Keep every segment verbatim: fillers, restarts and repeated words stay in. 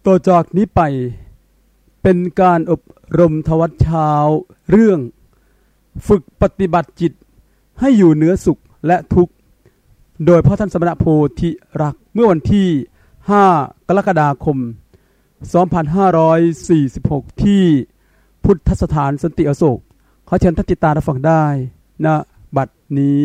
ต่อจากนี้ไปเป็นการอบรมทวัตเช้าเรื่องฝึกปฏิบัติจิตให้อยู่เหนือสุขและทุกข์โดยพระท่านสมณโพธิรักษ์เมื่อวันที่ห้ากรกฎาคมสองพันห้าร้อยสี่สิบหกที่พุทธสถานสันติอโศกขอเชิญท่านติดตามรับฟังได้ณบัดนี้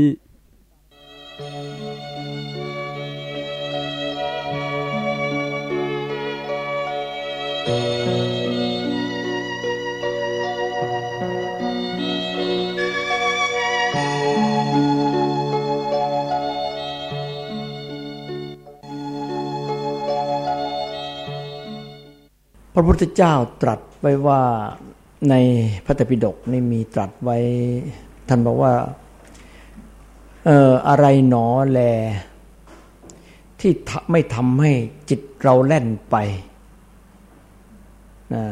พระพุทธเจ้าตรัสไว้ว่าในพระไตรปิฎกนี่มีตรัสไว้ท่านบอกว่าเอ่ออะไรหนอแลที่ไม่ทำให้จิตเราแล่นไปนะ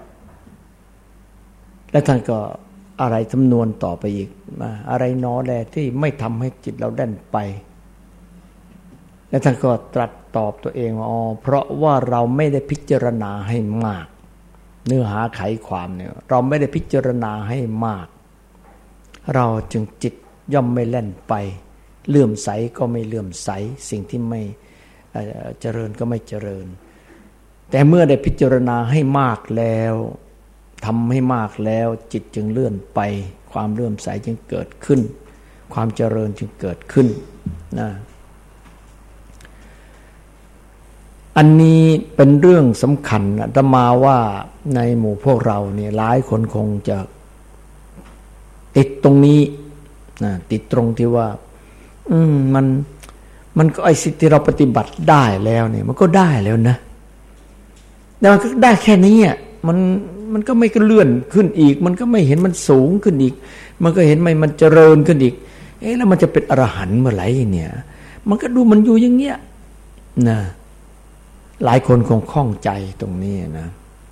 และท่านก็อะไรจำนวนต่อไปอีกอะไรหนอแลที่ไม่ทำให้จิตเราแล่นไปและท่านก็ตรัสตอบตัวเองว่าอ๋อเพราะว่าเราไม่ได้พิจารณาให้มากเนื้อหาไขความเนี่ยเราไม่ได้พิจารณาให้มากเราจึงจิตย่อมไม่แล่นไปเลื่อมใสก็ไม่เลื่อมใสสิ่งที่ไม่เจริญก็ไม่เจริญแต่เมื่อได้พิจารณาให้มากแล้วทำให้มากแล้วจิตจึงเลื่อนไปความเลื่อมใสจึงเกิดขึ้นความเจริญจึงเกิดขึ้นนะอันนี้เป็นเรื่องสำคัญอาตมาว่าในหมู่พวกเราเนี่ยหลายคนคงจะติดตรงนี้นะติดตรงที่ว่าอืมมันมันก็ไอ้สิ่งที่เราปฏิบัติได้แล้วเนี่ยมันก็ได้แล้วนะแต่มันก็ได้แค่นี้อ่ะมันมันก็ไม่ก็เลื่อนขึ้นอีกมันก็ไม่เห็นมันสูงขึ้นอีกมันก็เห็นไม่มันเจริญขึ้นอีกเอ๊ะแล้วมันจะเป็นอรหันต์เมื่อไหร่เนี่ยมันก็ดูมันอยู่อย่างเงี้ยนะหลายคนคงข้องใจตรงนี้นะ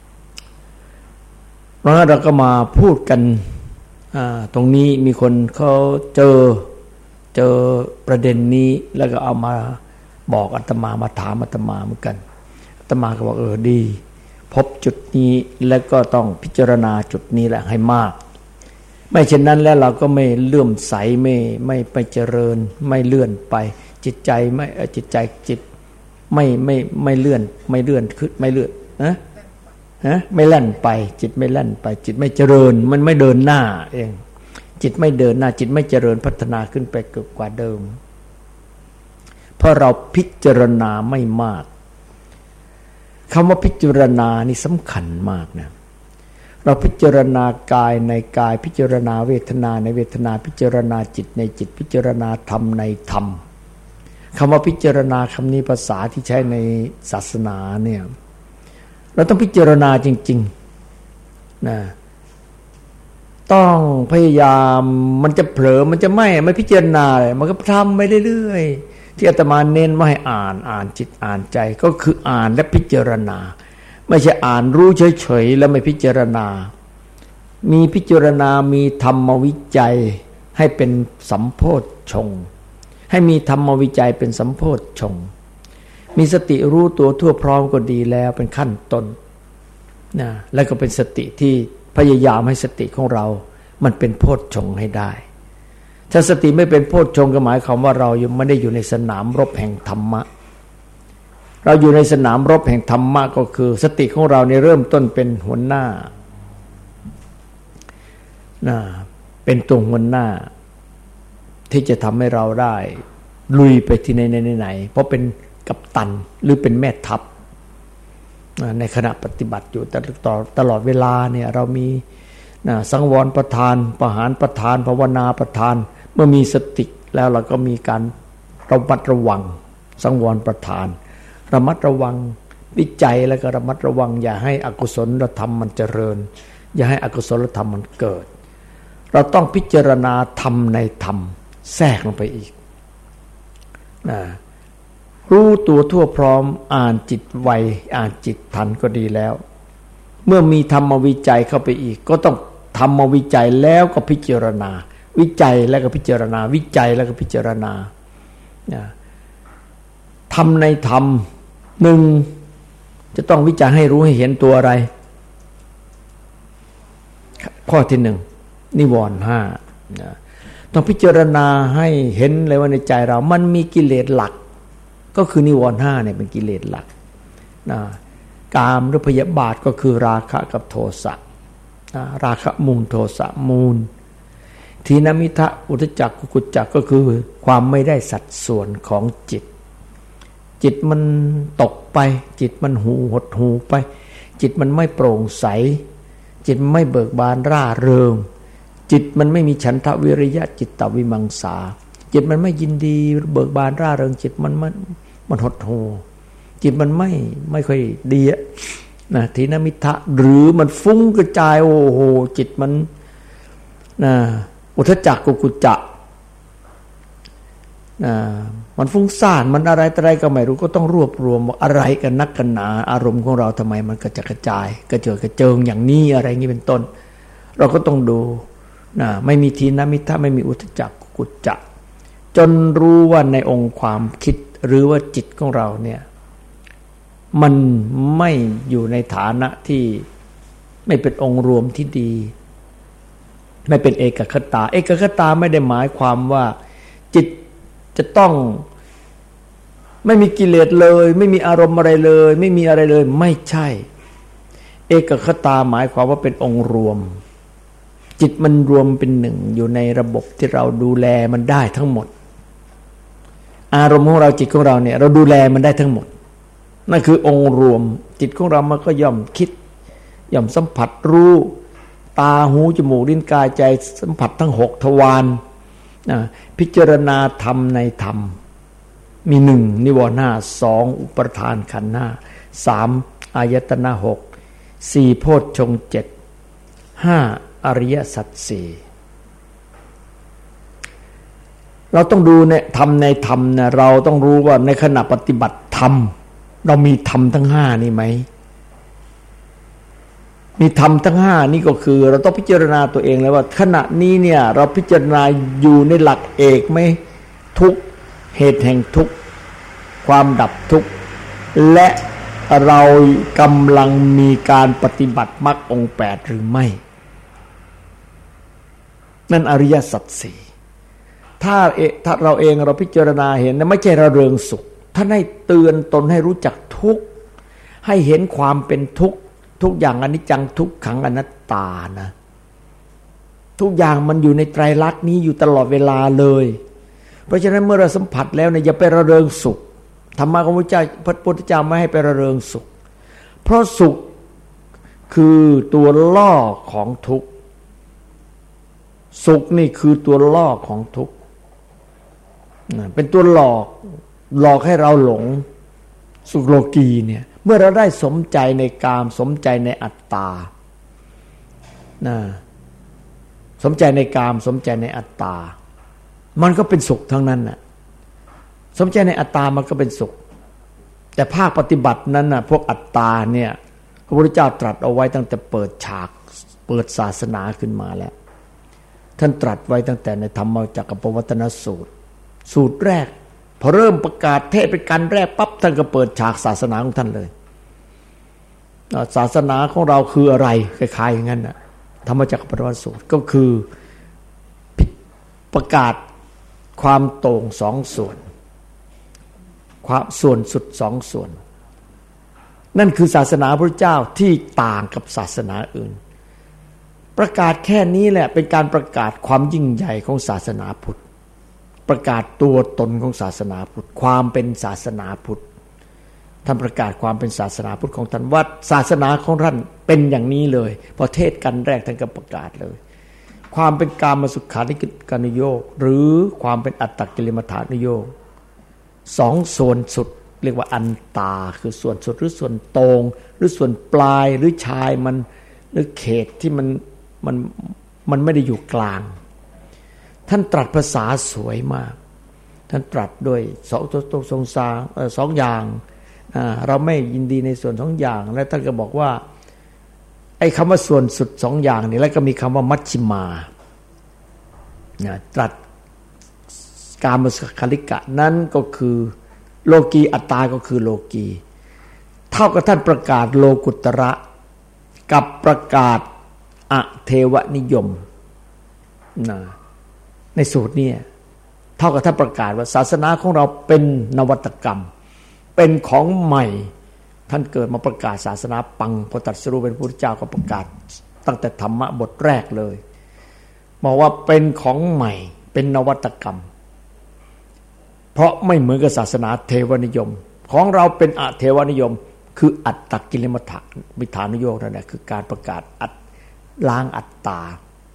เพราะฉะนั้นเราก็มาพูดกันตรงนี้มีคนเขาเจอเจอประเด็นนี้แล้วก็เอามาบอกอาตมามาถามอาตมาเหมือนกันอาตมาก็บอกเออดีพบจุดนี้แล้วก็ต้องพิจารณาจุดนี้แหละให้มากไม่เช่นนั้นแล้วเราก็ไม่เลื่อมใสไม่ไม่ไปเจริญไม่เลื่อนไปจิตใจไม่จิตใจจิตไม่ไม่ไม่เลื่อนไม่เลื่อนขึ้นไม่เลื่อนนะฮะไม่แล่นไปจิตไม่แล่นไปจิตไม่เจริญมันไม่เดินหน้าเองจิตไม่เดินหน้าจิตไม่เจริญพัฒนาขึ้นไปเกินกว่าเดิมเพราะเราพิจารณาไม่มากคำว่าพิจารณานี่สำคัญมากนะเราพิจารณากายในกายพิจารณาเวทนาในเวทนาพิจารณาจิตในจิตพิจารณาธรรมในธรรมคำว่าพิจารณาคำนี้ภาษาที่ใช้ในศาสนาเนี่ยเราต้องพิจารณาจริงๆนะต้องพยายามมันจะเผลอมันจะไม่ไม่พิจารณาเลยมันก็ทำไปเรื่อยๆที่อาตมาเน้นว่าให้อ่านอ่านจิตอ่านใจก็คืออ่านและพิจารณาไม่ใช่อ่านรู้เฉยๆแล้วไม่พิจารณามีพิจารณามีธรรมวิจัยให้เป็นสัมโพชฌงค์ให้มีธรรมวิจัยเป็นสัมโพชฌงค์มีสติรู้ตัวทั่วพร้อมก็ดีแล้วเป็นขั้นต้นนะแล้วก็เป็นสติที่พยายามให้สติของเรามันเป็นโพชฌงค์ให้ได้ถ้าสติไม่เป็นโพชฌงค์ก็หมายความว่าเรายังไม่ได้อยู่ในสนามรบแห่งธรรมะเราอยู่ในสนามรบแห่งธรรมะก็คือสติของเราในเริ่มต้นเป็นหัวหน้านะเป็นตัวหัวหน้าที่จะทำให้เราได้ลุยไปที่ไหนไหนเพราะเป็นกัปตันหรือเป็นแม่ทัพในขณะปฏิบัติอยู่ตลอดเวลาเนี่ยเรามีสังวรประทานประหารประทานภาวนาประทานเมื่อมีสติแล้วเราก็มีการระมัดระวังสังวรประทานระมัดระวังวิจัยแล้วก็ระมัดระวังอย่าให้อกุศลธรรมมันเจริญอย่าให้อกุศลธรรมมันเกิดเราต้องพิจารณาธรรมในธรรมแทรกลงไปอีกนะรู้ตัวทั่วพร้อมอ่านจิตไวอ่านจิตทันก็ดีแล้วเมื่อมีธรรมวิจัยเข้าไปอีกก็ต้องธรรมวิจัยแล้วก็พิจารณาวิจัยแล้วก็พิจารณาวิจัยแล้วก็พิจารณานะธรรมในธรรมหนึ่งจะต้องวิจารณ์ให้รู้ให้เห็นตัวอะไรข้อที่หนึ่งนิวรณ์ห้าต้องพิจารณาให้เห็นเลยว่าในใจเรามันมีกิเลสหลักก็คือนิวรณ์ห้าเนี่ยเป็นกิเลสหลักนะกามหรือพยาบาทก็คือราคะกับโทสะนะราคะมูลโทสะมูลทีนมิทะอุทจักกุกุจจักก็คือความไม่ได้สัดส่วนของจิตจิตมันตกไปจิตมันหูหดหูไปจิตมันไม่โปร่งใสจิตไม่เบิกบานร่าเริงจิตมันไม่มีฉันทะวิริยะจิตตวิมังสาจิตมันไม่ยินดีเบิกบานร่าเริงจิตมันมันมันหดหูจิตมันไม่ไม่ค่อยดีนะทีนมิทะหรือมันฟุ้งกระจายโอ้โหจิตมันนะอุทจักกุกุจจะนะมันฟุ้งซ่านมันอะไรอะไรก็ไม่รู้ก็ต้องรวบรวมอะไรกันนักกันหนาอารมณ์ของเราทำไมมันกระจัดกระจายกระเจิดกระเจิงอย่างนี้อะไรอย่างนี้เป็นต้นเราก็ต้องดูนะไม่มีทีนมิทะไม่มีอุทจักกุกุจจะจนรู้ว่าในองค์ความคิดหรือว่าจิตของเราเนี่ยมันไม่อยู่ในฐานะที่ไม่เป็นองค์รวมที่ดีไม่เป็นเอกคตาเอกคตาไม่ได้หมายความว่าจิตจะต้องไม่มีกิเลสเลยไม่มีอารมณ์อะไรเลยไม่มีอะไรเลยไม่ใช่เอกคตาหมายความว่าเป็นองค์รวมจิตมันรวมเป็นหนึ่งอยู่ในระบบที่เราดูแลมันได้ทั้งหมดอารมณ์ของเราจิตของเราเนี่ยเราดูแลมันได้ทั้งหมดนั่นคือองค์รวมจิตของเรามันก็ย่อมคิดย่อมสัมผัสรู้ตาหูจมูกลิ้นกายใจสัมผัสทั้งหกทวารนะพิจารณาธรรมในธรรมมีหนึ่งนิวรณ์ห้าสองอุปทานขันธ์ห้าสามอายตนะหกสี่โพชฌงค์เจ็ดห้าอริยสัจสี่เราต้องดูในธรรมในธรรมนะเราต้องรู้ว่าในขณะปฏิบัติธรรมเรามีธรรมทั้งห้านี่ไหมมีธรรมทั้งห้านี่ก็คือเราต้องพิจารณาตัวเองเลยว่าขณะนี้เนี่ยเราพิจารณาอยู่ในหลักเอกไหมทุกเหตุแห่งทุกความดับทุกและเรากำลังมีการปฏิบัติมรรคองค์แปดหรือไม่นั่นอริยสัจสี่ถ้าเอถ้าเราเองเราพิจารณาเห็นนะไม่ใช่ระเริงสุขท่านให้เตือนตนให้รู้จักทุกข์ให้เห็นความเป็นทุกข์ทุกอย่างอนิจจังทุกขังอนัตตานะทุกอย่างมันอยู่ในไตรลักษณ์นี้อยู่ตลอดเวลาเลยเพราะฉะนั้นเมื่อเราสัมผัสแล้วเนี่ยอย่าไประเริงสุขธรรมะของพระเจ้าพระพุทธเจ้าไม่ให้ไประเริงสุขเพราะสุขคือตัวล่อของทุกข์สุขนี่คือตัวล่อของทุกข์เป็นตัวหลอกหลอกให้เราหลงสุขโลกีเนี่ยเมื่อเราได้สมใจในกามสมใจในอัตตานะสมใจในกามสมใจในอัตตามันก็เป็นสุขทั้งนั้นน่ะสมใจในอัตตามันก็เป็นสุขแต่ภาคปฏิบัตินั้นน่ะพวกอัตตาเนี่ยพระพุทธเจ้าตรัสเอาไว้ตั้งแต่เปิดฉากเปิดศาสนาขึ้นมาแล้วท่านตรัสไว้ตั้งแต่ในธรรมจักรปวัตตนสูตรสูตรแรกพอเริ่มประกาศเทศเป็นการแรกปั๊บท่านก็เปิดฉากศาสนาของท่านเลยศาสนาของเราคืออะไรคล้ายๆอย่างนั้นน่ะธรรมจักรปวัตตนสูตรก็คือประกาศความโต่งสองส่วนความส่วนสุดสองส่วนนั่นคือศาสนาพระเจ้าที่ต่างกับศาสนาอื่นประกาศแค่นี้แหละเป็นการประกาศความยิ่งใหญ่ของศาสนาพุทธประกาศตัวตนของศาสนาพุทธความเป็นศาสนาพุทธท่านประกาศความเป็นศาสนาพุทธของท่านว่าศาสนาของท่านเป็นอย่างนี้เลยพอเทศกันแรกท่านก็ประกาศเลยความเป็นกามสุขานิกานุโยคหรือความเป็นอัตตกิลมัฏฐานุโยคสองส่วนสุดเรียกว่าอันตาคือส่วนสุดหรือส่วนตรงหรือส่วนปลายหรือชายมันหรือเขตที่มันมันมันไม่ได้อยู่กลางท่านตรัสภาษาสวยมากท่านตรัสด้วยสองตัวทรงสางสองอย่างเราไม่ยินดีในส่วนสองอย่างและท่านก็บอกว่าไอ้คำว่าส่วนสุดสองอย่างนี่แล้วก็มีคำว่ามัชฌิมาตรัสกามสุขลิกะนั้นก็คือโลกีอัตตาก็คือโลกีเท่ากับท่านประกาศโลกุตระกับประกาศอเทวนิยมนะในสูตรนี้เท่ากับท่านประกาศว่าศาสนาของเราเป็นนวัตกรรมเป็นของใหม่ท่านเกิดมาประกาศศาสนาปังพอตรัสรู้เป็นพระพุทธเจ้าก็ประกาศตั้งแต่ธรรมะบทแรกเลยบอกว่าเป็นของใหม่เป็นนวัตกรรมเพราะไม่เหมือนกับศาสนาเทวนิยมของเราเป็นอเทวนิยมคืออัตตกิลมัฏฐมิฐานุโยคนั่นแหละคือการประกาศอัตล้างอัตตา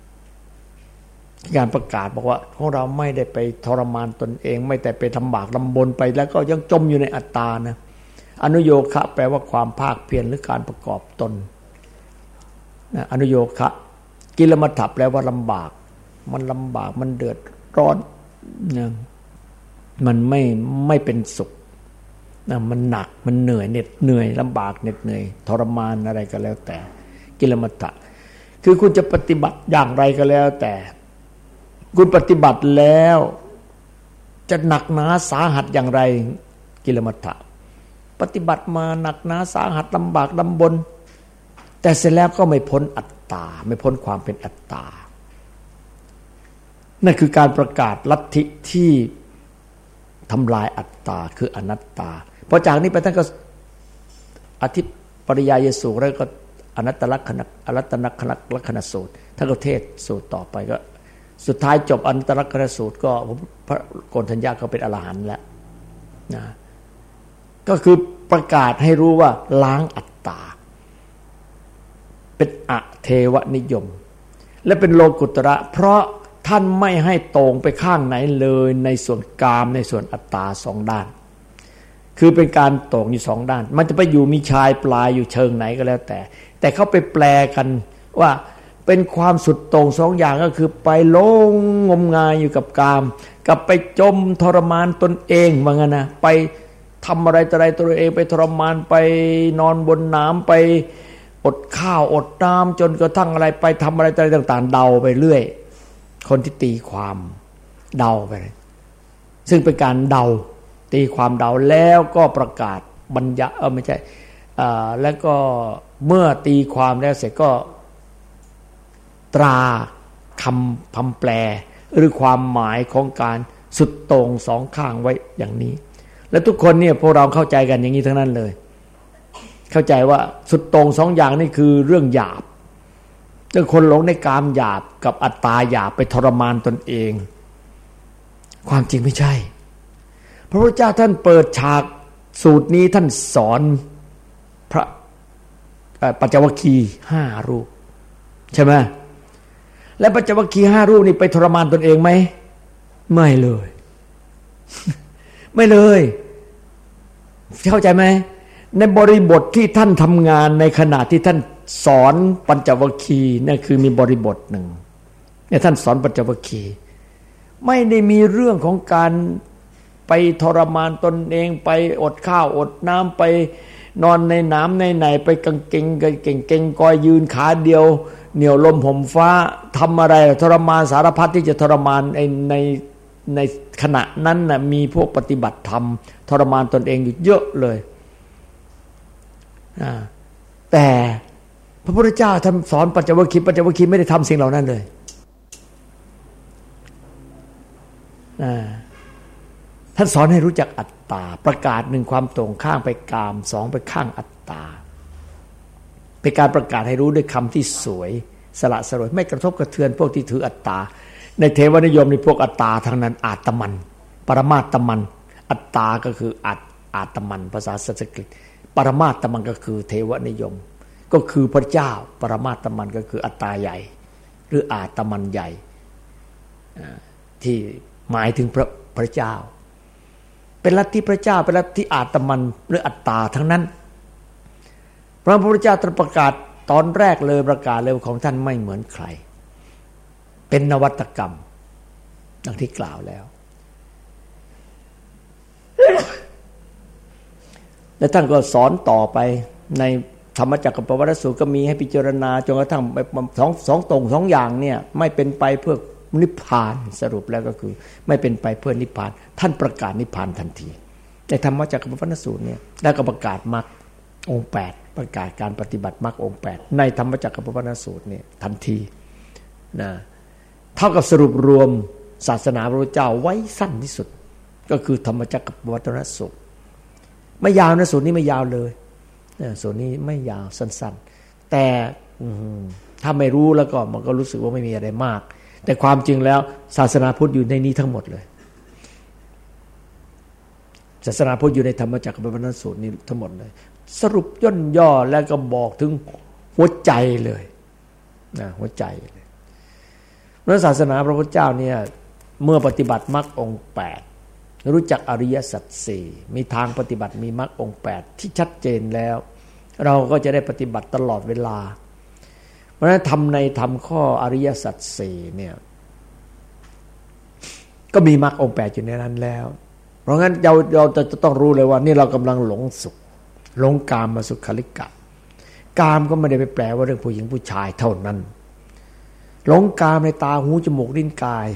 การประกาศบอกว่าของเราไม่ได้ไปทรมานตนเองไม่แต่ไปทำบากลำบนไปแล้วก็ยังจมอยู่ในอัตตานะอนุโยคะแปลว่าความภาคเพียรหรือการประกอบตนนะอนุโยคะกิลมัฏฐแปลว่าลำบากมันลำบากมันเดือดร้อนนะมันไม่ไม่เป็นสุขนะมันหนักมันเหนื่อยเหน็ดเหนื่อยลำบากเหน็ดเหนื่อยทรมานอะไรก็แล้วแต่กิลมัฏฐคือคุณจะปฏิบัติอย่างไรก็แล้วแต่คุณปฏิบัติแล้วจะหนักหนาสาหัสอย่างไรกิลมัฏฐปฏิบัติมาหนักหนาสาหัสลำบากลำบนแต่เสร็จแล้วก็ไม่พ้นอัตตาไม่พ้นความเป็นอัตตานั่นคือการประกาศลัทธิที่ทำลายอัตตาคืออนัตตาพอจากนี้ไปท่านก็อธิปริยายสูตรแล้วก็อนัตตลักษณะอนัตตลักษณะสูตรท่านก็เทศสูตรต่อไปก็สุดท้ายจบอนัตตลักษณะสูตรก็พระโกณฑัญญาก็เป็นอรหันต์แล้วนะก็คือประกาศให้รู้ว่าล้างอัตตาเป็นอเทวนิยมและเป็นโลกุตระเพราะท่านไม่ให้ตรงไปข้างไหนเลยในส่วนกามในส่วนอัตตาสองด้านคือเป็นการตรงอยู่สองด้านมันจะไปอยู่มีชายปลายอยู่เชิงไหนก็แล้วแต่แต่เขาไปแปลกันว่าเป็นความสุดตรงสองอย่างก็คือไปลงงมงายอยู่กับกามกับไปจมทรมานตนเองว่างั้นนะไปทำอะไรต่ออะไรตัวเองไปทรมานไปนอนบนน้ำไปอดข้าวอดน้ำจนกระทั่งอะไรไปทำอะไรอะไรต่างๆเดาไปเรื่อยคนที่ตีความเดาไปซึ่งเป็นการเดาตีความเดาแล้วก็ประกาศบัญญัติเออไม่ใช่อ่าแล้วก็เมื่อตีความแล้วเสร็จก็ตราคำพำแปลหรือความหมายของการสุดตรงสองข้างไว้อย่างนี้และทุกคนเนี่ยพวกเราเข้าใจกันอย่างนี้ทั้งนั้นเลยเข้าใจว่าสุดตรงสองอย่างนี่คือเรื่องหยาบเรื่องคนหลงในกามหยาบกับอัตตาหยาบไปทรมานตนเองความจริงไม่ใช่พระพุทธเจ้าท่านเปิดฉากสูตรนี้ท่านสอนพระปัญจวัคคีย์ห้ารูปใช่ไหมและปัญจวัคคีย์ห้ารูปนี่ไปทรมานตนเองไหมไม่เลยไม่เลยเข้าใจไหมในบริบทที่ท่านทำงานในขณะที่ท่านสอนปัญจวัคคีย์นั่นคือมีบริบทหนึ่งเนี่ยท่านสอนปัญจวัคคีย์ไม่ได้มีเรื่องของการไปทรมานตนเองไปอดข้าวอดน้ำไปนอนในน้ำในไหนไปกังเก่งเก่งเก่งกอยยืนขาเดียวเหนี่ยวลมห่มฟ้าทำอะไรทรมานสารพัดที่จะทรมานในในในขณะนั้นน่ะมีพวกปฏิบัติธรรมทรมานตนเองอยู่เยอะเลยแต่พระพุทธเจ้าท่านสอนปัญจวัคคีย์ปัญจวัคคีย์ไม่ได้ทำสิ่งเหล่านั้นเลยท่านสอนให้รู้จักอัตตาประกาศหนึ่งความตรงข้างไปกามสองไปข้างอัตตาเป็นการประกาศให้รู้ด้วยคำที่สวยสละสลวยไม่กระทบกระเทือนพวกที่ถืออัตตาในเทวนิยมในพวกอัตตาทั้งนั้นอาตมันปรมาตมันอัตตาก็คืออัตอาตมันภาษาสันสกฤตปรมาตมันก็คือเทวนิยมก็คือพระเจ้าปรมาตมันก็คืออัตตาใหญ่หรืออาตมันใหญ่ที่หมายถึงพระพระเจ้าเป็นลัทธิพระเจ้าเป็นลัทธิอาตมันหรืออัตตาทั้งนั้นพระพุทธเจ้าตรัสประกาศตอนแรกเลยประกาศเลยของท่านไม่เหมือนใครเป็นนวัตกรรมดังที่กล่าวแล้วและท่านก็สอนต่อไปในธรรมจักรปวัตตสูตรก็มีให้พิจารณาจนกระทั่งสองสองตรงสองอย่างเนี่ยไม่เป็นไปเพื่อนิพพานสรุปแล้วก็คือไม่เป็นไปเพื่อนิพพานท่านประกาศนิพพานทันทีในธรรมจักรปวัตตสูตรเนี่ยแล้วก็ประกาศมรรคองค์แปดประกาศการปฏิบัติมรรคองค์แปดในธรรมจักรกับปวัตตนสูตรเนี่ยทันทีนะเท่ากับสรุปรวมศาสนาพระพุทธเจ้าไว้สั้นที่สุดก็คือธรรมจักรกับปวัตตนสูตรไม่ยาวนะสูตรนี้ไม่ยาวเลยนะสูตรนี้ไม่ยาวสั้นๆแต่ถ้าไม่รู้แล้วก็มันก็รู้สึกว่าไม่มีอะไรมากแต่ความจริงแล้วศาสนาพุทธอยู่ในนี้ทั้งหมดเลยศาสนาพุทธอยู่ในธรรมจักรกับปวัตตนสูตรนี้ทั้งหมดเลยสรุปย่นย่อแล้วก็บอกถึงหัวใจเลยนะหัวใจเลยเพราะศาสนาพระพุทธเจ้าเนี่ยเมื่อปฏิบัติมรรคองค์แปดรู้จักอริยสัจสี่มีทางปฏิบัติมีมรรคองค์แปดที่ชัดเจนแล้วเราก็จะได้ปฏิบัติตลอดเวลาเพราะฉะนั้นทำในทำข้ออริยสัจสี่เนี่ยก็มีมรรคองค์แปดอยู่ในนั้นแล้วเพราะงั้นเราเราจะต้องรู้เลยว่านี่เรากำลังหลงสุขหลงกามมาสุขลิกะกามก็ไม่ได้ไปแปลว่าเรื่องผู้หญิงผู้ชายเท่านั้นหลงกามในตาหูจมูกลิ้นกาย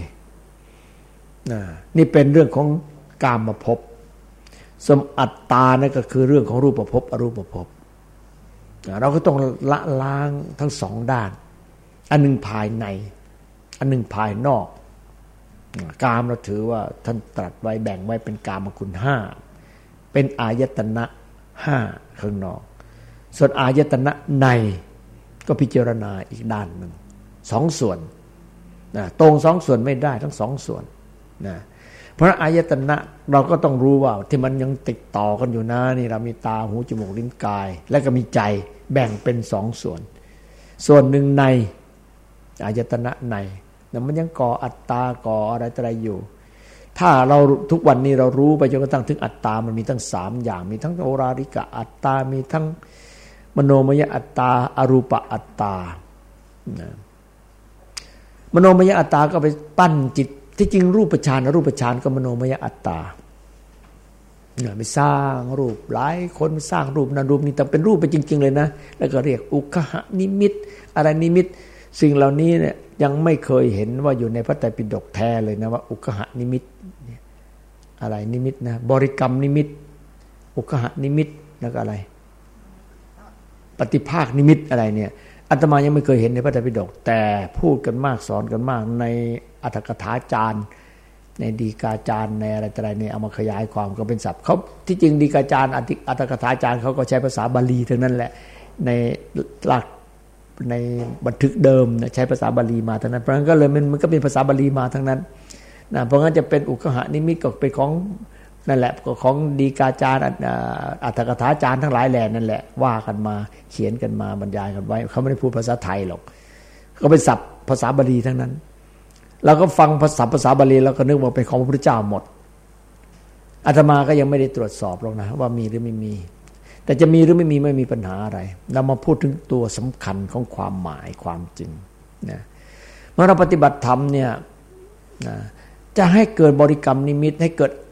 นี่เป็นเรื่องของกามภพสมอัตตานั่นก็คือเรื่องของรูปภพอรูปภพเราก็ต้องละล้างทั้งสองด้านอันหนึ่งภายในอันหนึ่งภายนอกกามเราถือว่าท่านตรัสไว้แบ่งไว้เป็นกามคุณห้าเป็นอายตนะห้าข้างนอกส่วนอายตนะในก็พิจารณาอีกด้านหนึ่งสองส่วนนะตรงสองส่วนไม่ได้ทั้งสองส่วนนะเพราะอายตนะเราก็ต้องรู้ว่าที่มันยังติดต่อกันอยู่นะนี่เรามีตาหูจมูกลิ้นกายและก็มีใจแบ่งเป็นสองส่วนส่วนหนึ่งในอายตนะในแต่มันยังก่ออัตตาก่ออะไรอะไรอยู่ถ้าเราทุกวันนี้เรารู้ไปจนกระทั่งถึงอัตตามันมีทั้งสามอย่างมีทั้งโอราริกะอัตตามีทั้งมโนมยอัตตาอรูปอัตตนะมโนมยอัตตาก็ไปปั้นจิตที่จริงรูปฌานอรูปฌานก็มโนมยอัตตาเนี่ยไปสร้างรูปหลายคนสร้างรูปนั้นรูปนี้แต่เป็นรูปไปจริงๆเลยนะแล้วก็เรียกอุคหนิมิตอะไรนิมิตสิ่งเหล่านี้เนี่ยยังไม่เคยเห็นว่าอยู่ในพระไตรปิฎกแท้เลยนะว่าอุคหนิมิตอะไรนิมิตนะบริกรรมนิมิตอุคหนิมิตแล้วก็อะไรปฏิภาคนิมิตอะไรเนี่ยอาตมายังไม่เคยเห็นในพระไตรปิฎกแต่พูดกันมากสอนกันมากในอรรถกถาจารย์ในดีกาจารย์ในอะไรต่ออะไรเนี่ยเอามาขยายความก็เป็นศัพท์เขาที่จริงดีกาจารย์อรรถกถาจารย์เขาก็ใช้ภาษาบาลีทั้งนั้นแหละในหลักในบันทึกเดิมใช้ภาษาบาลีมาทั้งนั้นเพราะงั้นก็เลยมันมันก็เป็นภาษาบาลีมาทั้งนั้นนะเพราะงั้นจะเป็นอุคหนิมิตก็เป็นของนั่นแหละของดีกาจารย์อรรถกถาจารย์ทั้งหลายแหล่นั่นแหละว่ากันมาเขียนกันมาบรรยายกันไว้เขาไม่ได้พูดภาษาไทยหรอกก็เป็นศัพท์ภาษาบาลีทั้งนั้นเราก็ฟังภาษาภาษาบาลีแล้วก็นึกว่าเป็นของพระพุทธเจ้าหมดอาตมาก็ยังไม่ได้ตรวจสอบหรอกนะว่ามีหรือไม่มีแต่จะมีหรือไม่มีไม่มีปัญหาอะไรเรามาพูดถึงตัวสำคัญของความหมายความจริงนะเมื่อเราปฏิบัติธรรมเนี่ยนะจะให้เกิดบริกรรมนิมิตให้เกิด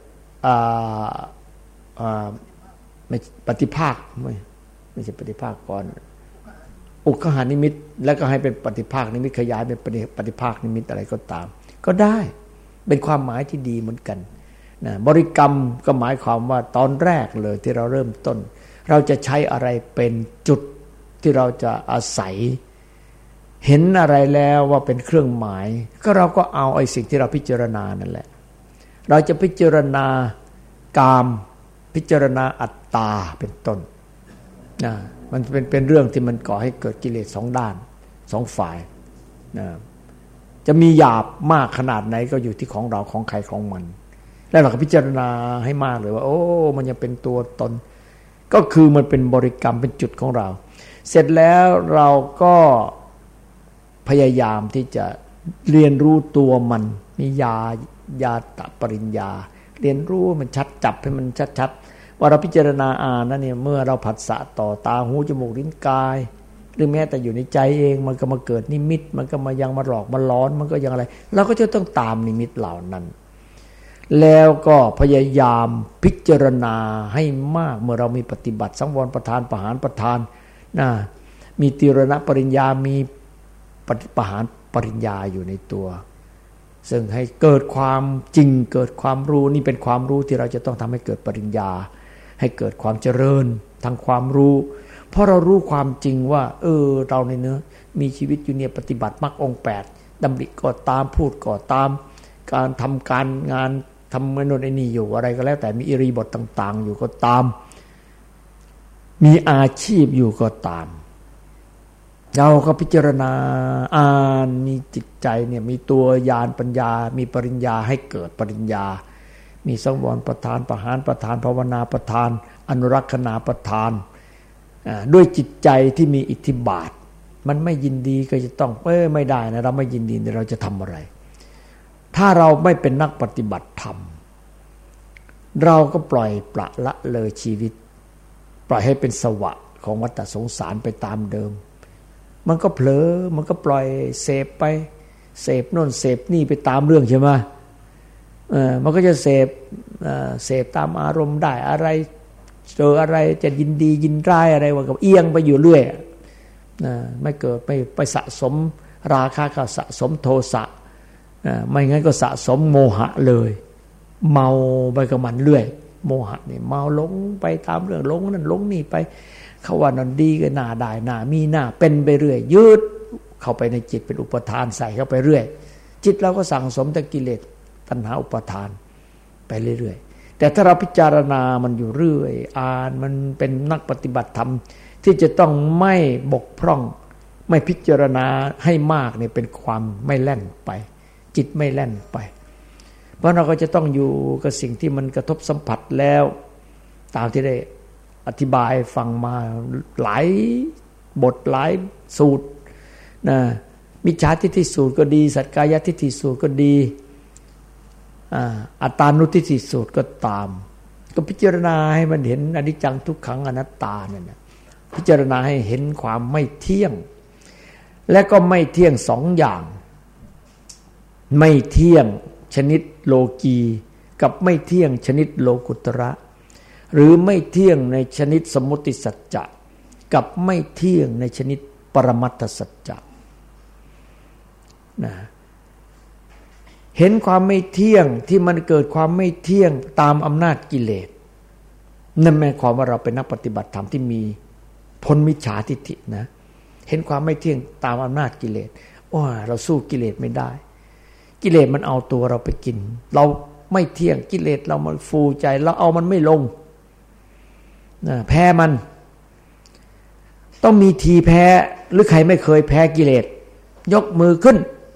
ไม่ปฏิภาคไม่ไม่ใช่ปฏิภาคก่อนอุคหานิมิตแล้วก็ให้เป็นปฏิภาคนิมิตขยายเป็นปฏิภาคนิมิตอะไรก็ตามก็ได้เป็นความหมายที่ดีเหมือนกันนะบริกรรมก็หมายความว่าตอนแรกเลยที่เราเริ่มต้นเราจะใช้อะไรเป็นจุดที่เราจะอาศัยเห็นอะไรแล้วว่าเป็นเครื่องหมายก็เราก็เอาไอ้สิ่งที่เราพิจารณานั่นแหละเราจะพิจารณากามพิจารณาอัตตาเป็นต้นนะมันเป็นเป็นเรื่องที่มันก่อให้เกิดกิเลสสองด้านสองฝ่ายนะจะมีหยาบมากขนาดไหนก็อยู่ที่ของเราของใครของมันแล้วเราก็พิจารณาให้มากเลยว่าโอ้มันยังเป็นตัวตนก็คือมันเป็นบริกรรมเป็นจุดของเราเสร็จแล้วเราก็พยายามที่จะเรียนรู้ตัวมันมีญาญาตปริญญาเรียนรู้มันชัดจับให้มันชัดๆว่าเราพิจารณาอ่านนั่นเนี่ยเมื่อเราผัสสะต่อตาหูจมูกลิ้นกายหรือแม้แต่อยู่ในใจเองมันก็มาเกิดนิมิตมันก็มายังมาหลอกมาล้อนมันก็ยังอะไรเราก็จะต้องตามนิมิตเหล่านั้นแล้วก็พยายามพิจารณาให้มากเมื่อเรามีปฏิบัติสังวรประทานประหารประทานนะมีติรณปริญญามีประหารปริญญาอยู่ในตัวซึ่งให้เกิดความจริงเกิดความรู้นี่เป็นความรู้ที่เราจะต้องทำให้เกิดปริญญาให้เกิดความเจริญทางความรู้เพราะเรารู้ความจริงว่าเออเราในเนื้อมีชีวิตอยู่เนี่ยปฏิบัติมรรคองค์แปดดำริก็ตามพูดก็ตามการทำการงานทำมนุษย์ไอ้นี่อยู่อะไรก็แล้วแต่มีอิริบทต่างๆอยู่ก็ตามมีอาชีพอยู่ก็ตามเราก็พิจารณาอ่านมีจิตใจเนี่ยมีตัวญาณปัญญามีปริญญาให้เกิดปริญญามีสังวรประธานประหารประธานภาวนาประธานอนุรักษณาประธานด้วยจิตใจที่มีอิทธิบาทมันไม่ยินดีก็จะต้องเอ้ยไม่ได้นะเราไม่ยินดีเราจะทำอะไรถ้าเราไม่เป็นนักปฏิบัติธรรมเราก็ปล่อยปละละเลยชีวิตปล่อยให้เป็นสวะของวัฏสงสารไปตามเดิมมันก็เผลอมันก็ปล่อยเสพไปเสพโน่นเสพนี่ไปตามเรื่องใช่ไหมเออมันก็จะเสพเสพตามอารมณ์ได้อะไรเจออะไรจะยินดียินร้ายอะไรว่ากับเอียงไปอยู่เรื่อยนะไม่เกิดไม่ไปสะสมราคะก็สะสมโทสะไม่งั้นก็สะสมโมหะเลยเมาไปกับมันเรื่อยโมหะนี่เมาหลงไปตามเรื่องหลงนั่นหลงนี่ไปเขาว่านั่นดีก็น่าได้น่ามีน่าเป็นไปเรื่อยยืดเข้าไปในจิตเป็นอุปทานใส่เข้าไปเรื่อยจิตเราก็สั่งสมแต่กิเลสตัณหาอุปทานไปเรื่อยๆแต่ถ้าเราพิจารณามันอยู่เรื่อยอ่านมันเป็นนักปฏิบัติธรรมที่จะต้องไม่บกพร่องไม่พิจารณาให้มากเนี่ยเป็นความไม่แล่นไปจิตไม่แล่นไปเพราะเราก็จะต้องอยู่กับสิ่งที่มันกระทบสัมผัสแล้วตามที่ได้อธิบายฟังมาหลายบทหลายสูตรนะมิจฉาทิฏฐิสูตรก็ดีสัจกายทิฏฐิสูตรก็ดีอัตตานุทิฏฐิสูตรก็ตามก็พิจารณาให้มันเห็นอนิจจังทุกขังอนัตตาเนี่ยนะพิจารณาให้เห็นความไม่เที่ยงและก็ไม่เที่ยงสองอย่างไม่เที่ยงชนิดโลกีกับไม่เที่ยงชนิดโลกุตระหรือไม่เที่ยงในชนิดสมมุติสัจจะกับไม่เที่ยงในชนิดปรมัตถสัจจะนะเห็นความไม่เที่ยงที่มันเกิดความไม่เที่ยงตามอำนาจกิเลสนั่นหมายความว่าเราเป็นนักปฏิบัติธรรมที่มีพ้นมิจฉาทิฏฐินะเห็นความไม่เที่ยงตามอำนาจกิเลสว้าเราสู้กิเลสไม่ได้กิเลสมันเอาตัวเราไปกินเราไม่เที่ยงกิเลสเรามันฟูใจเราเอามันไม่ลงนะแพ้มันต้องมีทีแพ้หรือใครไม่เคยแพ้กิเลสยกมือขึ้น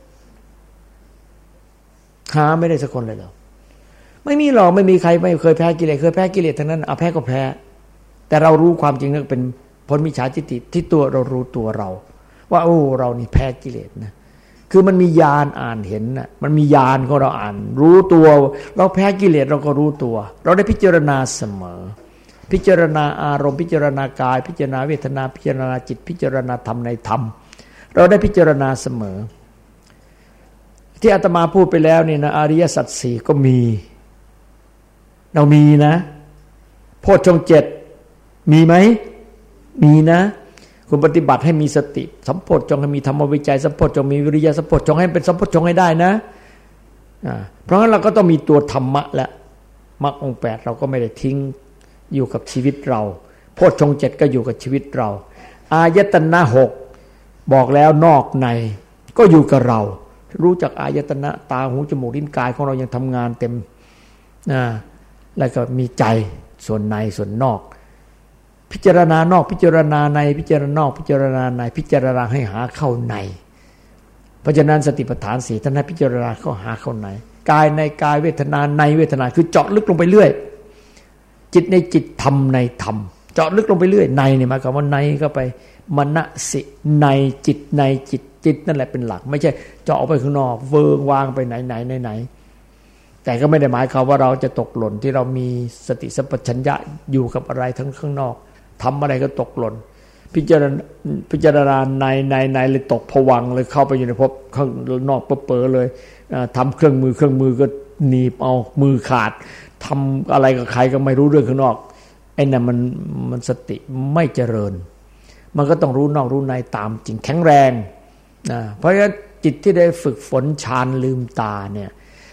หาไม่ได้สักคนเลยเหรอไม่มีหรอกไม่มีใครไม่เคยแพ้กิเลสเคยแพ้กิเลสทั้งนั้นเอาแพ้ก็แพ้แต่เรารู้ความจริงนั่นเป็นพ้นมิจฉาทิฏฐิที่ตัวเรารู้ตัวเราว่าโอ้เรานี่แพ้กิเลสนะคือมันมีญาณอ่านเห็นน่ะมันมีญาณของเราอ่านรู้ตัวเราแพ้กิเลสเราก็รู้ตัวเราได้พิจารณาเสมอพิจารณาอารมณ์พิจารณากายพิจารณาเวทนาพิจารณาจิตพิจารณาธรรมในธรรมเราได้พิจารณาเสมอที่อาตมาพูดไปแล้วนี่นะอริยสัจสี่ก็มีเรามีนะโพชฌงค์เจ็ดมีไหมมีนะคุณปฏิบัติให้มีสติสัมโพชฌงค์ให้มีธรรมวิจัยสัมโพชฌงค์มีวิริยะสัมโพชฌงค์ให้เป็นสัมโพชฌงค์ให้ได้นะเพราะงั้นเราก็ต้องมีตัวธรรมะและมรรคองค์แปดเราก็ไม่ได้ทิ้งอยู่กับชีวิตเราโพชฌงค์เจ็ดก็อยู่กับชีวิตเราอายตนะหกบอกแล้วนอกในก็อยู่กับเรารู้จักอายตนะตาหูจมูกลิ้นกายของเรายังทำงานเต็มนะแล้วก็มีใจส่วนในส่วนนอกพิจารณานอกพิจารณาในพิจารณานอกพิจารณาในพิจารณาให้หาเข้าในเพราะฉะนั้นสติปัฏฐานสี่ท่านให้พิจารณาเข้าหาเข้าในกายในกายเวทนาในเวทนาคือเจาะลึกลงไปเรื่อยจิตในจิตธรรมในธรรมเจาะลึกลงไปเรื่อยในเนี่ยหมายความว่าในก็ไปมนสิในจิตในจิตจิตนั่นแหละเป็นหลักไม่ใช่เจาะออกไปข้างนอกเวิงวางไปไหนไหนไหนไหนแต่ก็ไม่ได้หมายความว่าเราจะตกหล่นที่เรามีสติสัมปชัญญะอยู่กับอะไรทั้งข้างนอกทำอะไรก็ตกหล่นพิจารณาพิจารณาในในในเลยตกผวังเลยเข้าไปอยู่ในภพข้างนอกเปอๆเลยทำเครื่องมือเครื่องมือก็หนีบเอามือขาดทำอะไรกับใครก็ไม่รู้เรื่องข้างนอกไอ้นั่นมันมันสติไม่เจริญมันก็ต้องรู้นอกรู้ในตามจริงแข็งแรงนะเพราะฉะนั้นจิตที่ได้ฝึกฝนฌานลืมตาเนี่ย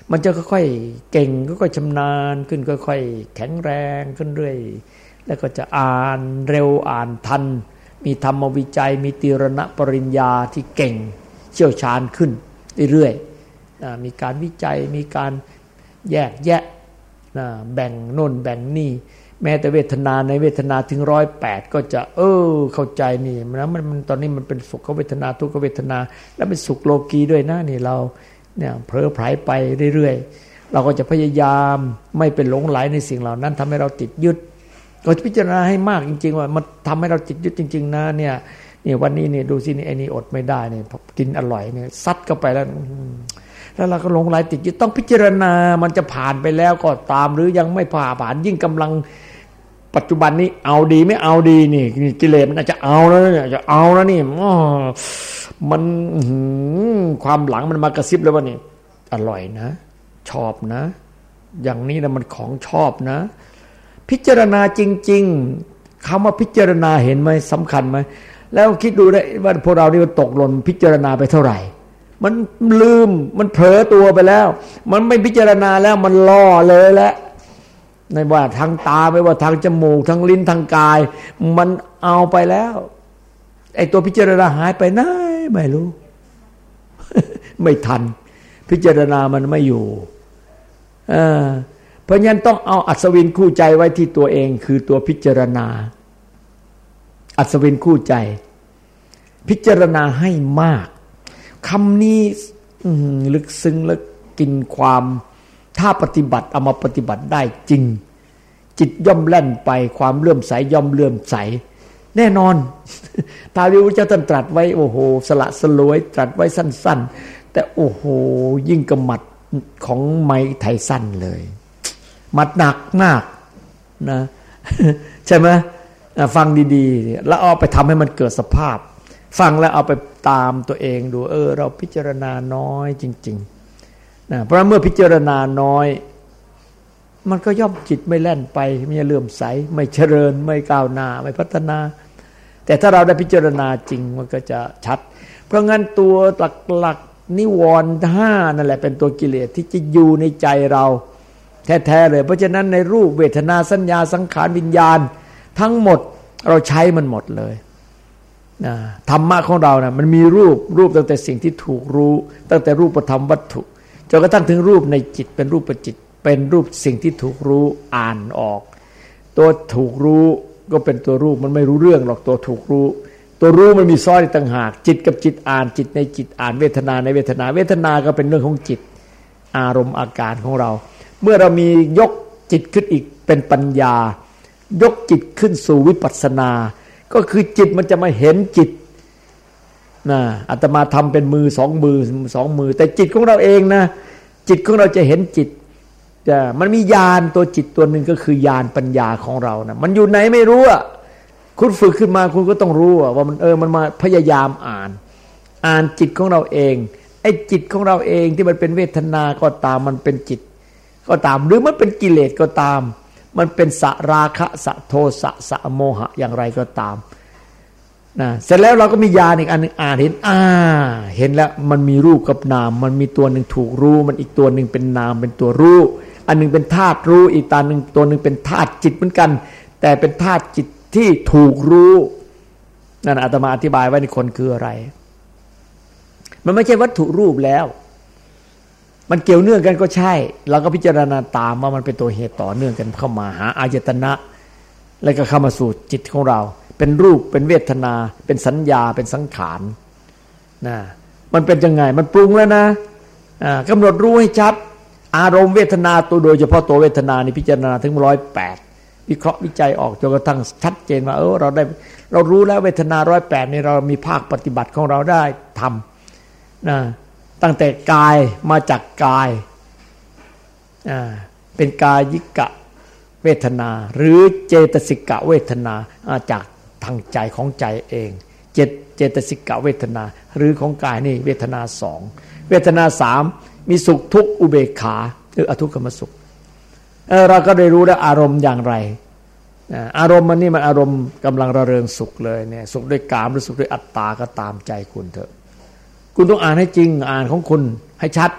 มันจะค่อยๆเก่งค่อยๆชำนาญขึ้นค่อยๆแข็งแรงขึ้นเรื่อยแล้วก็จะอ่านเร็วอ่านทันมีธรรมวิจัยมีตีรณปริญญาที่เก่งเชี่ยวชาญขึ้นเรื่อยๆมีการวิจัยมีการแยกแยะแบ่งโน่นแบ่งนี่แม้แต่เวทนาในเวทนาถึงร้อยแปดก็จะเออเข้าใจนี่นะมันมันตอนนี้มันเป็นสุขเวทนาทุกขเวทนาแล้วเป็นสุขโลกีด้วยนะนี่เราเนี่ยเผลอไผลไปเรื่อยๆเราก็จะพยายามไม่เป็นหลงไหลในสิ่งเหล่านั้นทำให้เราติดยึดก็พิจารณาให้มากจริงๆว่ามันทำให้เราติดยึดจริงๆนะเนี่ยนี่วันนี้เนี่ยดูสินี่ไอ้นี่อดไม่ได้เนี่ยกินอร่อยเนี่ยซัดเข้าไปแล้วแล้วเราก็หลงไหลติดยึดต้องพิจารณามันจะผ่านไปแล้วก็ตามหรือยังไม่ผ่าผ่านยิ่งกำลังปัจจุบันนี้เอาดีไม่เอาดีนี่กิเลสมันอาจจะเอาแล้วเนี่ยจะเอาแล้วนี่มันความหลังมันมากระซิบเลยว่านี่อร่อยนะชอบนะอย่างนี้นะมันของชอบนะพิจารณาจริงๆคำว่าพิจารณาเห็นไหมสำคัญไหมแล้วคิดดูได้ว่าพวกเรานี่มันตกหล่นพิจารณาไปเท่าไหร่มันลืมมันเผลอตัวไปแล้วมันไม่พิจารณาแล้วมันล่อเลยแล้วในว่าทางตาไม่ว่าทางจมูกทางลิ้นทางกายมันเอาไปแล้วไอ้ตัวพิจารณาหายไปไหนไม่รู้ ไม่ทันพิจารณามันไม่อยู่เออเพราะงั้นต้องเอาอัศวินคู่ใจไว้ที่ตัวเองคือตัวพิจารณาอัศวินคู่ใจพิจารณาให้มากคำนี้ลึกซึ้งและกินความถ้าปฏิบัติเอามาปฏิบัติได้จริงจิตย่อมแล่นไปความเลื่อมใสย่อมเลื่อมใสแน่นอนตาวิวเจ้าท่านตรัสไว้โอ้โหสละสลวยตรัสไว้สั้นๆแต่โอ้โหยิ่งกระหมัดของไม้ไทสั้นเลยหมัดหนักมากนะใช่ไหมฟังดีๆแล้วเอาไปทำให้มันเกิดสภาพฟังแล้วเอาไปตามตัวเองดูเออเราพิจารณาน้อยจริงๆนะเพราะเมื่อพิจารณาน้อยมันก็ย่อมจิตไม่แล่นไปไม่เลื่อมใสไม่เจริญไม่ก้าวหน้าไม่พัฒนาแต่ถ้าเราได้พิจารณาจริงมันก็จะชัดเพราะงั้นตัวหลักๆนิวรณ์ห้านั่นแหละเป็นตัวกิเลสที่จะอยู่ในใจเราแท้ๆเลยเพราะฉะนั้นในรูปเวทนาสัญญาสังขารวิญญาณทั้งหมดเราใช้มันหมดเลยนะธรรมะของเรานะมันมีรูปรูปตั้งแต่สิ่งที่ถูกรู้ตั้งแต่รูปธรรมวัตถุจนกระทั่งถึงรูปในจิตเป็นรูปจิตเป็นรูปสิ่งที่ถูกรู้อ่านออกตัวถูกรู้ก็เป็นตัวรูปมันไม่รู้เรื่องหรอกตัวถูกรู้ตัวรู้มันมีซ้อนต่างหากจิตกับจิตอ่านจิตในจิตอ่านเวทนาในเวทนาเวทนาก็เป็นเรื่องของจิตอารมณ์อาการของเราเมื่อเรามียกจิตขึ้นอีกเป็นปัญญายกจิตขึ้นสู่วิปัสสนาก็คือจิตมันจะมาเห็นจิตนะอาตมาทำเป็นมือสองมือสองมือแต่จิตของเราเองนะจิตของเราจะเห็นจิตจะมันมีญาณตัวจิตตัวหนึ่งก็คือญาณปัญญาของเรานะมันอยู่ไหนไม่รู้อ่ะคุณฝึกขึ้นมาคุณก็ต้องรู้ว่ามันเออมันมาพยายามอ่านอ่านจิตของเราเองไอ้จิตของเราเองที่มันเป็นเวทนาก็ตามมันเป็นจิตก็ตามหรือมันเป็นกิเลสก็ตามมันเป็นสราคะสะโทสะสะโมหะอย่างไรก็ตามนะเสร็จแล้วเราก็มีญาณอีกอันนึงอ่านเห็นอ่าเห็นแล้วมันมีรูปกับนามมันมีตัวหนึ่งถูกรู้มันอีกตัวหนึ่งเป็นนามเป็นตัวรู้อันนึงเป็นธาตุรู้อีกตาหนึ่งตัวหนึ่งเป็นธาตุจิตเหมือนกันแต่เป็นธาตุจิตที่ถูกรู้นั่นอาตมาอธิบายไว้ในคนคืออะไรมันไม่ใช่วัตถุรูปแล้วมันเกี่ยวเนื่องกันก็ใช่เราก็พิจารณาตามว่ามันเป็นตัวเหตุต่อเนื่องกันเข้ามาหาอายตนะแล้วก็เข้ามาสู่จิตของเราเป็นรูปเป็นเวทนาเป็นสัญญาเป็นสังขารนะมันเป็นยังไงมันปรุงแล้วนะอ่ากำหนดรู้ให้ชัดอารมณ์เวทนาตัวโดยเฉพาะตัวเวทนานี่พิจารณาถึงร้อยแปดวิเคราะห์วิจัยออกจนกระทั่งชัดเจนว่าเออเราได้เรารู้แล้วเวทนาร้อยแปดนี่เรามีภาคปฏิบัติของเราได้ทำนะตั้งแต่กายมาจากกายอ่าเป็นกายิกะเวทนาหรือเจตสิกะเวทนาจากทางใจของใจเองเจตเจตสิกะเวทนาหรือของกายนี่เวทนาสองเวทนาสามมีสุขทุกข์อุเบกขาหรืออทุกขมสุขเออเราก็ได้รู้แล้วอารมณ์อย่างไรอารมณ์มันนี่มันอารมณ์กำลังระเริงสุขเลยเนี่ยสุขด้วยกามหรือสุขด้วยอัตตาก็ตามใจคุณเถอะคุณต้องอ่านให้จริงอ่านของคุณให้ชัด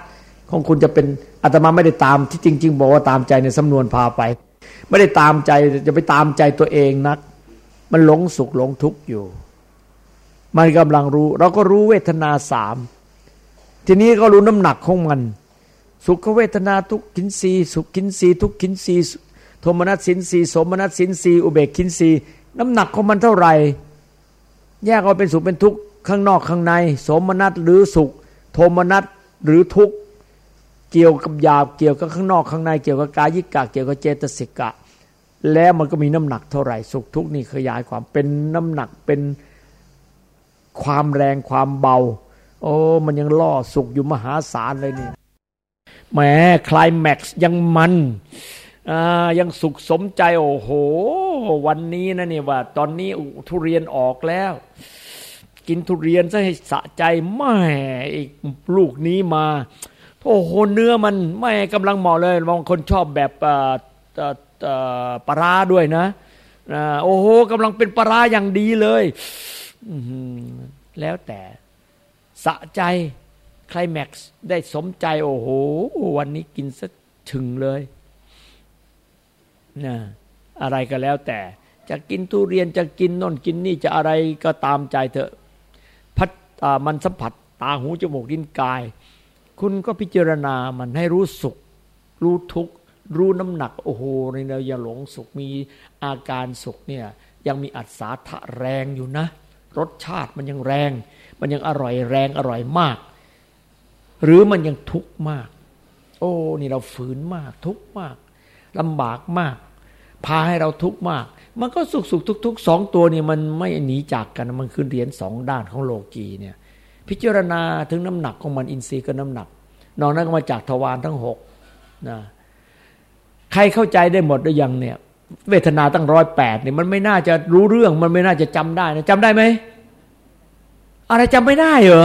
ของคุณจะเป็นอาตมาไม่ได้ตามที่จริงๆบอกว่าตามใจในสำนวนพาไปไม่ได้ตามใจจะไปตามใจตัวเองนักมันหลงสุขหลงทุกข์อยู่มันกำลังรู้เราก็รู้เวทนาสามทีนี้ก็รู้น้ำหนักของมันสุขเวทนาทุกขินรีสุขขินรีทุกขินรีโทมนัสสินรีโสมนัสสินรีอุเบกขินรีน้ำหนักของมันเท่าไหร่แยกออกเป็นสุขเป็นทุกข์ข้างนอกข้างในโสมนัสหรือสุขโทมนัสหรือทุกข์เกี่ยวกับหยาบเกี่ยวกับข้างนอกข้างในเกี่ยวกับกายิกะเกี่ยวกับเจตสิกะแล้วมันก็มีน้ำหนักเท่าไหร่สุขทุกข์นี่ขยายความเป็นน้ำหนักเป็นความแรงความเบาโอ้มันยังล่อสุขอยู่มหาศาลเลยนี่แหมไคลแม็กซ์ยังมันอ่ายังสุขสมใจโอ้โหวันนี้นะนี่ว่าตอนนี้ทุเรียนออกแล้วกินทุเรียนซะให้สะใจแม่อีกลูกนี้มาโอ้โหเนื้อมันแม่กำลังเหมาะเลยบางคนชอบแบบอ่าอ่าปลาร้าด้วยนะอ่าโอ้โหกำลังเป็นปลาร้าอย่างดีเลยแล้วแต่สะใจไคลแม็กซ์ได้สมใจโอ้โหวันนี้กินซะถึงเลยนะอะไรก็แล้วแต่จะกินทุเรียนจะกินโน่นกินนี่จะอะไรก็ตามใจเถอะพัดมันสัมผัสตาหูจมูกลิ้นกายคุณก็พิจารณามันให้รู้สุขรู้ทุกข์รู้น้ำหนักโอ้โหในเราอย่าหลงสุขมีอาการสุขเนี่ยยังมีอัศทะแรงอยู่นะรสชาติมันยังแรงมันยังอร่อยแรงอร่อยมากหรือมันยังทุกข์มากโอ้นี่เราฝืนมากทุกข์มากลำบากมากพาให้เราทุกข์มากมันก็สุขสุขทุกทุกสองตัวนี่มันไม่หนีจากกันมันคือเหรียญสองด้านของโลกีเนี่ยพิจารณาถึงน้ำหนักของมันอินทรีย์ก็น้ำหนักนอกนั้นก็มาจากทวารทั้งหกนะใครเข้าใจได้หมดหรือยังเนี่ยเวทนาตั้งร้อยแปดเนี่ยมันไม่น่าจะรู้เรื่องมันไม่น่าจะจำได้นะจำได้ไหมอะไรจำไม่ได้เหรอ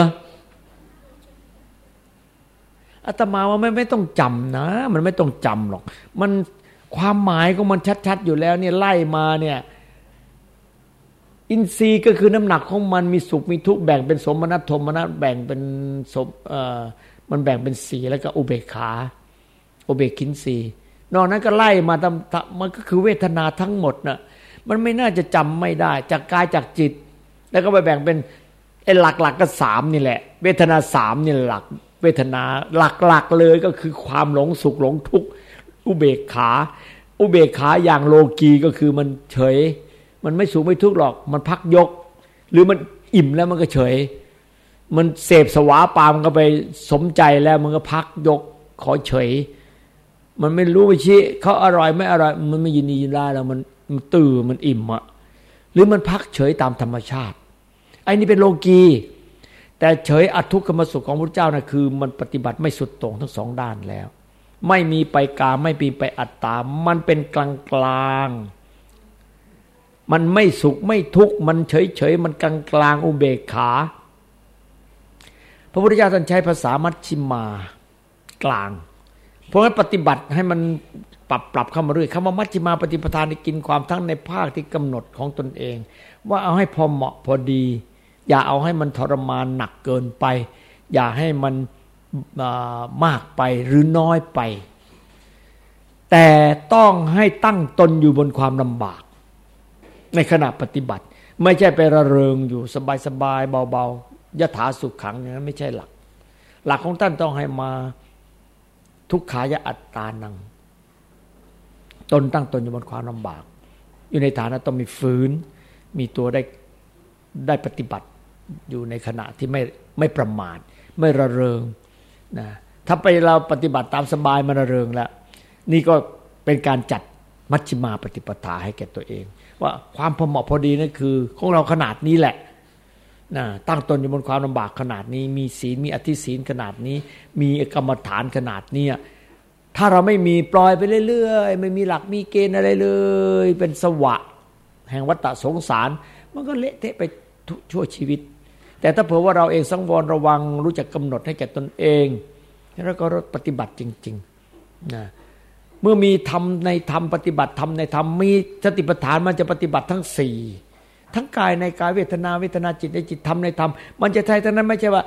อาตมาว่าไม่ไม่ต้องจำนะมันไม่ต้องจำหรอกมันความหมายของมันชัดๆอยู่แล้วเนี่ยไล่มาเนี่ยอินทรีย์ก็คือน้ำหนักของมันมีสุขมีทุกข์แบ่งเป็นสมนัตโทมนัตแบ่งเป็นสมเอ่อมันแบ่งเป็นสีแล้วก็อุเบกขาอุเบกขินสีนอกนั้นก็ไล่มาทำมันก็คือเวทนาทั้งหมดน่ะมันไม่น่าจะจำไม่ได้จากกายจากจิตแล้วก็ไปแบ่งเป็นไอ้หลักๆก็สามนี่แหละเวทนาสามนี่หลักเวทนาหลักๆเลยก็คือความหลงสุขหลงทุกข์อุเบกขาอุเบกขาอย่างโลกีก็คือมันเฉยมันไม่สุขไม่ทุกข์หรอกมันพักยกหรือมันอิ่มแล้วมันก็เฉยมันเสพสวาปามก็ไปสมใจแล้วมันก็พักยกขอเฉยมันไม่รู้วิชิเขาอร่อยไม่อร่อยมันไม่ยินดียินร้ายแล้วมันมันตื่นมันอิ่มอ่ะหรือมันพักเฉยตามธรรมชาติไอ้นี่เป็นโลกีแต่เฉยอทุกขมสุขของพระเจ้านะคือมันปฏิบัติไม่สุดโต่งทั้งสองด้านแล้วไม่มีไปกามไม่มีไปอัตตามันเป็นกลางกลางมันไม่สุขไม่ทุกข์มันเฉยเฉยมันกลางกลางอุเบกขาพระพุทธเจ้าท่านใช้ภาษามัชฌิมากลางเพราะงั้นปฏิบัติให้มันปรับปรับเข้ามาเรื่อยคำว่ามัชฌิมาปฏิปทานได้กินความทั้งในภาคที่กำหนดของตนเองว่าเอาให้พอเหมาะพอดีอย่าเอาให้มันทรมานหนักเกินไปอย่าให้มันมากไปหรือน้อยไปแต่ต้องให้ตั้งตนอยู่บนความลำบากในขณะปฏิบัติไม่ใช่ไประเริงอยู่สบายๆเบาๆยถาสุขขังอย่างนั้นไม่ใช่หลักหลักของท่านต้องให้มาทุกขายะอัตตานังตนตั้งตนอยู่บนความลำบากอยู่ในฐานะต้องมีฝืนมีตัวได้ได้ปฏิบัติอยู่ในขณะที่ไม่ไม่ประมาทไม่ระเริงนะถ้าไปเราปฏิบัติตามสบายมันระเริงแล้วนี่ก็เป็นการจัดมัชฌิมาปฏิปทาให้แก่ตัวเองว่าความพอเหมาะพอดีนั่นคือของเราขนาดนี้แหละนะตั้งตนอยู่บนความลำบากขนาดนี้มีศีลมีอธิศีลขนาดนี้มีกรรมฐานขนาดนี้ถ้าเราไม่มีปล่อยไปเรื่อยๆไม่มีหลักมีเกณฑ์อะไรเลยเป็นสวะแห่งวัฏสงสารมันก็เละเทะไปชั่วชีวิตแต่ถ้าเผื่อว่าเราเองสังวรระวังรู้จักกำหนดให้แก่ตนเองแล้วก็ปฏิบัติจริงๆนะเมื่อมีธรรมในธรรมปฏิบัติธรรมในธรรมมีสติปัฏฐานมันจะปฏิบัติทั้งสี่ทั้งกายในกายเวทนาเวทนาจิตในจิตธรรมในธรรมมันจะใช่ทั้งนั้นไม่ใช่ว่า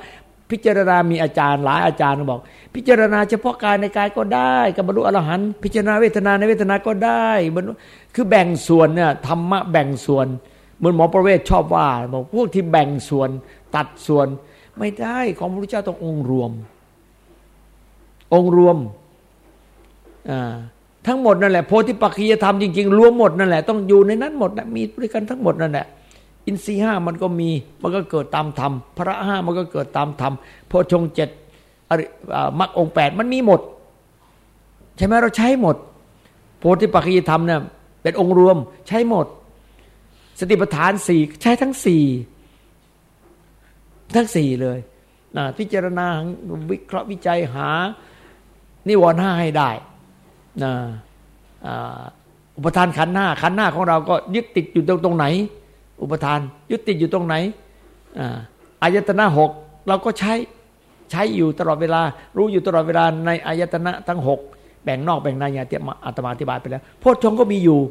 พิจารณามีอาจารย์หลายอาจารย์บอกพิจารณาเฉพาะกายในกายก็ได้ก็บรรลุอรหันต์พิจารณาเวทนาในเวทนาก็ได้คือแบ่งส่วนเนี่ยธรรมะแบ่งส่วนเหมือนหมอประเวศชอบว่าบอกพวกที่แบ่งส่วนตัดส่วนไม่ได้ของพระพุทธเจ้าต้ององค์รวมองค์รวมอ่าทั้งหมดนั่นแหละโพธิปักขิยธรรมจริงๆรวมหมดนั่นแหละต้องอยู่ในนั้นหมดนะมีด้วยกันทั้งหมดนั่นแหละอินทรีย์ห้ามันก็มีมันก็เกิดตามธรรมพระห้ามันก็เกิดตามธรรมโพชฌงค์เจ็ดมรรคองค์แปดมันมีหมดใช่ไหมเราใช้หมดโพธิปักขิยธรรมเนี่ยเป็นองค์รวมใช้หมดสติปัฏฐานสี่ใช้ทั้งสี่ทั้งสี่เลยนะพิจารณาวิเคราะห์วิจัยหานิวรณ์ห้าให้ได้นะอุปทานขันธ์ห้าขันธ์ห้าของเราก็ยึดติดอยู่ตรงตรงไหนอุปทานยึดติดอยู่ตรงไหนอายตนะหกเราก็ใช้ใช้อยู่ตลอดเวลารู้อยู่ตลอดเวลาในอายตนะทั้งหกแบ่งนอกแบ่งในอย่างที่อาตมาอธิบายไปแล้วโพชฌงค์ก็มีอยู่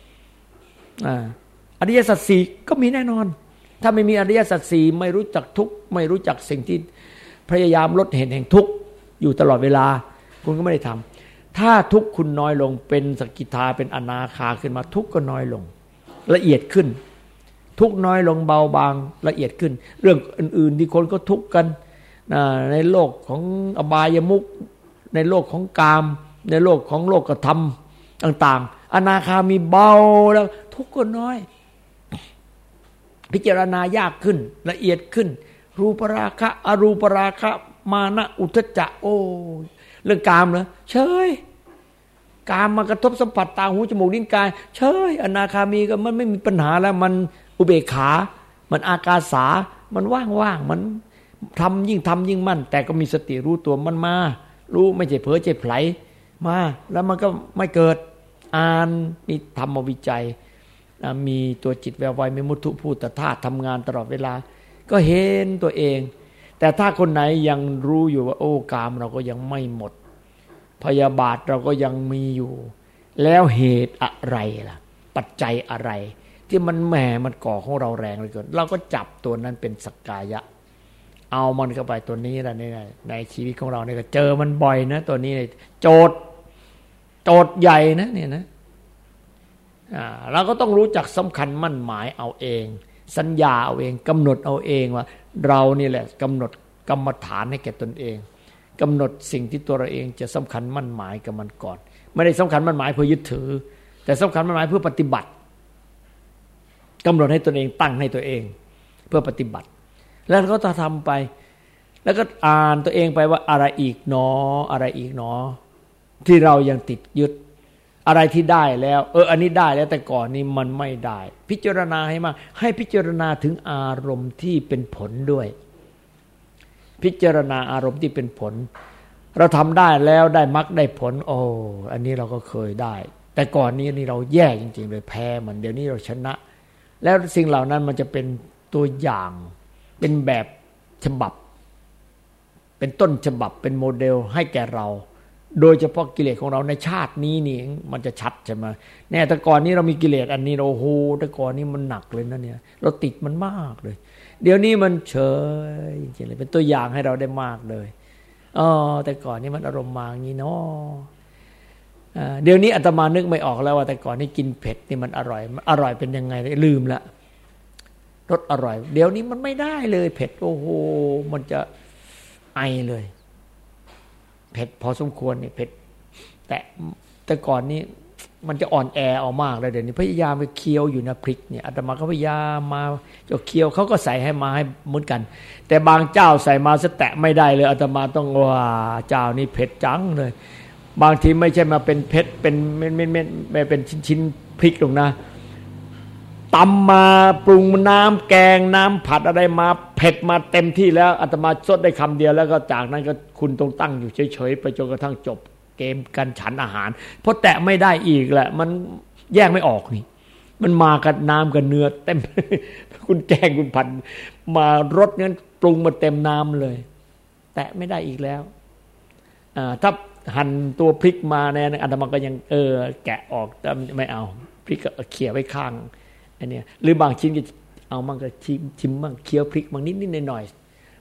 อริยสัจสี่ก็มีแน่นอนถ้าไม่มีอริยสัจสี่ไม่รู้จักทุกข์ไม่รู้จักสิ่งที่พยายามลดเหตุแห่งทุกข์อยู่ตลอดเวลาคุณก็ไม่ได้ทำถ้าทุกข์คุณน้อยลงเป็นสกิทาเป็นอนาคาขึ้นมาทุกข์ก็น้อยลงละเอียดขึ้นทุกข์น้อยลงเบาบางละเอียดขึ้นเรื่องอื่นๆที่คนก็ทุกข์กันในโลกของอบายมุขในโลกของกามในโลกของโลกธรรมต่างๆอนาคามีเบาแล้วทุกข์ก็น้อยพิจารณายากขึ้นละเอียดขึ้นรูปราคะอรูปราคะมานะอุทธัจจะโอ้เรื่องกามเหรอเฉยกามมากระทบสัมผัสตาหูจมูกลิ้นกายเฉยอนาคามีก็มันไม่มีปัญหาแล้วมันอุเบกขามันอากาสามันว่างๆมันทำยิ่งทำยิ่งมั่นแต่ก็มีสติรู้ตัวมันมารู้ไม่ใช่เผลอใจไผลมาแล้วมันก็ไม่เกิดอ่านมีธรรมวิจัยมีตัวจิตแววไวมีมุทุภูตธาตุทำงานตลอดเวลาก็เห็นตัวเองแต่ถ้าคนไหนยังรู้อยู่ว่าโอ้กามเราก็ยังไม่หมดพยาบาทเราก็ยังมีอยู่แล้วเหตุอะไรล่ะปัจจัยอะไรที่มันแหมมันก่อของเราแรงเหลือเกินเราก็จับตัวนั้นเป็นสักกายะเอามันเข้าไปตัวนี้แหละในในชีวิตของเราเนี่ยก็เจอมันบ่อยนะตัวนี้โจทย์โจทย์ใหญ่นะเนี่ยนะอ่าเราก็ต้องรู้จักสำคัญมั่นหมายเอาเองสัญญาเอาเองกำหนดเอาเองว่าเรานี่แหละกำหนดกรรมฐานให้แก่ตนเองกำหนดสิ่งที่ตัวเราเองจะสำคัญมั่นหมายกับมันก่อนไม่ได้สำคัญมั่นหมายเพื่อยึดถือแต่สำคัญมั่นหมายเพื่อปฏิบัติกำหนดให้ตนเองตั้งให้ตัวเองเพื่อปฏิบัติแล้วก็จะทำไปแล้วก็อ่านตัวเองไปว่าอะไรอีกหนออะไรอีกหนอที่เรายังติดยึดอะไรที่ได้แล้วเอออันนี้ได้แล้วแต่ก่อนนี้มันไม่ได้พิจารณาให้มากให้พิจารณาถึงอารมณ์ที่เป็นผลด้วยพิจารณาอารมณ์ที่เป็นผลเราทำได้แล้วได้มรรคได้ผลโอ้อันนี้เราก็เคยได้แต่ก่อนนี้นี่เราแย่จริงๆเลยแพ้มันเดี๋ยวนี้เราชนะแล้วสิ่งเหล่านั้นมันจะเป็นตัวอย่างเป็นแบบฉบับเป็นต้นฉบับเป็นโมเดลให้แก่เราโดยเฉพาะกิเลสของเราในชาตินี้นี่มันจะชัดใช่ไหมแน่แต่ก่อนนี้เรามีกิเลสอันนี้โอ้โหแต่ก่อนนี้มันหนักเลยนะเนี่ยเราติดมันมากเลยเดี๋ยวนี้มันเฉยจริงๆเลยเป็นตัวอย่างให้เราได้มากเลยอ๋อแต่ก่อนนี้มันอารมณ์มาอย่างนี้เนาะเดี๋ยวนี้อาตมานึกไม่ออกแล้วว่าแต่ก่อนนี้กินเผ็ดนี่มันอร่อยมันอร่อยเป็นยังไงลืมละรสอร่อยเดี๋ยวนี้มันไม่ได้เลยเผ็ดโอ้โหมันจะไอเลยเผ็ดพอสมควรนี่เผ็ดแต่แต่ก่อนนี้มันจะอ่อนแอเอามากเลยเดี๋ยวนี้พยายามไปเคี้ยวอยู่นะพริกเนี่ยอาตมาก็พยายามมาจะเคี้ยวเขาก็ใส่ให้มาให้เหมือนกันแต่บางเจ้าใส่มาซะแตะไม่ได้เลยอาตมาต้องว่าเจ้านี่เผ็ดจังเลยบางทีไม่ใช่มาเป็นเผ็ดเป็นเม็ดเม็ดเม็ดไม่เป็นชิ้นๆพริกหรอกนะตำมาปรุงน้ำแกงน้ำผัดอะไรมาเผ็ดมาเต็มที่แล้วอาตมาซดได้คำเดียวแล้วก็จากนั้นก็คุณต้องตั้งอยู่เฉยๆไปจนกระทั่งจบเกมการฉันอาหารเพราะแตะไม่ได้อีกแหละมันแยกไม่ออกนี่มันมากับน้ำกับเนื้อเต็ม คุณแกงคุณผัดมารสนั้นปรุงมาเต็มน้ำเลยแตะไม่ได้อีกแล้วอ่าถ้าหั่นตัวพริกมาเนี่ยอาตมาก็ยังเออแกะออกแต่ไม่เอาพริกก็เขี่ยไว้ข้างอันนี้หรือบางชิ้นก็เอามั่งก็ชิมชิมมั่งเคี้ยวพริกมั่งนิดๆหน่อยๆ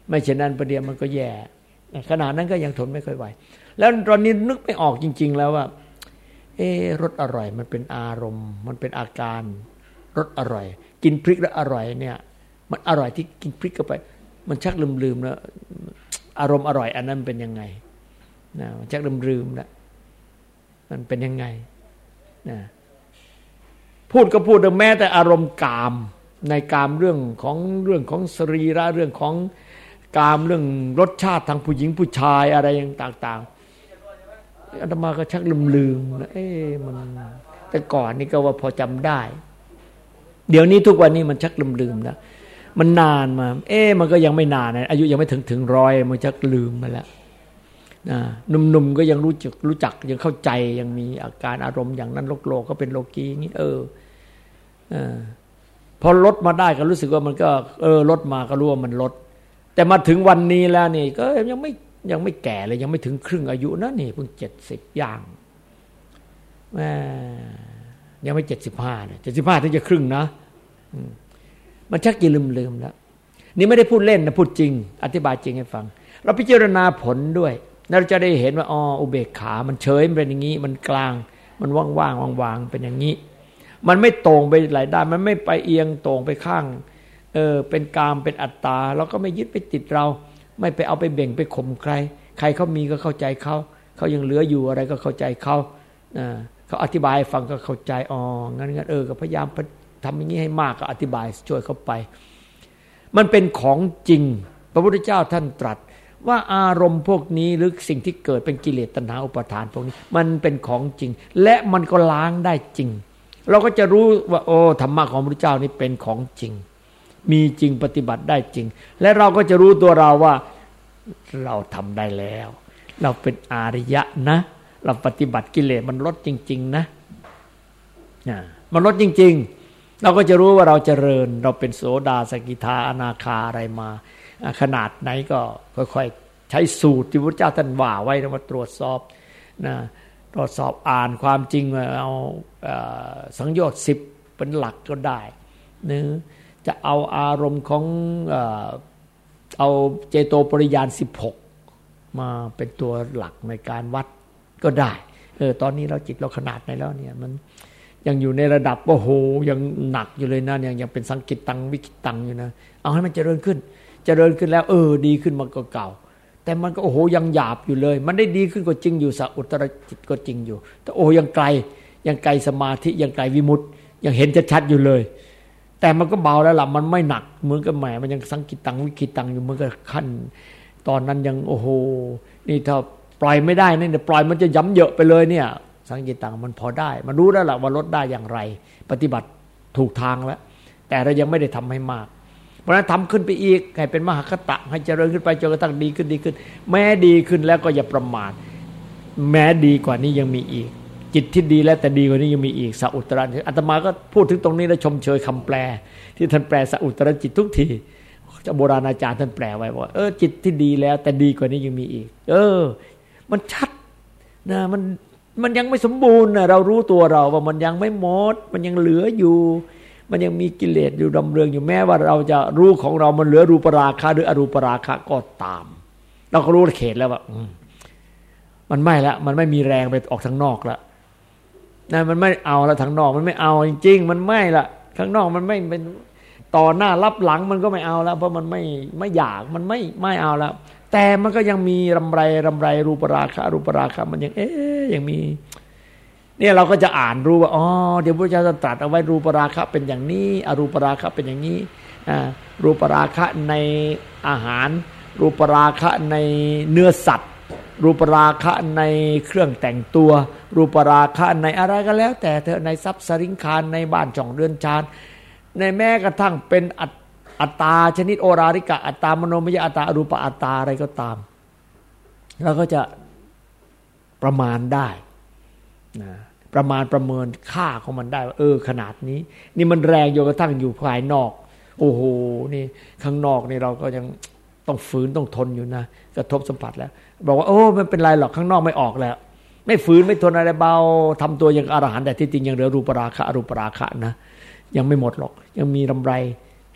ไม่เช่นนั้นประเดี๋ยวมันก็แย่ขนาดนั้นก็ยังทนไม่ค่อยไหวแล้วตอนนี้นึกไม่ออกจริงๆแล้วว่าเออรสอร่อยมันเป็นอารมณ์มันเป็นอาการรสอร่อยกินพริกแล้วอร่อยเนี่ยมันอร่อยที่กินพริกเข้าไปมันชักลืมๆแล้วอารมณ์อร่อยอันนั้นเป็นยังไงนะมันชักลืมๆแล้วมันเป็นยังไงนะพูดก็พูดแม้แต่อารมณ์กามในกามเรื่องของเรื่องของสรีระเรื่องของกามเรื่องรสชาติทางผู้หญิงผู้ชายอะไรต่างๆอาตมาก็ชักลืมๆนะเอ๊ะมันแต่ก่อนนี่ก็ว่าพอจำได้เดี๋ยวนี้ทุกวันนี้มันชักลืมๆนะมันนานมาเอ๊ะมันก็ยังไม่นานนะอายุยังไม่ถึงถึงร้อยมันชักลืมมาแล้วนะหนุ่มๆก็ยังรู้จักรู้จักยังเข้าใจยังมีอาการอารมณ์อย่างนั้นโลกโลกก็เป็นโลกีอย่างนี้เออเออพอลดมาได้ก็รู้สึกว่ามันก็เออลดมาก็รู้ว่ามันลดแต่มาถึงวันนี้แล้วนี่ก็ยังไม่ยังไม่แก่เลยยังไม่ถึงครึ่งอายุนะนี่เพิ่งเจ็ดสิบย่างแหมยังไม่เจ็ดสิบห้าเนี่ยเจ็ดสิบห้าถึงจะครึ่งนะมันชักจะลืมๆแล้วนี่ไม่ได้พูดเล่นนะพูดจริงอธิบายจริงให้ฟังเราพิจารณาผลด้วยเราจะได้เห็นว่าอ๋ออุเบกขามันเฉยมันเป็นอย่างนี้มันกลางมันว่างๆวางๆเป็นอย่างนี้มันไม่ตรงไปหลายด้านมันไม่ไปเอียงตรงไปข้างเออเป็นกามเป็นอัตตาเราก็ไม่ยึดไปติดเราไม่ไปเอาไปเบ่งไปข่มใครใครเขามีก็เข้าใจเขาเขายังเหลืออยู่อะไรก็เข้าใจเขาอ่าเขาอธิบายให้ฟังก็เข้าใจอ๋องั้นงั้นเออก็พยายามทำอย่างนี้ให้มากก็อธิบายช่วยเขาไปมันเป็นของจริงพระพุทธเจ้าท่านตรัสว่าอารมณ์พวกนี้หรือสิ่งที่เกิดเป็นกิเลสตัณหาอุปาทานพวกนี้มันเป็นของจริงและมันก็ล้างได้จริงเราก็จะรู้ว่าโอ้ธรรมะของพระพุทธเจ้านี่เป็นของจริงมีจริงปฏิบัติได้จริงและเราก็จะรู้ตัวเราว่าเราทำได้แล้วเราเป็นอริยะนะเราปฏิบัติกิเลสมันลดจริงๆนะมันลดจริงๆเราก็จะรู้ว่าเราเจริญเราเป็นโสดาสกิทาอนาคาอะไรมาขนาดไหนก็ค่อยๆใช้สูตรที่พระเจ้าท่านว่าไว้มาตรวจสอบนะตรวจสอบอ่านความจริงเอาสังโยชน์สิบเป็นหลักก็ได้นะจะเอาอารมณ์ของเอาเจโตปริยานสิบหกมาเป็นตัวหลักในการวัดก็ได้เออตอนนี้เราจิตเราขนาดไหนแล้วเนี่ยมันยังอยู่ในระดับโอ้โหยังหนักอยู่เลยนะยังยังเป็นสังกิตตังวิกิตตังอยู่นะเอาให้มันเจริญขึ้นเจริญขึ้นแล้วเออดีขึ้นมันก็เก่าแต่มันก็โอ้โหยังหยาบอยู่เลยมันได้ดีขึ้นก็จริงอยู่สัอุตตรจิตก็จริงอยู่แต่โอ้ยังไกลยังไกลสมาธิยังไกลวิมุตติยังเห็นชัดๆอยู่เลยแต่มันก็เบาแล้วล่ะมันไม่หนักเหมือนกับแหมมันยังสังกิตตังวิกิตตังอยู่เหมือนกับขั้นตอนนั้นยังโอ้โหนี่ถ้าปล่อยไม่ได้นี่ปล่อยมันจะย้ำเยอะไปเลยเนี่ยสังกิตตังมันพอได้มันรู้แล้วล่ะว่าลดได้อย่างไรปฏิบัติถูกทางแล้วแต่เรายังไม่ได้ทำให้มากเพราะฉะนั้นทำขึ้นไปอีกให้เป็นมหคตะให้เจริญขึ้นไปจนกระทั่งดีขึ้นดีขึ้นแม้ดีขึ้นแล้วก็อย่าประมาทแม้ดีกว่านี้ยังมีอีกจิตที่ดีแล้วแต่ดีกว่านี้ยังมีอีกสัอุตตรจิตอาตมาก็พูดถึงตรงนี้แล้วชมเชยคำแปลที่ท่านแปลสัอุตตรจิตทุกทีโบราณอาจารย์ท่านแปลไว้ว่าเออจิตที่ดีแล้วแต่ดีกว่านี้ยังมีอีกเออมันชัดนะมันมันยังไม่สมบูรณ์นะเรารู้ตัวเราว่ามันยังไม่หมดมันยังเหลืออยู่มันยังมีกิเลสอยู่ดำเรืองอยู่แม้ว่าเราจะรู้ของเรามันเหลือรูปราคะหรืออรูปราคะก็ตามเราก็รู้เขตแล้วว่ามันไม่ละมันไม่มีแรงไปออกทางนอกละนั่นมันไม่เอาละทางนอกมันไม่เอาจริงๆมันไม่ละข้างนอกมันไม่เป็นต่อหน้ารับหลังมันก็ไม่เอาแล้วเพราะมันไม่ไม่อยากมันไม่ไม่เอาแล้วแต่มันก็ยังมีรำไรรำไรรูปราคะรูปราคะมันยังเอ๊ะยังมีเนี่ยเราก็จะอ่านรู้ว่าอ๋อเดี๋ยวพระเจ้าตรัสเอาไว้รูปราคะเป็นอย่างนี้อรูปราคะเป็นอย่างนี้อ่ารูปราคะในอาหารรูปราคะในเนื้อสัตว์รูปราคะในเครื่องแต่งตัวรูปราคะในอะไรก็แล้วแต่เถอะในทรัพย์สริงคารในบ้านช่องเรือนชานในแม้กระทั่งเป็นอัตตาชนิดโอราริกะอัตตามโนมยอัตตาอรูปอัตตาอะไรก็ตามเราก็จะประมาณได้นะประมาณประเมินค่าของมันได้ว่าเออขนาดนี้นี่มันแรงโยกระทั่งอยู่ภายนอกโอ้โหนี่ข้างนอกนี่เราก็ยังต้องฝืนต้องทนอยู่นะกระทบสัมผัสแล้วบอกว่าโอ้ไม่เป็นไรหรอกข้างนอกไม่ออกแล้วไม่ฝืนไม่ทนอะไรเบาทำตัวอย่างอรหันต์แต่ที่จริงยังเหลือรูปราคะอรูปราคะนะยังไม่หมดหรอกยังมีรำไร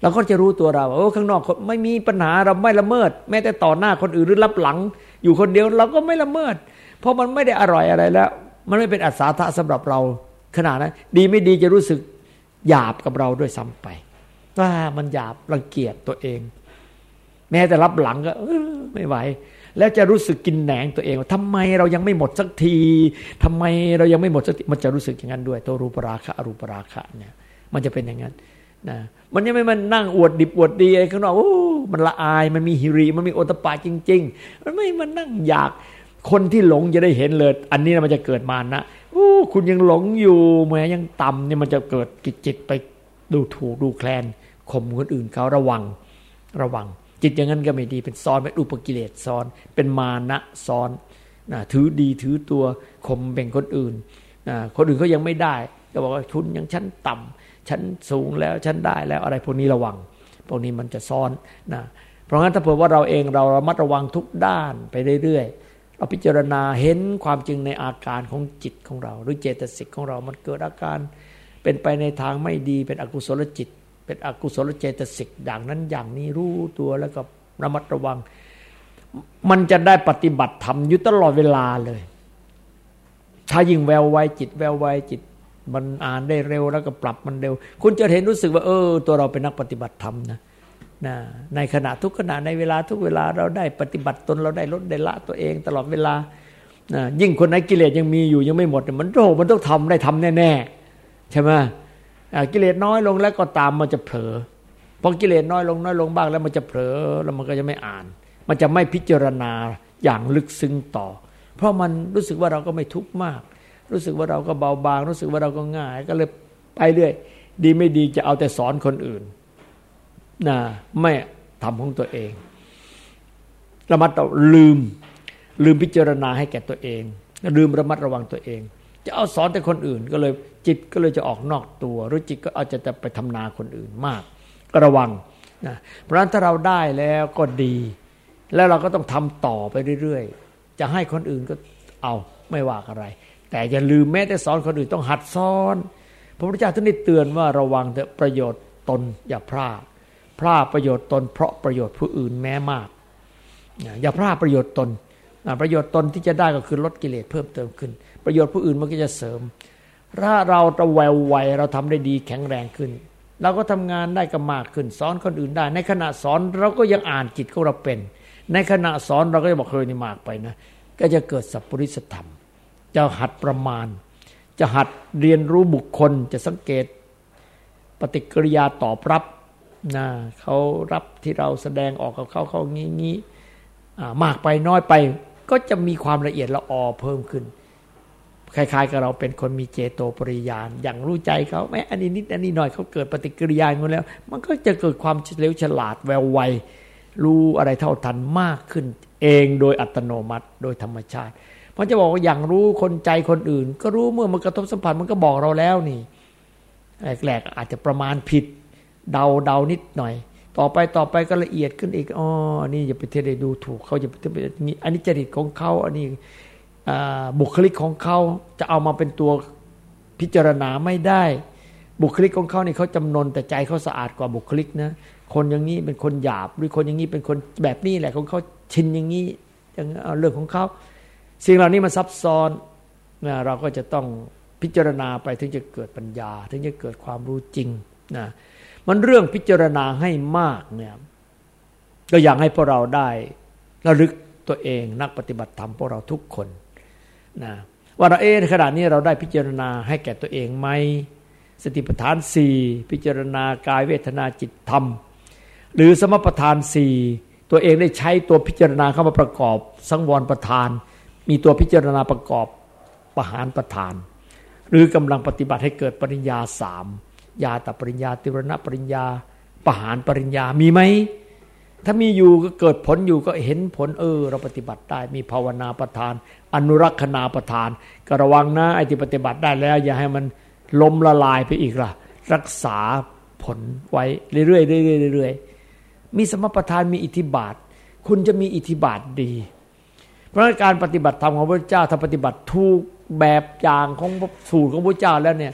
เราก็จะรู้ตัวเราโอ้ข้างนอกไม่มีปัญหาเราไม่ละเมิดแม้แต่ต่อหน้าคนอื่นหรือรับหลังอยู่คนเดียวเราก็ไม่ละเมิดเพราะมันไม่ได้อร่อยอะไรแล้วมันไม่เป็นอัศธาสำหรับเราขนาดนั้นดีไม่ดีจะรู้สึกหยาบกับเราด้วยซ้ำไปว่ามันหยาบรังเกียจตัวเองแม้แต่รับหลังก็เออไม่ไหวแล้วจะรู้สึกกินแหนงตัวเองว่าทำไมเรายังไม่หมดสักทีทำไมเรายังไม่หมดสักทีมันจะรู้สึกอย่างนั้นด้วยตัวรูปราคะอรูปราคะเนี่ยมันจะเป็นอย่างนั้นนะมันยังไม่มันนั่งอวดดิบอวดดีไอ้ข้างนอกโอ้มันละอายมันมีหิริมันมีโอตปะจริงๆมันไม่มันนั่งอยากคนที่หลงจะได้เห็นเลยอันนี้มันจะเกิดมานะโอ้คุณยังหลงอยู่แม้ยังต่ำเนี่ยมันจะเกิดจิตไปดูถูกดูแคลนข่มคนอื่นเขาระวังระวังจิตอย่างนั้นก็ไม่ดีเป็นซ้อนเป็นอุปกิเลสซ้อนเป็นมานะซ้อนนะถือดีถือตัวข่มแบ่งคนอื่นนะคนอื่นเขายังไม่ได้ก็บอกว่าคุณยังชั้นต่ำชั้นสูงแล้วชั้นได้แล้วอะไรพวกนี้ระวังพวกนี้มันจะซ้อนนะเพราะงั้นถ้าเผื่อว่าเราเองเราระมัดระวังทุกด้านไปเรื่อยๆเราพิจารณาเห็นความจริงในอาการของจิตของเราหรือเจตสิกของเรามันเกิดอาการเป็นไปในทางไม่ดีเป็นอกุศลจิตเป็นอกุศลเจตสิกอย่างนั้นอย่างนี้รู้ตัวแล้วก็ระมัดระวังมันจะได้ปฏิบัติธรรมอยู่ตลอดเวลาเลยถ้ายิ่งแววไวจิตแววไวจิตมันอ่านได้เร็วแล้วก็ปรับมันเร็วคุณจะเห็นรู้สึกว่าเออตัวเราเป็นนักปฏิบัติธรรมนะนะในขณะทุกขณะในเวลาทุกเวลาเราได้ปฏิบัติตนเราได้ลดได้ละตัวเองตลอดเวลานะยิ่งคนไหนกิเลสยังมีอยู่ยังไม่หมดมันโธ่มันต้องทำได้ทำแน่ๆใช่ไหมกิเลสน้อยลงแล้วก็ตามมันจะเผลอพอกิเลสน้อยลงน้อยลงบ้างแล้วมันจะเผลอแล้วมันก็จะไม่อ่านมันจะไม่พิจารณาอย่างลึกซึ้งต่อเพราะมันรู้สึกว่าเราก็ไม่ทุกข์มากรู้สึกว่าเราก็เบาบางรู้สึกว่าเราก็ง่ายก็เลยไปเรื่อยดีไม่ดีจะเอาแต่สอนคนอื่นนะไม่ทำของตัวเองระมัดระวังลืมลืมพิจารณาให้แก่ตัวเองลืมระมัดระวังตัวเองจะเอาสอนแต่คนอื่นก็เลยจิตก็เลยจะออกนอกตัวหรือจิตก็อาจจะจะไปทำนาคนอื่นมากก็ระวังนะเพราะฉะนั้นถ้าเราได้แล้วก็ดีแล้วเราก็ต้องทำต่อไปเรื่อยๆจะให้คนอื่นก็เอาไม่ว่าอะไรแต่อย่าลืมแม้แต่สอนคนอื่นต้องหัดสอนพระพุทธเจ้าท่านได้เตือนว่าระวังเถอะประโยชน์ตนอย่าพลาดพลาดประโยชน์ตนเพราะประโยชน์ผู้อื่นแม้มากอย่าพลาดประโยชน์ตนประโยชน์ตนที่จะได้ก็คือลดกิเลสเพิ่มเติมขึ้นประโยชน์ผู้อื่นมันก็จะเสริมถ้าเราตะแววไวเราทำได้ดีแข็งแรงขึ้นเราก็ทำงานได้ก็มากขึ้นสอนคนอื่นได้ในขณะสอนเราก็ยังอ่านจิตของเราเป็นในขณะสอนเราก็จะบอกเคยนี่มากไปนะก็จะเกิดสัพพุริสธรรมจะหัดประมาณจะหัดเรียนรู้บุคคลจะสังเกตปฏิกิริยาตอบรับนะเขารับที่เราแสดงออกกับเขาเขางี้งี้มากไปน้อยไปก็จะมีความละเอียดละออเพิ่มขึ้นคล้ายๆกับเราเป็นคนมีเจโตปริญาณอย่างรู้ใจเขาแม้อันนี้นิดอันนี้หน่อยเขาเกิดปฏิกิริยาอย่างนั้นแล้วมันก็จะเกิดความเฉลียวฉลาดแววไวรู้อะไรเท่าทันมากขึ้นเองโดยอัตโนมัติโดยธรรมชาติมันจะบอกว่าอย่างรู้คนใจคนอื่นก็รู้เมื่อมันกระทบสัมผัสมันก็บอกเราแล้วนี่แรกๆอาจจะประมาณผิดเดาเดานิดหน่อยต่อไปต่อไปก็ละเอียดขึ้นอีกอ๋อนี่อย่าไปเทได้ดูถูกเขาอย่าไปเทนี่อันนี้จริตของเขาอันนี้บุคลิกของเขาจะเอามาเป็นตัวพิจารณาไม่ได้บุคลิกของเขานี่เขาจำนนแต่ใจเขาสะอาดกว่าบุคลิกนะคนอย่างนี้เป็นคนหยาบหรือคนอย่างนี้เป็นคนแบบนี้แหละของเขาชินอย่างนี้อย่างเอาเรื่องของเขาสิ่งเหล่านี้มันซับซ้อนนะเราก็จะต้องพิจารณาไปถึงจะเกิดปัญญาถึงจะเกิดความรู้จริงนะมันเรื่องพิจารณาให้มากเนี่ยก็อยากให้พวกเราได้ระลึกตัวเองนักปฏิบัติธรรมพวกเราทุกคนนะว่าเราเอ๊ะขณะนี้เราได้พิจารณาให้แก่ตัวเองไหมสติปัฏฐานสี่พิจารณากายเวทนาจิตธรรมหรือสมปัฏฐานสี่ตัวเองได้ใช้ตัวพิจารณาเข้ามาประกอบสังวรประธานมีตัวพิจารณาประกอบปหานประธานหรือกำลังปฏิบัติให้เกิดปริญญาสามญาตปริญญาติรณปริญญาปหานปริญญามีไหมถ้ามีอยู่ก็เกิดผลอยู่ก็เห็นผลเออเราปฏิบัติได้มีภาวนาประธานอนุรักษณาประธานก็ระวังนะไอ้ที่ปฏิบัติได้แล้วอย่าให้มันล้มละลายไปอีกล่ะรักษาผลไว้เรื่อยๆเรื่อยๆมีสมประธานมีอิทธิบาทคุณจะมีอิทธิบาทดีเพราะการปฏิบัติธรรมของพระเจ้าถ้าปฏิบัติถูกแบบอย่างของสูตรของพระเจ้าแล้วเนี่ย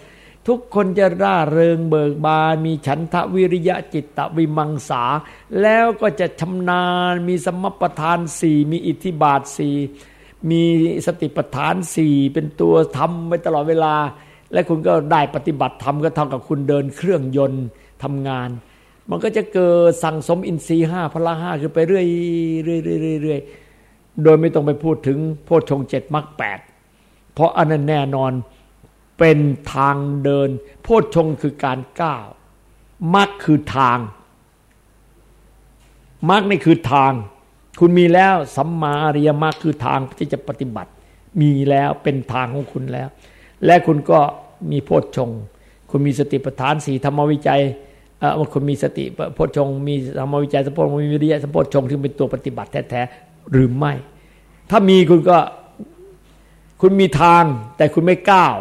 ทุกคนจะร่าเริงเบิกบานมีฉันทะวิริยะจิตตวิมังสาแล้วก็จะชำนาญมีสมปทานสี่มีอิทธิบาทสี่มีสติปัฏฐานสี่เป็นตัวทำไปตลอดเวลาและคุณก็ได้ปฏิบัติธรรมก็เท่ากับคุณเดินเครื่องยนต์ทำงานมันก็จะเกิดสั่งสมอินทรีย์ห้าพละห้าขึ้นไปเรื่อยเรื่อยเรื่อยเรื่อยโดยไม่ต้องไปพูดถึงโพชฌงค์เจ็ดมรรคแปดเพราะอันนั้นแน่นอนเป็นทางเดินโพชฌงค์คือการก้าวมรรคคือทางมรรคนี่คือทางคุณมีแล้วสัมมาอริยมรรคคือทางที่จะปฏิบัติมีแล้วเป็นทางของคุณแล้วและคุณก็มีโพชฌงค์คุณมีสติปัฏฐานสี่ธรรมวิจัยเอ่อคุณมีสติโพชฌงค์มีธรรมวิจัยสัมโพชฌงค์มีวิริยะสัมโพชฌงค์ที่เป็นตัวปฏิบัติแท้ๆหรือไม่ถ้ามีคุณก็คุณมีทางแต่คุณไม่ก้า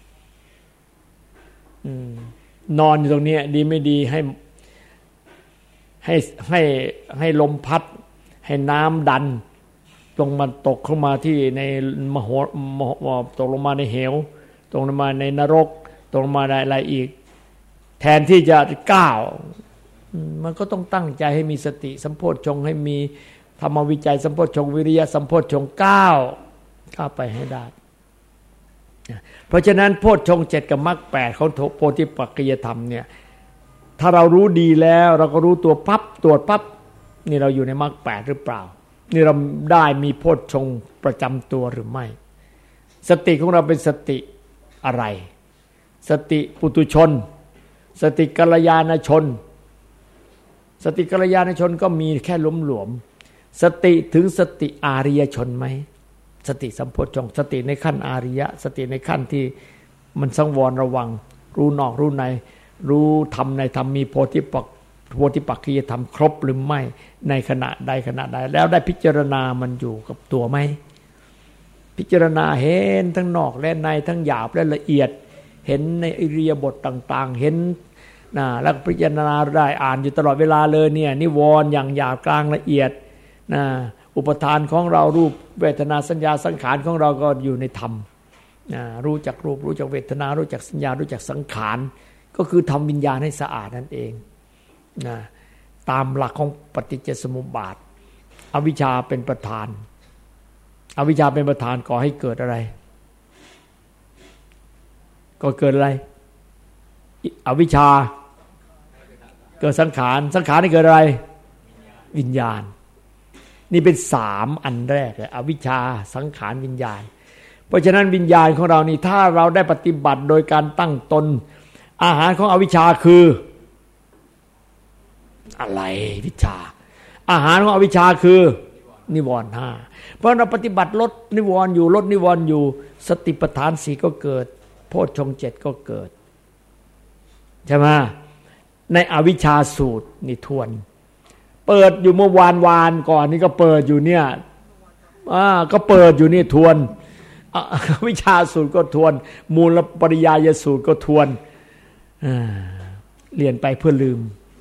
วนอนอยู่ตรงนี้ดีไม่ดีให้ให้ให้ให้ลมพัดให้น้ำดันลงมาตกลงมาที่ในมโหตกลงมาในเหวตกลงมาในนรกตกลงมาในอะไรอีกแทนที่จะก้าวมันก็ต้องตั้งใจให้มีสติสัมโพชฌงค์ให้มีธรรมวิจัยสัมโพชฌงค์วิริยะสัมโพชฌงค์ก้าวก้าวไปให้ได้เพราะฉะนั้นโพชฌงค์เจ็ดกับมรรคแปดของโพธิปักขิยธรรมเนี่ยถ้าเรารู้ดีแล้วเราก็รู้ตัวปั๊บตรวจปั๊บนี่เราอยู่ในมรรคแปดหรือเปล่านี่เราได้มีโพชฌงค์ประจำตัวหรือไม่สติของเราเป็นสติอะไรสติปุถุชนสติกัลยาณชนสติกัลยาณชนก็มีแค่หลวมๆสติถึงสติอาริยชนไหมสติสัมโพชฌงค์สติในขั้นอาริยะสติในขั้นที่มันสังวรระวังรู้นอกรู้ในรู้ธรรมในธรรมมีโพธิปักโพธิปักขิยธรรมครบหรือไม่ในขณะใดขณะใดแล้วได้พิจารณามันอยู่กับตัวไหมพิจารณาเห็นทั้งนอกและในทั้งหยาบและละเอียดเห็นในอิริยาบถต่างๆเห็นนะแล้วพิจารณาได้อ่านอยู่ตลอดเวลาเลยเนี่ยนิวรณ์อย่างหยาบกลางละเอียดนะอุปทานของเรารูปเวทนาสัญญาสังขารของเราก็อยู่ในธรรมนะรู้จักรูปรู้จักเวทนารู้จักสัญญารู้จักสังขารก็คือทำวิญญาณให้สะอาดนั่นเองนะตามหลักของปฏิจจสมุปบาทอวิชชาเป็นประธานอวิชชาเป็นประธานก่อให้เกิดอะไรก็เกิดอะไรอวิชชาเกิดสังขารสังขารนี่เกิดอะไรวิญญาณนี่เป็นสามอันแรกเลยอวิชชาสังขารวิญญาณเพราะฉะนั้นวิญญาณของเรานี่ถ้าเราได้ปฏิบัติโดยการตั้งตนอาหารของอวิชชาคืออะไรวิชาอาหารของอวิชชาคือนิวรณ์ห้าเพราะเราปฏิบัติลดนิวรณ์อยู่ลดนิวรณ์อยู่สติปัฏฐานสี่ก็เกิดโพชฌงค์เจ็ดก็เกิดใช่ไหมในอวิชชาสูตรนี่ทวนเปิดอยู่เมื่อวานวานก่อนนี่ก็เปิดอยู่เนี่ยอ่าก็เปิดอยู่นี่ทวนอวิชชาสูตรก็ทวนมูลปริยายสูตรก็ทวนเรียนไปเพื่อลืม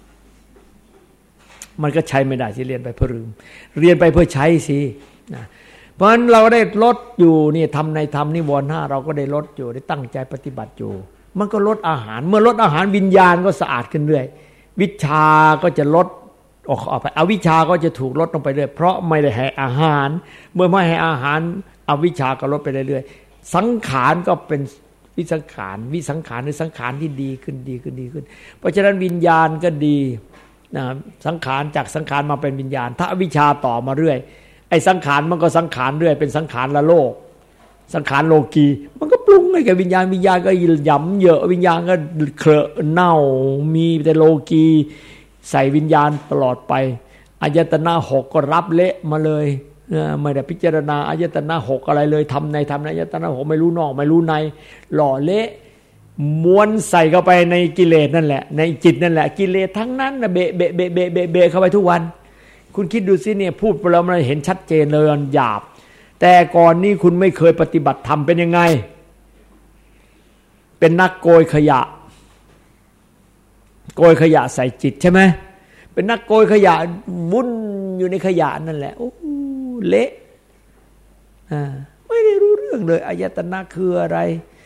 มันก็ใช้ไม่ได้ที่เรียนไปเพื่อลืมเรียนไปเพื่อใช้สินะเพราะฉะนั้นเราได้ลดอยู่นี่ทำในธรรมนิวรณ์ห้าเราก็ได้ลดอยู่ได้ตั้งใจปฏิบัติอยู่มันก็ลดอาหารเมื่อลดอาหารวิญญาณก็สะอาดขึ้นเรื่อยวิชาก็จะลดออกออกไปอวิชาก็จะถูกลดลงไปเรื่อยเพราะไม่ได้ให้อาหารเมื่อไม่ให้อาหารอวิชาก็ลดไปเรื่อยๆสังขารก็เป็นวิสังขารวิสังขารหรือสังขารที่ดีขึ้นดีขึ้นดีขึ้นเพราะฉะนั้นวิญญาณก็ดีนะสังขารจากสังขารมาเป็นวิญญาณถ้าอวิชชาต่อมาเรื่อยไอ้สังขารมันก็สังขารเรื่อยเป็นสังขารละโลกสังขารโลกีมันก็ปรุงให้กับวิญญาณวิญญาณก็หย่ำเยอะวิญญาณก็เคลอะเน่ามีแต่โลกีใส่วิญญาณตลอดไปอายตนะหกก็รับเละมาเลยไม่ได้พิจารณาอายตนะหกอะไรเลยทำในทำในอายตนะหกไม่รู้นอกไม่รู้ในหล่อเละม้วนใส่เข้าไปในกิเลสนั่นแหละในจิตนั่นแหละกิเลสทั้งนั้นนะเบะเบะเบะเบะเบะเบะเข้าไปทุกวันคุณคิดดูสิเนี่ยพูดไปแล้วมันเห็นชัดเจนเลยมันหยาบแต่ก่อนนี้คุณไม่เคยปฏิบัติธรรมเป็นยังไงเป็นนักโกยขยะโกยขยะใส่จิตใช่ไหมเป็นนักโกยขยะวุ่นอยู่ในขยะนั่นแหละโอ้เละอ่าไม่ได้รู้เรื่องเลยอายตนะคืออะไร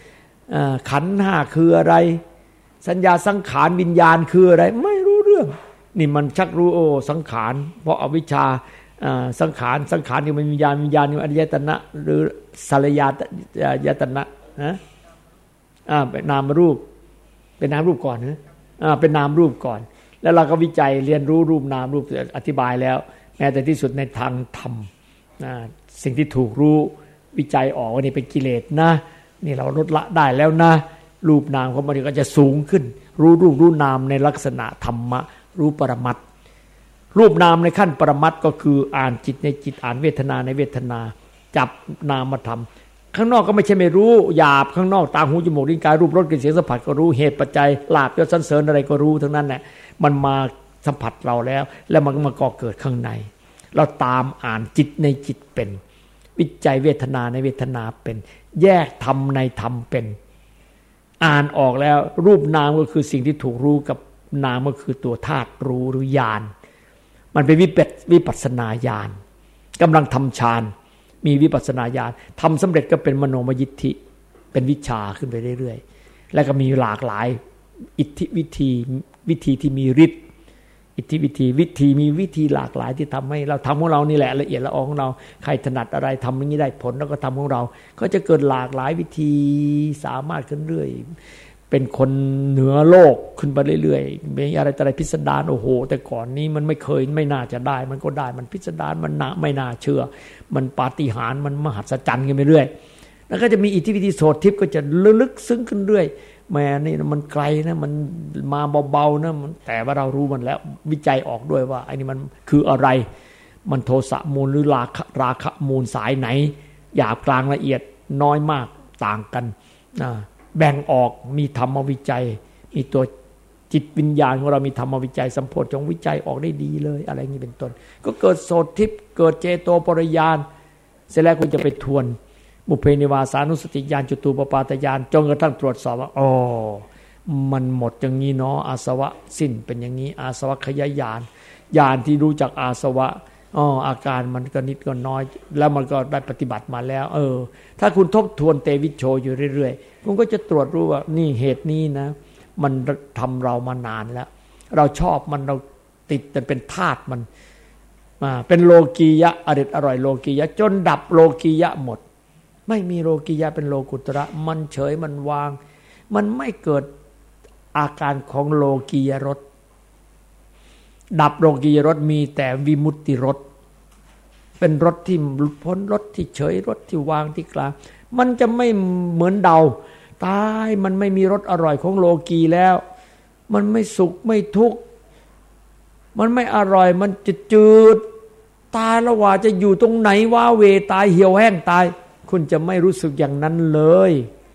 ขันธ์ห้าคืออะไรสัญญาสังขารวิญญาณคืออะไรไม่รู้เรื่องนี่มันชักรู้โอ้สังขารเพราะอวิชชาสังขารสังขารนี่มันวิญญาณวิญญาณนี่อายตนะหรือสลายายตนะนะอ่าเป็นนามรูปเป็นนามรูปก่อนนะอ่าเป็นนามรูปก่อนแล้วเราก็วิจัยเรียนรู้รูปนามรูปอธิบายแล้วแม้แต่ที่สุดในทางธรรมนะสิ่งที่ถูกรู้วิจัยออกว่านี่เป็นกิเลสนะนี่เราลดละได้แล้วนะรูปนามของมันก็จะสูงขึ้นรู้รูปรู้นามในลักษณะธรรมะรู้ปรมัตถ์รูปนามในขั้นปรมัตถ์ก็คืออ่านจิตในจิตอ่านเวทนาในเวทนาจับนามธรรมข้างนอกก็ไม่ใช่ไม่รู้หยาบข้างนอกตาหูจมูกลิ้นกายรูปรสกลิ่นเสียงสัมผัสก็รู้เหตุปัจจัยลาภยศสรรเสริญอะไรก็รู้ทั้งนั้นแหละมันมาสัมผัสเราแล้วแล้วมันก็มาก่อเกิดข้างในเราตามอ่านจิตในจิตเป็นวิจัยเวทนาในเวทนาเป็นแยกธรรมในธรรมเป็นอ่านออกแล้วรูปนามก็คือสิ่งที่ถูกรู้กับนามก็คือตัวธาตุรู้หรือญาณมันเป็นวิปัสวิปัสสนาญาณกำลังทำฌานมีวิปัสสนาญาณทำสำเร็จก็เป็นมโนมยิทธิเป็นวิชาขึ้นไปเรื่อยๆแล้วก็มีหลากหลายอิทธิวิธีวิธีที่มีฤทธิ์อิทธิวิธีวิธีมีวิธีหลากหลายที่ทำให้เราทำของเรานี่แหละละเอียดละออของเราใครถนัดอะไรทำอย่างนี้ได้ผลแล้วก็ทำของเราก็จะเกิดหลากหลายวิธีสามารถขึ้นเรื่อยเป็นคนเหนือโลกขึ้นไปเรื่อยๆมีอะไรแต่อะไรพิสดารโอ้โหแต่ก่อนนี้มันไม่เคยไม่น่าจะได้มันก็ได้มันพิสดารมันน่าไม่น่าเชื่อมันปาฏิหาริย์มันมหัศจรรย์กันไปเรื่อยแล้วก็จะมีอิทธิวิธีโสตทิพย์ก็จะลึกซึ้งขึ้นเรื่อยแม่นี่มันไกลนะมันมาเบาๆนะแต่ว่าเรารู้มันแล้ววิจัยออกด้วยว่าไอ้นี่มันคืออะไรมันโทสะมูลหรือราคะราคะมูลสายไหนหยาบกลางละเอียดน้อยมากต่างกันนะแบ่งออกมีธรรมวิจัยมีตัวจิตวิญญาณของเรามีธรรมวิจัยสัมโพธจงวิจัยออกได้ดีเลยอะไรอย่างนี้เป็นต้นก็เกิดโสตทิพย์เกิดเจโตปริญาณเสร็จแล้วคุณจะไปทวนบุพเพนิวาสานุสติญาณจตุปปาตญาณจนกระทั่งตรวจสอบว่าอ๋อมันหมดอย่างนี้เนาะอาสวะสิ้นเป็นอย่างนี้อาสวะขยายญาณญาณที่รู้จักอาสวะอ๋ออาการมันก็นิดก็น้อยแล้วมันก็ได้ปฏิบัติมาแล้วเออถ้าคุณทบทวนเตวิชโชอยู่เรื่อยๆคุณก็จะตรวจรู้ว่านี่เหตุนี้นะมันทำเรามานานแล้วเราชอบมันเราติดมันเป็นธาตุมันมาเป็นโลกียะอริดอร่อยโลกียะจนดับโลกียะหมดไม่มีโลกียะเป็นโลกุตระมันเฉยมันวางมันไม่เกิดอาการของโลกียรสดับโลกียรสมีแต่วิมุตติรสเป็นรสที่หลุดพ้นรสที่เฉยรสที่วางที่กลางมันจะไม่เหมือนเดาตายมันไม่มีรสอร่อยของโลกีแล้วมันไม่สุขไม่ทุกข์มันไม่อร่อยมันจะจืดตายแล้วว่าจะอยู่ตรงไหนว่าเวตายเหี่ยวแห้งตายคุณจะไม่รู้สึกอย่างนั้นเลย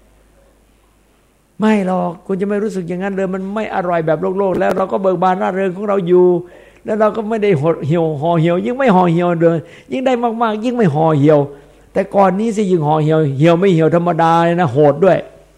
ไม่หรอกคุณจะไม่รู้สึกอย่างนั้นเลยมันไม่อร่อยแบบโลกๆแล้วเราก็เบิกบานร่าเริงของเราอยู่แล้วเราก็ไม่ได้เหี่ยวห่อเหี่ยวยิ่งไม่ห่อเหี่ยวเลยยิ่งได้มากๆยิ่งไม่ห่อเหี่ยวแต่ก่อนนี้สิยิ่งห่อเหี่ยวเหี่ยวไม่เหี่ยวธรรมดาเลยนะโหดด้วย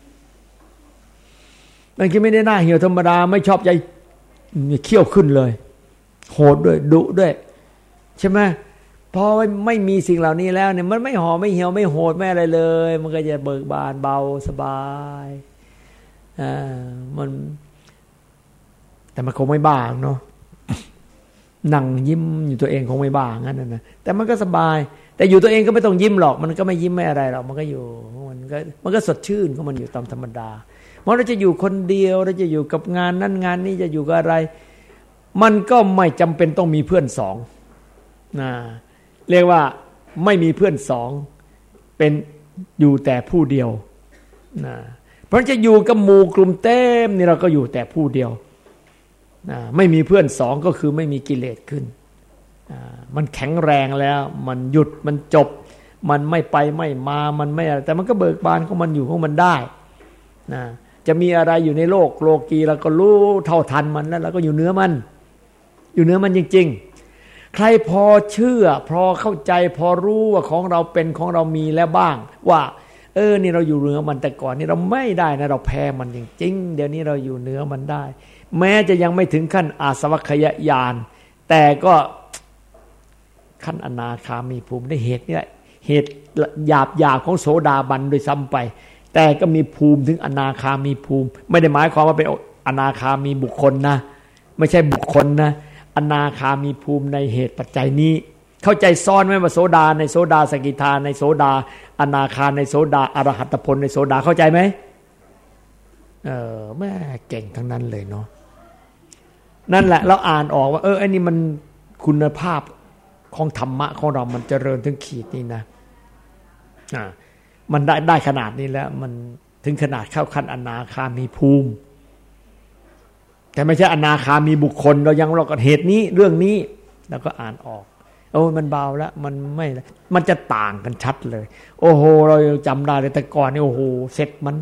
มันคิดไม่ได้หน้าเหี่ยวธรรมดาไม่ชอบใจเขี้ยวขึ้นเลยโหดด้วยดุด้วยใช่ไหมพอไม่มีสิ่งเหล่านี้แล้วเนี่ยมันไม่ห่อไม่เหี่ยวไม่โหดไม่อะไรเลยมันก็จะเบิกบานเบาสบายอ่ามันแต่มันคงไม่บ้าเนาะนั่งยิ้มอยู่ตัวเองคงไม่บ้างั้นนะแต่มันก็สบายแต่อยู่ตัวเองก็ไม่ต้องยิ้มหรอกมันก็ไม่ยิ้มไม่อะไรหรอกมันก็อยู่มันก็มันก็สดชื่นของมันอยู่ตามธรรมดาเพราะเราจะอยู่คนเดียวเราจะอยู่กับงานนั้นงานนี้จะอยู่กับอะไรมันก็ไม่จำเป็นต้องมีเพื่อนสองนะเรียกว่าไม่มีเพื่อนสองเป็นอยู่แต่ผู้เดียวนะเพราะจะอยู่กับหมู่กลุ่มเต็มนี่เราก็อยู่แต่ผู้เดียวนะไม่มีเพื่อนสองก็คือไม่มีกิเลสขึ้นนะมันแข็งแรงแล้วมันหยุดมันจบมันไม่ไปไม่มามันไม่อะไรแต่มันก็เบิกบานของมันอยู่ของมันได้นะจะมีอะไรอยู่ในโลกโลกีเราก็รู้เท่าทันมันแล้วเราก็อยู่เหนือมันอยู่เหนือมันจริงๆใครพอเชื่อพอเข้าใจพอรู้ว่าของเราเป็นของเรามีแล้วบ้างว่าเออนี่เราอยู่เหนือมันแต่ก่อนนี่เราไม่ได้นะเราแพ้มันจริงๆเดี๋ยวนี้เราอยู่เหนือมันได้แม้จะยังไม่ถึงขั้นอาสวัคยญาณแต่ก็ขั้นอนาคามีภูมิได้เหตุนี่แหละเหตุหยาบหยาบของโสดาบันโดยซ้ำไปแต่ก็มีภูมิถึงอนาคามีภูมิไม่ได้หมายความว่าเป็นอนาคามีบุคคลนะไม่ใช่บุคคลนะอนาคามีภูมิในเหตุปัจจัยนี้เข้าใจซ้อนไหมว่าโสดาในโสดาสกิทาในโสดาอนาคาในโสดาอรหัตผลในโสดาเข้าใจไหมเออแม่เก่งทั้งนั้นเลยเนาะนั่นแหละเราอ่านออกว่าเออไอ้นี่มันคุณภาพของธรรมะของเรามันเจริญถึงขีดนี้นะอ่ามันได้ได้ขนาดนี้แล้วมันถึงขนาดเข้าขั้นอนาคามีภูมิแต่ไม่ใช่อนาคามีบุคคลเรายังเราก็เหตุนี้เรื่องนี้แล้วก็อ่านออกโอ้มันเบาแล้วมันไม่มันจะต่างกันชัดเลยโอ้โหเราจำได้เลยแต่ก่อนนี่โอ้โหเสร็จมัน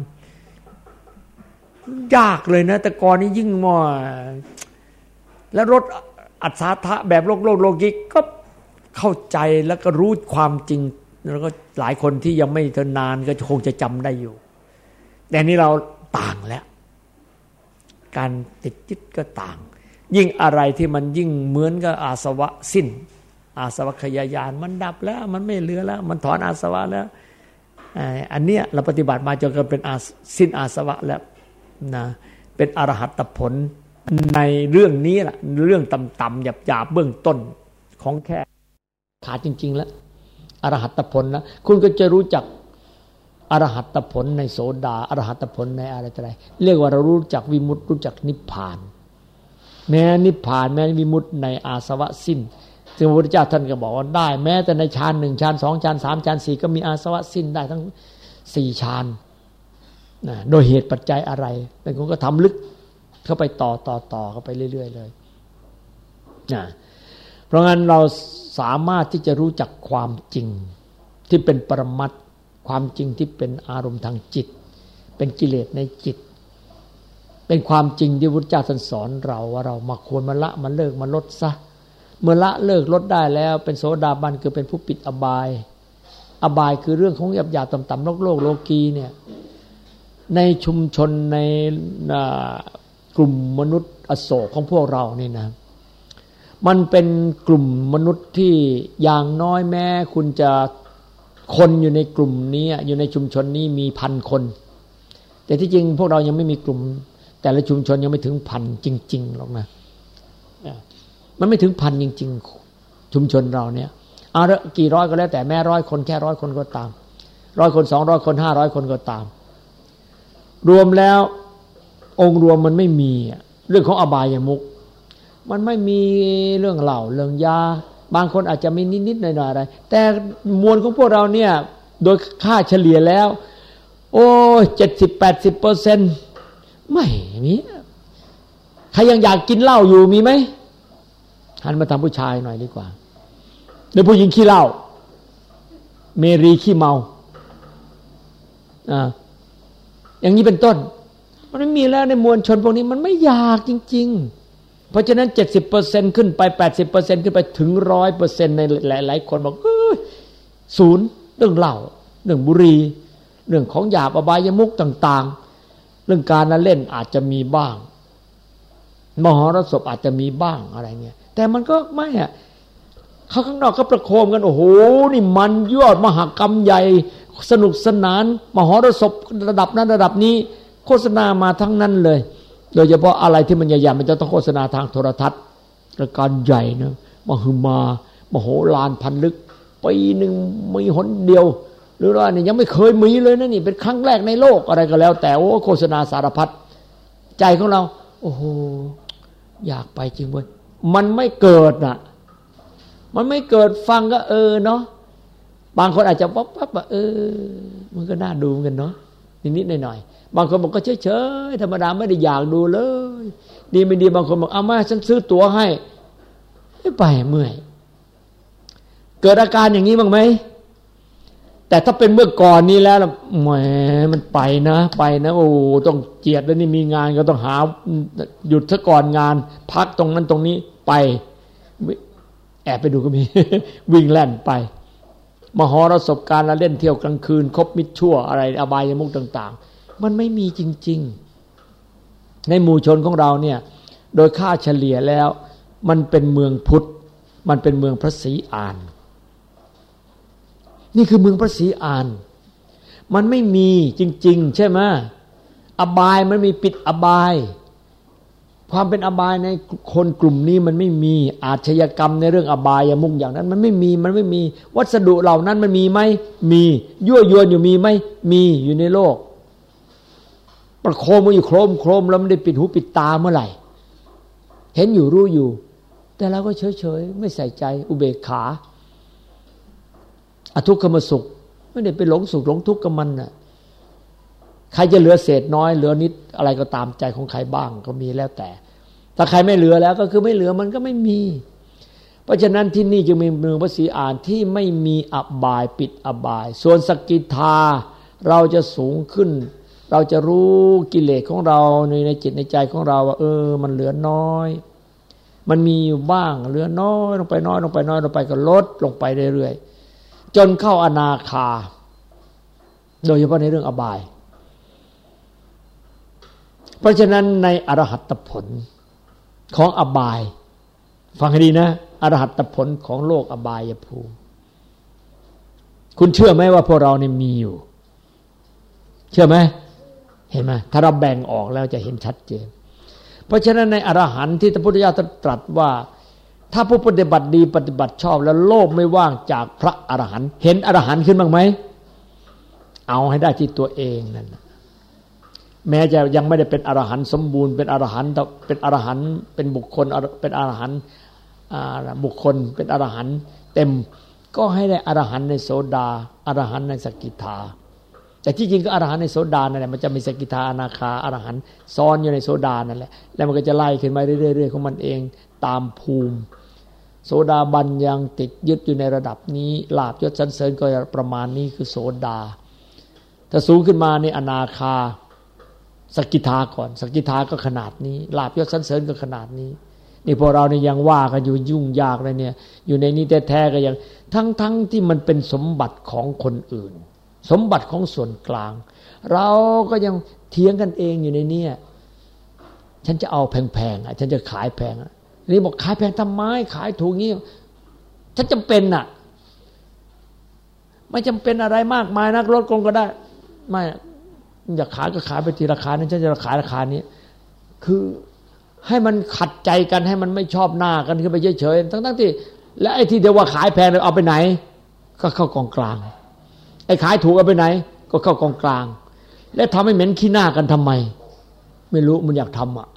ยากเลยนะแต่ก่อนนี่ยิ่งมั่วแล้วรถอัศทะแบบโลกโลกโลกิกก็เข้าใจแล้วก็รู้ความจริงแล้วก็หลายคนที่ยังไม่เท่านานก็คงจะจำได้อยู่แต่นี่เราต่างแล้วการติดยึดก็ต่างยิ่งอะไรที่มันยิ่งเหมือนกับอาสวะสิ้นอาสวะขยายานมันดับแล้วมันไม่เหลือแล้วมันถอนอาสวะแล้วอันเนี้ยเราปฏิบัติมาจนกันเป็นอาสิ้นอาสวะแล้วนะเป็นอรหัตผลในเรื่องนี้แหละเรื่องต่ำๆหยาบๆเบื้องต้นของแค่ขาดจริงๆแล้วอรหัตผลนะคุณก็จะรู้จักอรหัตผลในโสดาอรหัตผลในอะไรต่ออะไรเรียกว่าเรารู้จักวิมุตติรู้จักนิพพานแม้นิพพานแม้วิมุตติในอาสวะสิ้นซึ่งพระพุทธเจ้าท่านก็บอกว่าได้แม้แต่ในฌานหนึ่งฌานสองฌานสามฌานสี่ก็มีอาสวะสิ้นได้ทั้งสี่ฌานนะโดยเหตุปัจจัยอะไรแต่คุณก็ทำลึกเข้าไปต่อต่อต่อเข้าไปเรื่อยๆเลยนะเพราะงั้นเราสามารถที่จะรู้จักความจริงที่เป็นปรมัตถ์ความจริงที่เป็นอารมณ์ทางจิตเป็นกิเลสในจิตเป็นความจริงที่พระพุทธเจ้าท่านสอนเราว่าเรามาควรมาละมาเลิกมาลดซะเมื่อละเลิกลดได้แล้วเป็นโสดาบันคือเป็นผู้ปิดอบายอบายคือเรื่องของหยาบๆต่ำๆโลกโลกโลกีเนี่ยในชุมชนในกลุ่มมนุษย์อโศกของพวกเรานี่นะมันเป็นกลุ่มมนุษย์ที่อย่างน้อยแม้คุณจะคนอยู่ในกลุ่มนี้อยู่ในชุมชนนี้มีพันคนแต่ที่จริงพวกเรายังไม่มีกลุ่มแต่ละชุมชนยังไม่ถึงพันจริงๆหรอกนะมันไม่ถึงพันจริงๆชุมชนเราเนี่ยเอาละกี่ร้อยก็แล้วแต่แม้ร้อยคนแค่ร้อยคนก็ตามร้อยคนสองร้อยคนห้าร้อยคนก็ตามรวมแล้วองค์รวมมันไม่มีเรื่องของอบายมุขมันไม่มีเรื่องเหล้าเรื่องยาบางคนอาจจะมีนิดๆหน่อยๆอะไรแต่มวลของพวกเราเนี่ยโดยค่าเฉลี่ยแล้วโอ้เจ็ดสิบแปดสิบเปอร์เซ็นต์ไม่มีใครยังอยากกินเหล้าอยู่มีไหมหันมาทำผู้ชายหน่อยดีกว่าหรือผู้หญิงขี้เหล้าเมรีขี้เมาอ่าอย่างนี้เป็นต้นมันไม่มีแล้วในมวลชนพวกนี้มันไม่อยากจริงๆเพราะฉะนั้น เจ็ดสิบเปอร์เซ็นต์ ขึ้นไป แปดสิบเปอร์เซ็นต์ ขึ้นไปถึง หนึ่งร้อยเปอร์เซ็นต์ ในหลายๆคนบอกเอ้ยศูนย์เรื่องเหล้าเรื่องบุหรี่เรื่องของหยาบอบายมุขต่างๆเรื่องการเล่นอาจจะมีบ้างมหรสพอาจจะมีบ้างอะไรเงี้ยแต่มันก็ไม่อ่ะเขาข้างนอกก็ประโคมกันโอ้โหนี่มันยอดมหกรรมใหญ่สนุกสนานมหรสพระดับนั้นระดับนี้โฆษณามาทั้งนั้นเลยโดยเฉพาะอะไรที่มันใหญ่ๆมันจะต้องโฆษณาทางโทรทัศน์รายการใหญ่นะมหึมามโหฬารพันลึกปีหนึ่งมีหนเดียวหรือว่าเนี่ยยังไม่เคยมีเลยนะนี่เป็นครั้งแรกในโลกอะไรก็แล้วแต่โอ้โฆษณาสารพัดใจของเราโอ้โหอยากไปจริงเว้ยมันไม่เกิดน่ะมันไม่เกิดฟังก็เออเนาะบางคนอาจจะป๊อปปั๊บเออมันก็น่าดูเหมือนกันเนาะนิดๆหน่อยๆบางคนบอกก็เฉยๆธรรมดาไม่ได้อยากดูเลยดีไม่ดีบางคนบอกเอามาฉันซื้อตั๋วให้ไม่ไปเมื่อยเกิดอาการอย่างนี้บ้างไหมแต่ถ้าเป็นเมื่อก่อนนี้แล้วแหมมันไปนะไปนะโอ้ต้องเจียดแล้วนี่มีงานก็ต้องหาหยุดซะก่อนงานพักตรงนั้นตรงนี้ไปแอบไปดูก็มี วิ่งแล่นไปมหรสพการละเล่นเที่ยวกลางคืนคบมิตรชั่วอะไรอบายมุขต่างๆมันไม่มีจริงๆในหมู่ชนของเราเนี่ยโดยค่าเฉลี่ยแล้วมันเป็นเมืองพุทธมันเป็นเมืองพระศรีอานนี่คือเมืองพระศรีอานมันไม่มีจริงๆใช่ไหมอบายมันมีปิดอบายความเป็นอบายในคนกลุ่มนี้มันไม่มีอาชญากรรมในเรื่องอบายมุขอย่างนั้นมันไม่มีมันไม่มีวัสดุเหล่านั้นมันมีไหมมียั่วยวนอยู่มีไหมมีอยู่ในโลกประโคมมันอยู่โครมโครมแล้วมันได้ปิดหูปิดตาเมื่อไหร่เห็นอยู่รู้อยู่แต่เราก็เฉยๆไม่ใส่ใจอุเบกขาอทุกขมสุขไม่ได้ไปหลงสุขหลงทุกข์กับมันน่ะใครจะเหลือเศษน้อยเหลือนิดอะไรก็ตามใจของใครบ้างก็มีแล้วแต่ถ้าใครไม่เหลือแล้วก็คือไม่เหลือมันก็ไม่มีเพราะฉะนั้นที่นี่จึงมีเมืองพระศรีอานที่ไม่มีอบายปิดอบายส่วนสกิทาเราจะสูงขึ้นเราจะรู้กิเลสของเราในในจิตในใจของเราว่าเออมันเหลือน้อยมันมีอยู่บ้างเหลือน้อยลงไปน้อยลงไปน้อยลงไปก็ลดลงไปเรื่อยๆจนเข้าอนาคาโดยเฉพาะในเรื่องอบายเพราะฉะนั้นในอรหัตผลของอบายฟังให้ดีนะอรหัตผลของโลกอบายภูมิคุณเชื่อไหมว่าพวกเราเนี่ยมีอยู่เชื่อไหมเห็นไหมถ้าเราแบ่งออกแล้วจะเห็นชัดเจนเพราะฉะนั้นในอรหันต์ที่พระพุทธเจ้าตรัสว่าถ้าผู้ปฏิบัติดีปฏิบัติชอบแล้วโลกไม่ว่างจากพระอรหันต์เห็นอรหันต์ขึ้นบ้างไหมเอาให้ได้ที่ตัวเองนั่นแม้จะยังไม่ได้เป็นอรหันต์สมบูรณ์เป็นอรหันต์เป็นอรหันต์เป็นบุคคลเป็นอรหันต์บุคคลเป็นอรหันต์เต็มก็ให้ได้อรหันต์ในโสดาอรหันต์ในสกิทาแต่ที่จริงก็อรหันต์ในโสดานั่นแหละมันจะมีสกิทาอนาคาอรหันต์ซ้อนอยู่ในโสดานั่นแหละแล้วมันก็จะไล่ขึ้นมาเรื่อยๆของมันเองตามภูมิโสดาบันยังติดยึดอยู่ในระดับนี้ลาภยศสรรเสริญก็ประมาณนี้คือโสดาถ้าสูงขึ้นมาในอนาคาสกิทาก่อนสกิทาก็ขนาดนี้ลาภยศสรรเสริญก็ขนาดนี้นี่พวกเราเนี่ยยังว่ากันอยู่ยุ่งยากเลยเนี่ยอยู่ในนี้แท้ๆก็ยังทั้งๆที่มันเป็นสมบัติของคนอื่นสมบัติของส่วนกลางเราก็ยังเถียงกันเองอยู่ในนี้ฉันจะเอาแพงๆอ่ะฉันจะขายแพงอ่ะนี่บอกขายแพงทำไมขายถูกงี้ฉันจำเป็นน่ะไม่จำเป็นอะไรมากมายนักลดกงก็ได้ไม่อยากขายก็ขายไปทีราคานี้ฉันจะขายราคานี้คือให้มันขัดใจกันให้มันไม่ชอบหน้ากันขึ้นไปเฉยๆทั้งๆที่และไอ้ที่เดี๋ยวว่าขายแพงเอาไปไหนก็เข้ากองกลางไอ้ขายถูกเอาไปไหนก็เข้ากองกลางแล้วทำให้เหม็นขี้หน้ากันทำไมไม่รู้มันอยากทำอ่ะ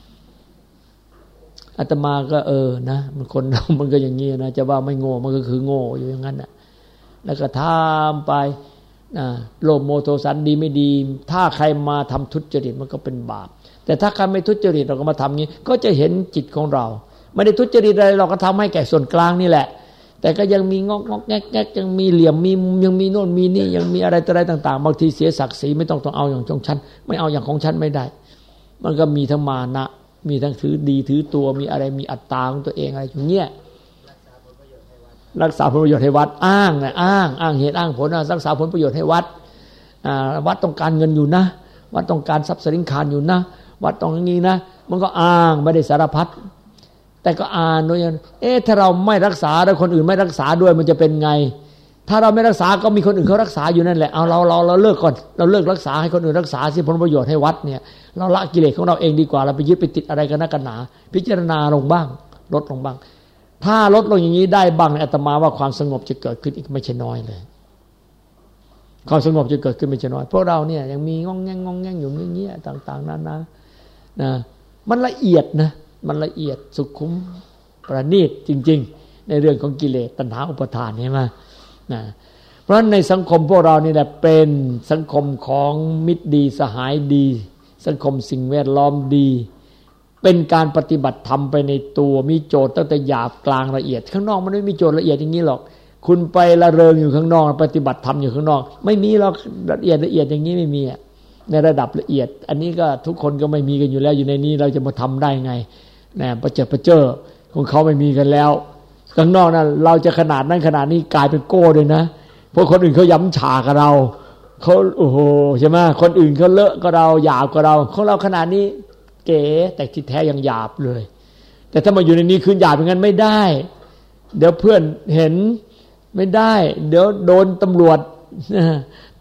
อาตมาก็เออนะมันคนเรามันก็อย่างนี้นะจะว่าไม่โง่มันก็คือโง่อยู่อย่างนั้นน่ะแล้วก็ทำไปนะโลภโมโทสันดีไม่ดีถ้าใครมาทำทุจริตมันก็เป็นบาปแต่ถ้าใครไม่ทุจริตเราก็มาทำงี้ก็จะเห็นจิตของเราไม่ได้ทุจริตอะไรเราก็ทำให้แก่ส่วนกลางนี่แหละแต่ก็ยังมีงอกงอกแงกแงกยังมีเหลี่ยมมียังมีโน่นมีนี่ยังมีอะไรต่ออะไรต่างๆบางทีเสียศักดิ์ศรีไม่ต้องต้องเอาอย่างของฉันไม่เอาอย่างของฉันไม่ได้มันก็มีทั้งมานะมีทั้งถือดีถือตัวมีอะไรมีอัตตาของตัวเองอะไรอย่างเงี้ยรักษาผลประโยชน์ให้วัดอ้างนะอ้างอ้างเหตุอ้างผลรักษาผลประโยชน์ให้วัดวัดต้องการเงินอยู่นะวัดต้องการทรัพย์สินคารอยู่นะวัดต้องอย่างนี้นะมันก็อ้างไม่ได้สารพัดแต่ก็อ่านด้วยเอ๊ะถ้าเราไม่รักษาแล้วคนอื่นไม่รักษาด้วยมันจะเป็นไงถ้าเราไม่รักษาก็มีคนอื่นเขารักษาอยู่นั่นแหละเอาเราเราเราเลิกก่อนเราเลิกรักษาให้คนอื่นรักษาสิผลประโยชน์ให้วัดเนี่ยเราละกิเลสของเราเองดีกว่าเราไปยึดไปติดอะไรกันนักกันหนาพิจารณาลงบ้างลดลงบ้างถ้าลดลงอย่างนี้ได้บ้างอาตมาว่าความสงบจะเกิดขึ้นอีกไม่ใช่น้อยเลยความสงบจะเกิดขึ้นไม่ใช่น้อยพวกเราเนี่ยยังมีงองแงงงองแงงอยู่เงี้ยๆต่างๆนั้นนะนะมันละเอียดนะมันละเอียดสุขุมประณีตจริงๆในเรื่องของกิเลสตัณหาอุปทานใช่ไหมนะเพราะฉะนั้นในสังคมพวกเรานี่แหละเป็นสังคมของมิตรดีสหายดีสังคมสิ่งแวดล้อมดีเป็นการปฏิบัติธรรมไปในตัวมีโจทย์ตั้งแต่หยาบกลางละเอียดข้างนอกมันไม่มีโจทย์ละเอียดอย่างนี้หรอกคุณไปละเริงอยู่ข้างนอกปฏิบัติธรรมอยู่ข้างนอกไม่มีหรอกละเอียดละเอียดอย่างนี้ไม่มีในระดับละเอียดอันนี้ก็ทุกคนก็ไม่มีกันอยู่แล้วอยู่ในนี้เราจะมาทำได้ไงนะประเจิดประเจ้อของเขาไม่มีกันแล้วข้างนอกนั้นเราจะขนาดนั้นขนาดนี้กลายเป็นโก้เลยนะเพราะคนอื่นเขาย้ำฉากับเราเขาโอ้โหใช่ไหมคนอื่นเขาเลอะกับเราหยาบกับเราของเราขนาดนี้เก๋แต่ที่แท้ยังหยาบเลยแต่ถ้ามาอยู่ในนี้คืนหยาบอย่างนั้นไม่ได้เดี๋ยวเพื่อนเห็นไม่ได้เดี๋ยวโดนตำรวจ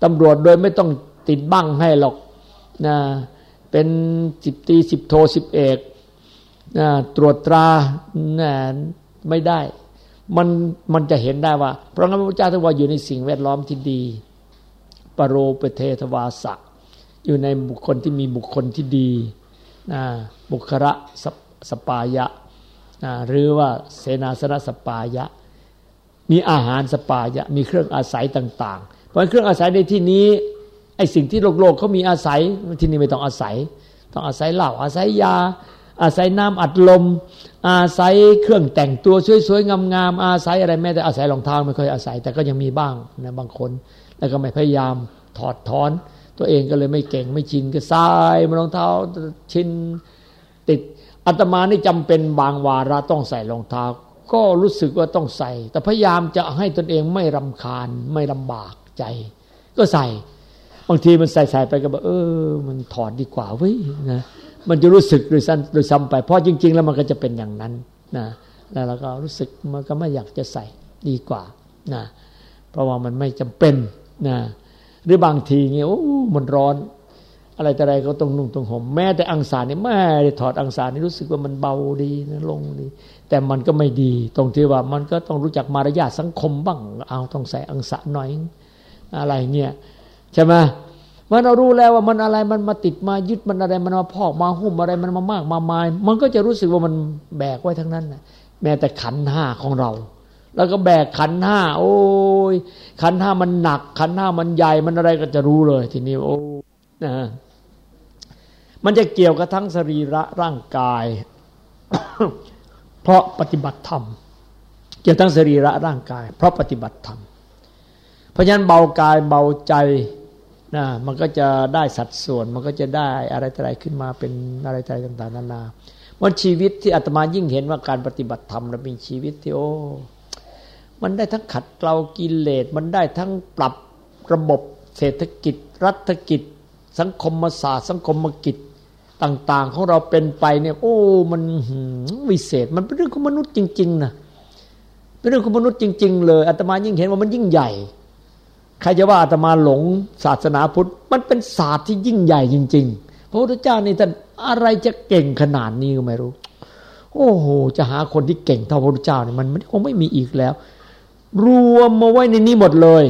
ตำรวจโดยไม่ต้องติดบั้งให้หรอกนะเป็นสิบตีสิบโทสิบเอกนะตรวจตรานะไม่ได้มันมันจะเห็นได้ว่าเพราะงั้นพระพุทธเจ้าท่านว่าอยู่ในสิ่งแวดล้อมที่ดีปโรปเททวาสะอยู่ในบุคคลที่มีบุคคลที่ดีนะบุคระสปายะนะหรือว่าเสนาสนะสปายะมีอาหารสปายะมีเครื่องอาศัยต่างๆเพราะเครื่องอาศัยในที่นี้ไอ้สิ่งที่โลกโลกเขามีอาศัยที่นี่ไม่ต้องอาศัยต้องอาศัยเหล้าอาศัยยาอาศัยน้ำอัดลมอาศัยเครื่องแต่งตัวสวยๆงามๆอาศัยอะไรแม้แต่อาศัยรองเท้าไม่ค่อยอาศัยแต่ก็ยังมีบ้างนะบางคนแล้วก็ไม่พยายามถอดถอนตัวเองก็เลยไม่เก่งไม่ชินก็ใส่รองเท้าชินติดอาตมานี่จำเป็นบางวาระต้องใส่รองเท้าก็รู้สึกว่าต้องใส่แต่พยายามจะให้ตนเองไม่รำคาญไม่ลำบากใจก็ใส่บางทีมันใส่ๆไปก็แบบเออมันถอดดีกว่าเว้ยนะมันจะรู้สึกโดยสั้นโดยซ้ำไปเพราะจริงๆแล้วมันก็จะเป็นอย่างนั้นนะแล้วเราก็รู้สึกมันก็ไม่อยากจะใส่ดีกว่านะเพราะว่ามันไม่จำเป็นนะหรือบางทีเงี้ยโอ้มันร้อนอะไรแต่อะไรก็ต้องนุ่งต้องห่มแม้แต่อังสานี่แม่ถอดอังสานี่รู้สึกว่ามันเบาดีนะลงดีแต่มันก็ไม่ดีตรงที่ว่ามันก็ต้องรู้จักมารยาทสังคมบ้างเอาต้องใส่อังสาหน่อยอะไรเงี้ยใช่ไหมมันเรารู้แล้วว่ามันอะไรมันมาติดมายึดมันอะไรมันมาพอกมาหุ้มอะไรมันมามากมามายมันก็จะรู้สึกว่ามันแบกไว้ทั้งนั้นนะแม้แต่ขันธ์ห้าของเราแล้วก็แบกขันธ์ห้าโอ้ยขันธ์ห้ามันหนักขันธ์ห้ามันใหญ่มันอะไรก็จะรู้เลยทีนี้โอ้นะมันจะเกี่ยวกับทั้งสรีระร่างกาย เพราะปฏิบัติธรรมเกี่ยวทั้งสรีระร่างกายเพราะปฏิบัติธรรมเพราะฉะนั้นเบากายเบาใจนะมันก็จะได้สัดส่วนมันก็จะได้อะไรต่ออะไรขึ้นมาเป็นอะไรต่างต่างนานาวันชีวิตที่อาตมายิ่งเห็นว่าการปฏิบัติธรรมเป็นชีวิตที่โอ้มันได้ทั้งขัดเกลากิเลสมันได้ทั้งปรับระบบเศรษฐกิจรัฐกิจสังคมศาสตร์สังคมกิจต่างๆของเราเป็นไปเนี่ยโอ้มันวิเศษมันเป็นเรื่องของมนุษย์จริงๆนะเป็นเรื่องของมนุษย์จริงๆเลยอาตมายิ่งเห็นว่ามันยิ่งใหญ่ใครจะว่าอาตมาหลงศาสนาพุทธมันเป็นศาสตร์ที่ยิ่งใหญ่จริงๆพระพุทธเจ้านี่ท่านอะไรจะเก่งขนาดนี้ก็ไม่รู้โอ้โหจะหาคนที่เก่งเท่าพระพุทธเจ้าเนี่ยมันคงไม่มีอีกแล้วรวมมาไว้ในนี้หมดเลย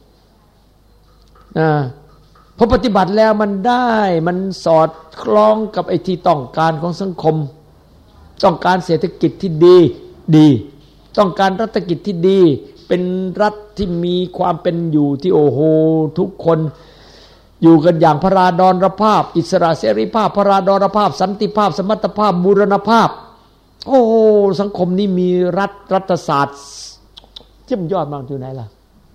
นะพอปฏิบัติแล้วมันได้มันสอดคล้องกับไอ้ที่ต้องการของสังคมต้องการเศรษฐกิจที่ดีดีต้องการรัฐกิจที่ดีเป็นรัฐที่มีความเป็นอยู่ที่โอ้โหทุกคนอยู่กันอย่างพระราดรภาพอิสระเสรีภาพพระราดรภาพสันติภาพสมรรถภาพบูรณภาพโอ้โหสังคมนี้มีรัฐรัฐศาสตร์เยี่ยมยอดมากอยู่ไหนล่ะ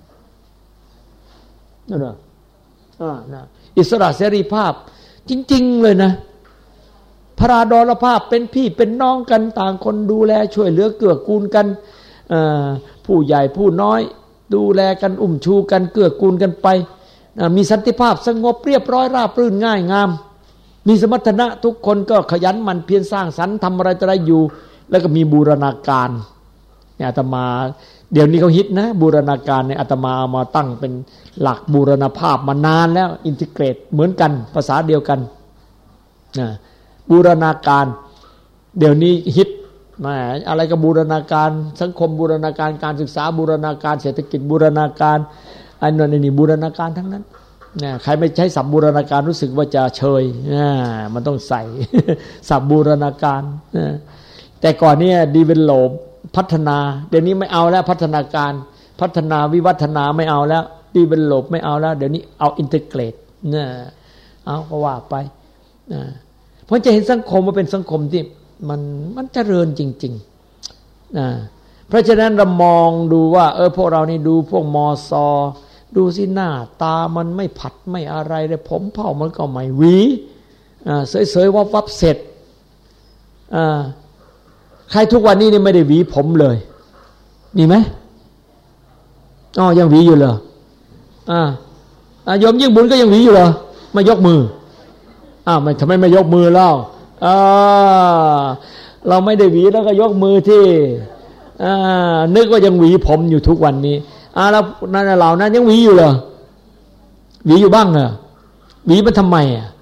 นั่นน่ะอ่านะอิสระเสรีภาพจริงๆเลยนะพระราดรภาพเป็นพี่เป็นน้องกันต่างคนดูแลช่วยเหลือเกื้อกูลกันผู้ใหญ่ผู้น้อยดูแลกันอุ้มชูกันเกื้อกูลกันไปมีสันติภาพสงบเรียบร้อยราบรื่นง่ายงามมีสมรรถนะทุกคนก็ขยันหมั่นเพียรสร้างสรรค์ทำอะไรอะไรอยู่แล้วก็มีบูรณาการเนี่ยอาตมาเดี๋ยวนี้เขาฮิตนะบูรณาการเนี่ยอาตมาเอามาตั้งเป็นหลักบูรณภาพมานานแล้วอินทิเกรตเหมือนกันภาษาเดียวกันนะบูรณาการเดี๋ยวนี้ฮิตมาอะไรก็บูรณาการสังคมบูรณาการการศึกษาบูรณาการเศรษฐกิจบูรณาการอันนั้นนี่บูรณาการทั้งนั้นนะใครไม่ใช้ศัพท์บูรณาการรู้สึกว่าจะเชยนะมันต้องใส่ ศัพท์บูรณาการนะแต่ก่อนนี้ดีเวลลอปพัฒนาเดี๋ยวนี้ไม่เอาแล้วพัฒนาการพัฒนาวิวัฒนาไม่เอาแล้วดีเวลลอปไม่เอาแล้วเดี๋ยวนี้เอาอินทิเกรตนะเอาก็ว่าไปนะเพราะจะเห็นสังคมว่าเป็นสังคมที่มันมันเจริญจริงๆนะเพราะฉะนั้นเรามองดูว่าเออพวกเรานี่ดูพวกมอซอดูสิหน้าตามันไม่ผัดไม่อะไรเลยผมเผ่ามันก็ไม่หวีอ่าเสยๆวับวับเสร็จอ่าใครทุกวันนี้นี่ไม่ได้หวีผมเลยมีไหมอ๋อยังหวีอยู่เหรออ่าอ่าโยมยิ่งบุญก็ยังหวีอยู่เหรอไม่ยกมืออ้าวไม่ทำไมไม่ยกมือเล่าอ่าเราไม่ได้หวีแล้วก็ยกมือที่อ่านึกว่ายังหวีผมอยู่ทุกวันนี้อ่าแล้วนั่นเรานั้นยังหวีอยู่เหรอหวีอยู่บ้างเหรอหวีมันทำไมอ่ะ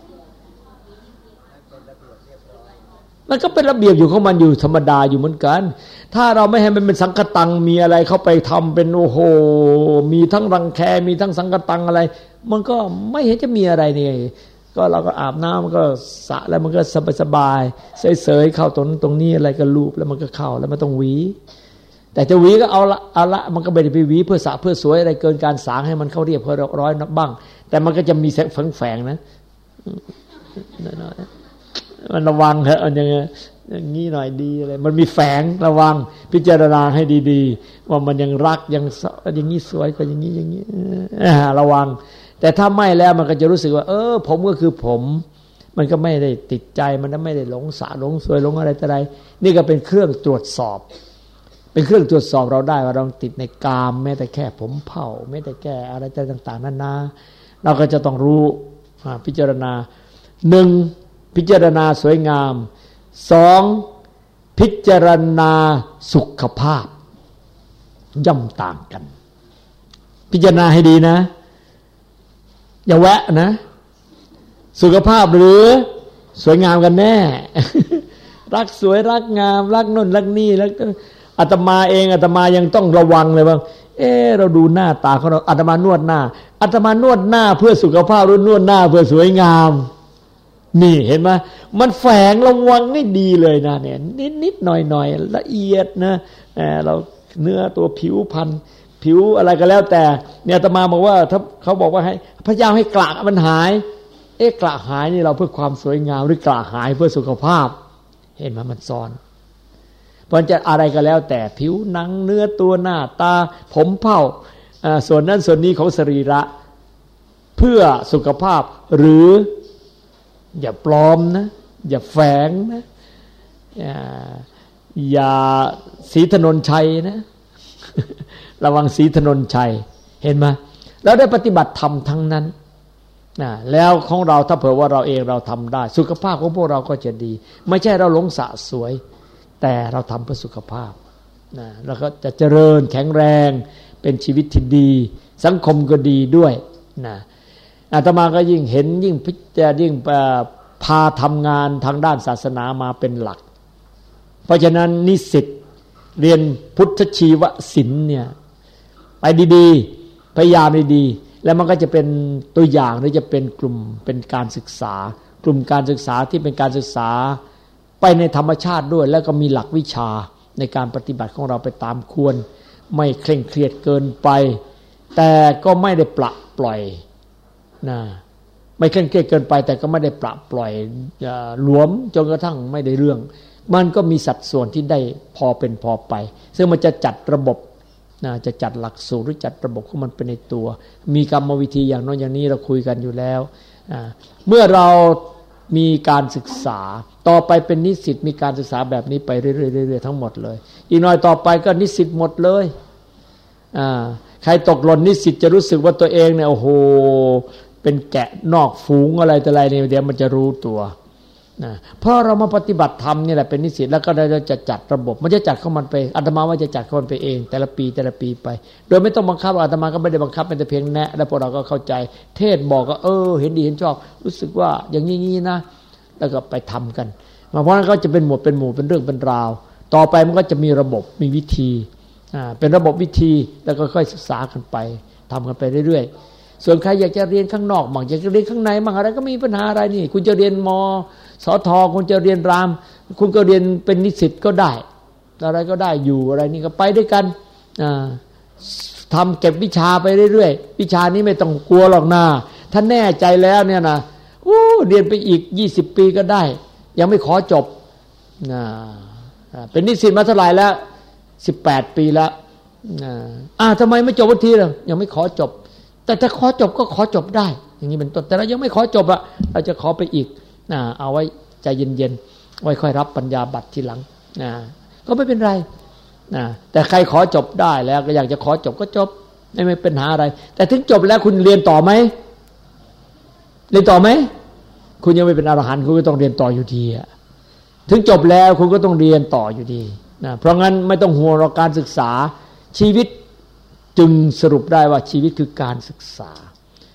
มันก็เป็นระเบียบอยู่ของมันอยู่ธรรมดาอยู่เหมือนกันถ้าเราไม่ให้มันเป็นสังคตังมีอะไรเข้าไปทำเป็นโอ้โหมีทั้งรังแคมีทั้งสังคตังอะไรมันก็ไม่เห็นจะมีอะไรนี่ก็เราก็อาบน้ำมันก็สระแล้วมันก็สบายสบายเสยๆเข้าตรงนั้นตรงนี้อะไรก็ลูบแล้วมันก็เข้าแล้วมันต้องหวีแต่จะหวีก็เอาละเอาละมันก็ไม่ได้ไปหวีเพื่อสระเพื่อสวยอะไรเกินการสางให้มันเข้าเรียบเพื่อร้อยนักบ้างแต่มันก็จะมีแฝงๆนะน้อยๆมันระวังเถอะอย่างเงี้ยอย่างนี้หน่อยดีอะไรมันมีแฝงระวังพิจารณาให้ดีๆว่ามันยังรักยังอย่างนี้สวยกว่าอย่างนี้อย่างนี้ระวังแต่ถ้าไม่แล้วมันก็จะรู้สึกว่าเออผมก็คือผมมันก็ไม่ได้ติดใจมันไม่ได้หลงสะหลงสวยหลงอะไรแต่ใดนี่ก็เป็นเครื่องตรวจสอบเป็นเครื่องตรวจสอบเราได้ว่าเราติดในกามแม้แต่แค่ผมเผ่าแม้แต่แค่อะไรต่างๆนานาเราก็จะต้องรู้พิจารณาหนึ่งพิจารณาสวยงามสองพิจารณาสุขภาพย่อมต่างกันพิจารณาให้ดีนะอย่าแวะนะสุขภาพหรือสวยงามกันแน่ รักสวยรักงามรักน่นรักนี่รักอาตมาเองอาตมายังต้องระวังเลยว่าเออเราดูหน้าตาเขาเราอาตมานวดหน้าอาตมานวดหน้าเพื่อสุขภาพหรือนวดหน้าเพื่อสวยงามนี่เห็นไหมมันแฝงระวังให้ดีเลยนะเนี่ยนิดนิดหน่อยหน่อยละเอียดนะเราเนื้อตัวผิวพรรณผิวอะไรก็แล้วแต่เนี่ยอาตมาบอกว่าถ้าเขาบอกว่าให้พยายามให้กระมันหายเอ๊ะกระหายนี่เราเพื่อความสวยงามหรือกระหายเพื่อสุขภาพเห็นไหมมันซ้อนเพราะจะอะไรก็แล้วแต่ผิวหนังเนื้อตัวหน้าตาผมเผ้าส่วนนั้นส่วนนี้ของสรีระเพื่อสุขภาพหรืออย่าปลอมนะอย่าแฝงนะอย่าอย่าศรีถนนชัยนะระวังศรีถนนชัยเห็นไหมแล้วได้ปฏิบัติธรรมทั้งนั้นนะแล้วของเราถ้าเผื่อว่าเราเองเราทำได้สุขภาพของพวกเราก็จะดีไม่ใช่เราหลงสะสวยแต่เราทำเพื่อสุขภาพนะแล้วก็จะเจริญแข็งแรงเป็นชีวิตที่ดีสังคมก็ดีด้วยนะอาตมาก็ยิ่งเห็นยิ่งพิจารณายิ่งพาทำงานทางด้านศาสนามาเป็นหลักเพราะฉะนั้นนิสิตเรียนพุทธชีวศิลป์เนี่ยไปดีๆพยายามดีๆแล้วมันก็จะเป็นตัวอย่างหรือจะเป็นกลุ่มเป็นการศึกษากลุ่มการศึกษาที่เป็นการศึกษาไปในธรรมชาติด้วยแล้วก็มีหลักวิชาในการปฏิบัติของเราไปตามควรไม่เคร่งเครียดเกินไปแต่ก็ไม่ได้ปละปล่อยนะไม่เคร่งเครียดเกินไปแต่ก็ไม่ได้ปละปล่อยหลวมจนกระทั่งไม่ได้เรื่องมันก็มีสัดส่วนที่ได้พอเป็นพอไปซึ่งมันจะจัดระบบนะจะจัดหลักสูตรหรือจัดระบบของมันเป็นในตัวมีกรรมวิธีอย่างโน้นอย่างนี้เราคุยกันอยู่แล้วเมื่อเรามีการศึกษาต่อไปเป็นนิสิตมีการศึกษาแบบนี้ไปเรื่อยๆทั้งหมดเลยอีกหน่อยต่อไปก็นิสิตหมดเลยอ่าใครตกหล่นนิสิตจะรู้สึกว่าตัวเองเนี่ยโอ้โหเป็นแกะนอกฝูงอะไรแต่อะไรเนี่ยเดี๋ยวมันจะรู้ตัวนะเพราะเรามาปฏิบัติธรรมนี่แหละเป็นนิสิตแล้วก็เราจะจัดระบบมันจะจัดเข้ามันไปอาตมาว่าจะจัดเข้ามันไปเองแต่ละปีแต่ละปีไปโดยไม่ต้องบังคับอาตมาก็ไม่ได้บังคับเป็นแต่เพียงแนะแล้วพวกเราก็เข้าใจเทศบอกก็เออเห็นดีเห็นชอบรู้สึกว่าอย่างนี้ๆนะแล้วก็ไปทำกันมาเพราะนั้นก็จะเป็นหมวดเป็นหมู่เป็นเรื่องเป็นราวต่อไปมันก็จะมีระบบมีวิธีอ่าเป็นระบบวิธีแล้วก็ค่อยศึกษากันไปทำกันไปเรื่อยๆส่วนใครอยากจะเรียนข้างนอกมั่งอยากจะเรียนข้างในมั่งอะไรก็ไม่มีปัญหาอะไรนี่คุณจะเรียนมสทคุณจะเรียนรามคุณก็เรียนเป็นนิสิตก็ได้อะไรก็ได้อยู่อะไรนี่ก็ไปด้วยกันทำเก็บวิชาไปเรื่อยๆวิชานี้ไม่ต้องกลัวหรอกนะถ้าแน่ใจแล้วเนี่ยนะโอ้เรียนไปอีกยี่สิบปีก็ได้ยังไม่ขอจบนะเป็นนิสิตมาเท่าไหร่แล้วสิบแปดปีแล้วอ่าทำไมไม่จบวันทีล่ะยังไม่ขอจบแต่ถ้าขอจบก็ขอจบได้อย่างนี้เป็นต้นแต่เรายังไม่ขอจบอ่ะเราจะขอไปอีกนะเอาไว้ใจเย็นๆไว้ค่อยรับปัญญาบัตรทีหลังนะก็ไม่เป็นไรนะแต่ใครขอจบได้แล้วก็อยากจะขอจบก็จบไม่ไม่เป็นหาอะไรแต่ถึงจบแล้วคุณเรียนต่อไหมเรียนต่อไหมคุณยังไม่เป็นอรหันต์คุณก็ต้องเรียนต่ออยู่ดีอ่ะถึงจบแล้วคุณก็ต้องเรียนต่ออยู่ดีนะเพราะงั้นไม่ต้องห่วงเราการศึกษาชีวิตจึงสรุปได้ว่าชีวิตคือการศึกษา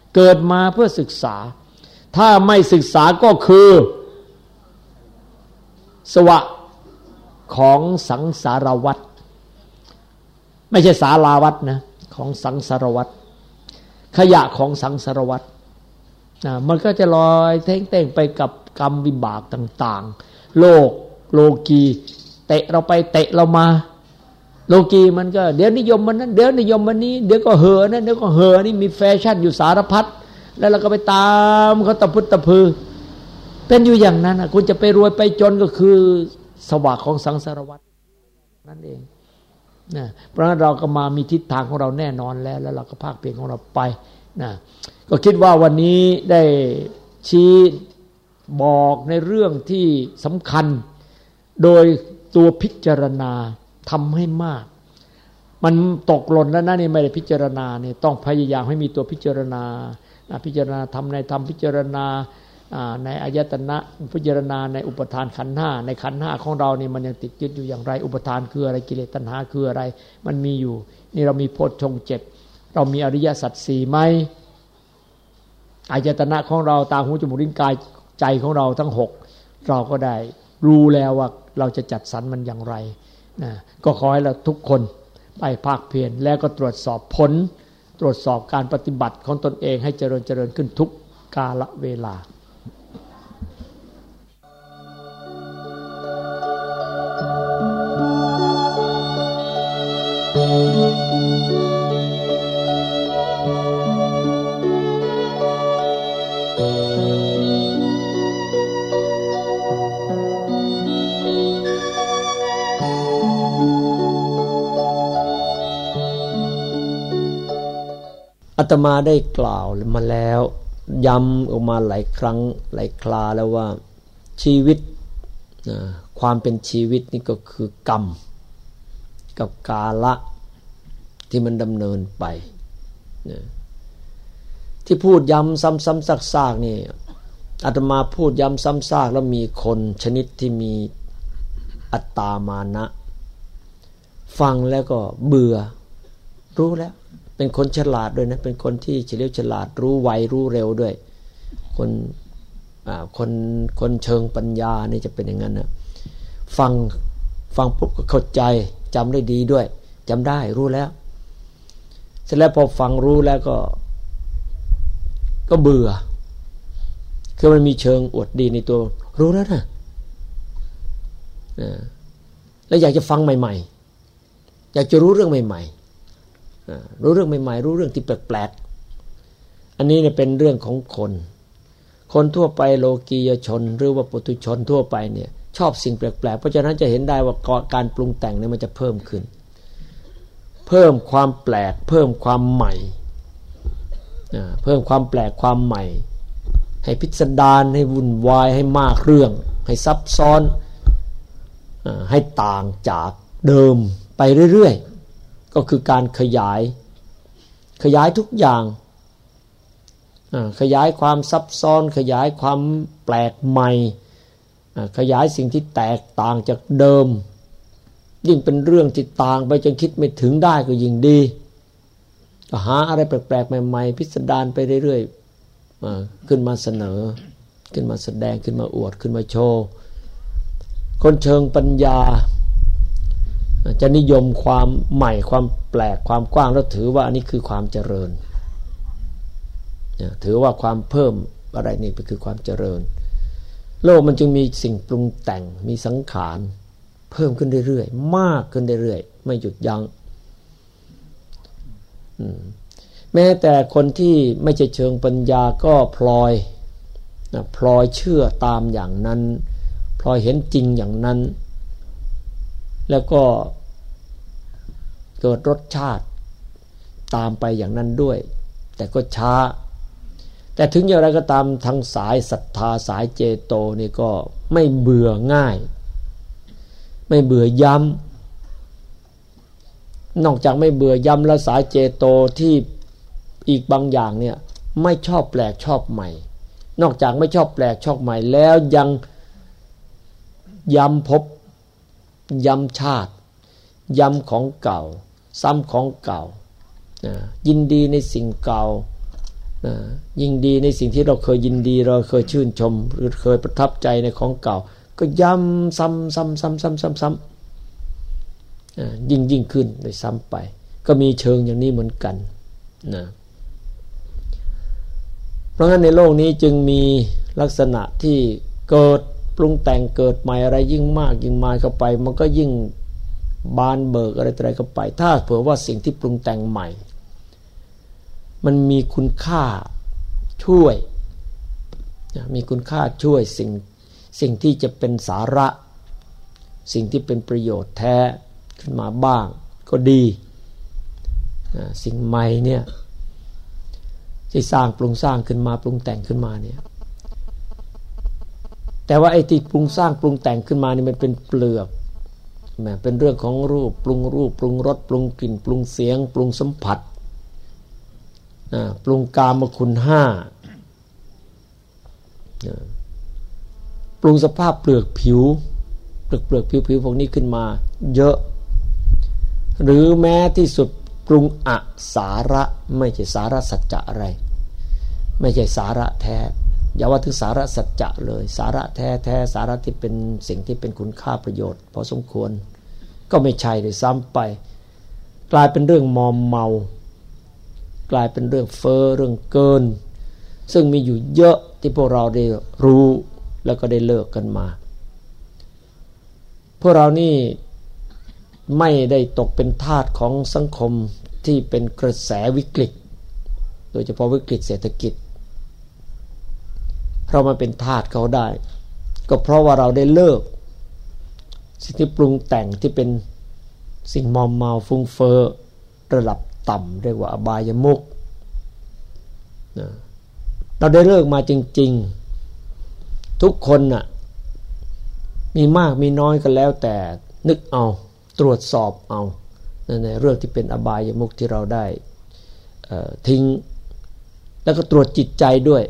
เกิดมาเพื่อศึกษาถ้าไม่ศึกษาก็คือสวะของสังสารวัฏไม่ใช่สาราวัฏนะของสังสารวัฏขยะของสังสารวัฏนะมันก็จะลอยเท่งๆไปกับกรรมวิบากต่างๆโลกโลกีเตะเราไปเตะเรามาโลกีมันก็เดี๋ยวนิยมมันนั้นเดี๋ยวนิยมมันนี้เดี๋ยวก็เห่อนั้นเดี๋ยวก็เห่อนี่มีแฟชั่นอยู่สารพัดแล้วเราก็ไปตามเขาตะพุตตะพือเป็นอยู่อย่างนั้นนะคุณจะไปรวยไปจนก็คือสวะของสังสารวัฏนั่นเองนะเพราะฉะนั้นเราก็มามีทิศทางของเราแน่นอนแล้วแล้วเราก็ภาคเพียรของเราไปนะก็คิดว่าวันนี้ได้ชี้บอกในเรื่องที่สำคัญโดยตัวพิจารณาทำให้มากมันตกหล่นแล้วนะนี่ไม่ได้พิจารณาเนี่ยต้องพยายามให้มีตัวพิจารณาพิจารณาทำในธรรมพิจารณาในอายตนะพิจารณาในอุปทานขันธ์ห้าในขันธ์ห้าของเรานี่มันยังติดยึดอยู่อย่างไรอุปทานคืออะไรกิเลสตัณหาคืออะไรมันมีอยู่นี่เรามีโพชฌงค์เจ็ดเรามีอริยสัจสี่ไหมอายตนะของเราตาหูจมูกลิ้นกายใจของเราทั้งหกเราก็ได้รู้แล้วว่าเราจะจัดสรรมันอย่างไรนะก็ขอให้เราทุกคนไปภาคเพียรแล้วก็ตรวจสอบผลตรวจสอบการปฏิบัติของตนเองให้เจริญเจริญขึ้นทุกกาลเวลาอาตมาได้กล่าวมาแล้วย้ำออกมาหลายครั้งหลายคราแล้วว่าชีวิตความเป็นชีวิตนี่ก็คือกรรมกับกาละที่มันดำเนินไปที่พูดย้ำซ้ำๆซากๆนี่อาตมาพูดย้ำซ้ำซากแล้วมีคนชนิดที่มีอัตตามานะฟังแล้วก็เบื่อรู้แล้วเป็นคนฉลาดด้วยนะเป็นคนที่เฉลียวฉลาดรู้ไวรู้เร็วด้วยคนอ่าคนคนเชิงปัญญานี่จะเป็นอย่างนั้นนะฟังฟังปุ๊บก็เข้าใจจำได้ดีด้วยจำได้รู้แล้วเสร็จแล้วพอฟังรู้แล้วก็ก็เบื่อคือมันมีเชิงอวดดีในตัวรู้แล้วนะแล้วอยากจะฟังใหม่ๆอยากจะรู้เรื่องใหม่ๆรู้เรื่องใหม่ๆรู้เรื่องที่แปลกๆอันนี้เนี่ยเป็นเรื่องของคนคนทั่วไปโลกียชนหรือว่าปุถุชนทั่วไปเนี่ยชอบสิ่งแปลกๆเพราะฉะนั้นจะเห็นได้ว่าการปรุงแต่งเนี่ยมันจะเพิ่มขึ้นเพิ่มความแปลกเพิ่มความใหม่เพิ่มความแปลกความใหม่ให้พิสดารให้วุ่นวายให้มากเรื่องให้ซับซ้อนให้ต่างจากเดิมไปเรื่อยๆก็คือการขยายขยายทุกอย่างขยายความซับซ้อนขยายความแปลกใหม่ขยายสิ่งที่แตกต่างจากเดิมยิ่งเป็นเรื่องที่ต่างไปจนคิดไม่ถึงได้ก็ยิ่งดีก็หาอะไรแปลกๆใหม่ๆพิสดารไปเรื่อยๆขึ้นมาเสนอขึ้นมาแสดงขึ้นมาอวดขึ้นมาโชว์คนเชิงปัญญาจะนิยมความใหม่ความแปลกความกว้างแล้วถือว่าอันนี้คือความเจริญถือว่าความเพิ่มอะไรนี่ก็คือความเจริญโลกมันจึงมีสิ่งปรุงแต่งมีสังขารเพิ่มขึ้นเรื่อยๆมากขึ้นเรื่อยๆไม่หยุดยั้งแม้แต่คนที่ไม่ใช่เชิงปัญญาก็พลอยนะพลอยเชื่อตามอย่างนั้นพลอยเห็นจริงอย่างนั้นแล้วก็เกิดรสชาติตามไปอย่างนั้นด้วยแต่ก็ช้าแต่ถึงอย่างไรก็ตามทางสายศรัทธาสายเจโตนี่ก็ไม่เบื่อง่ายไม่เบื่อย้ำนอกจากไม่เบื่อย้ำแล้วสายเจโตที่อีกบางอย่างเนี่ยไม่ชอบแปลกชอบใหม่นอกจากไม่ชอบแปลกชอบใหม่แล้วยังย้ำพบย้ำชาติย้ำของเก่าซ้ำของเก่ายินดีในสิ่งเก่ายิ่งดีในสิ่งที่เราเคยยินดีเราเคยชื่นชมหรือเคยประทับใจในของเก่าก็ย้ำซ้ำซ้ำซ้ำซ้ำซ้ำซ้ำยิ่งยิ่งขึ้นโดยซ้ำไปก็มีเชิงอย่างนี้เหมือนกันนะเพราะงั้นในโลกนี้จึงมีลักษณะที่เกิดปรุงแต่งเกิดใหม่อะไรยิ่งมากยิ่งมาเข้าไปมันก็ยิ่งบานเบิกอะไรอะไรเข้าไปถ้าเผื่อว่าสิ่งที่ปรุงแต่งใหม่มันมีคุณค่าช่วยมีคุณค่าช่วยสิ่งสิ่งที่จะเป็นสาระสิ่งที่เป็นประโยชน์แท้ขึ้นมาบ้างก็ดีสิ่งใหม่เนี่ยที่สร้างปรุงสร้างขึ้นมาปรุงแต่งขึ้นมาเนี่ยแต่ว่าไอ้ที่ปรุงสร้างปรุงแต่งขึ้นมานี่มันเป็นเปลือกแหมเป็นเรื่องของรูปปรุงรูปปรุงรสปรุงกลิ่นปรุงเสียงปรุงสัมผัสปรุงกามคุณห้าปรุงสภาพเปลือกผิวเปลือกเปลือกผิวๆพวกนี้ขึ้นมาเยอะหรือแม้ที่สุดปรุงอสาระไม่ใช่สาระสัจจะอะไรไม่ใช่สาระแท้อย่าว่าถึงสาระสัจจะเลยสาระแท้แท้สาระที่เป็นสิ่งที่เป็นคุณค่าประโยชน์พอสมควรก็ไม่ใช่เลยซ้ำไปกลายเป็นเรื่องมอมเมากลายเป็นเรื่องเฟ้อเรื่องเกินซึ่งมีอยู่เยอะที่พวกเราได้รู้แล้วก็ได้เลิกกันมาพวกเรานี่ไม่ได้ตกเป็นทาสของสังคมที่เป็นกระแสวิกฤตโดยเฉพาะวิกฤตเศรษฐกิจเรามาเป็นทาสเขาได้ก็เพราะว่าเราได้เลิกสิ่งที่ปรุงแต่งที่เป็นสิ่งมอมเมาฟุ้งเฟ้อระดับต่ำเรียกว่าอบายมุขนะเราได้เลิกมาจริงๆทุกคนน่ะมีมากมีน้อยก็แล้วแต่นึกเอาตรวจสอบเอาในเรื่องที่เป็นอบายมุขที่เราได้ทิ้งแล้วก็ตรวจจิตใจด้วย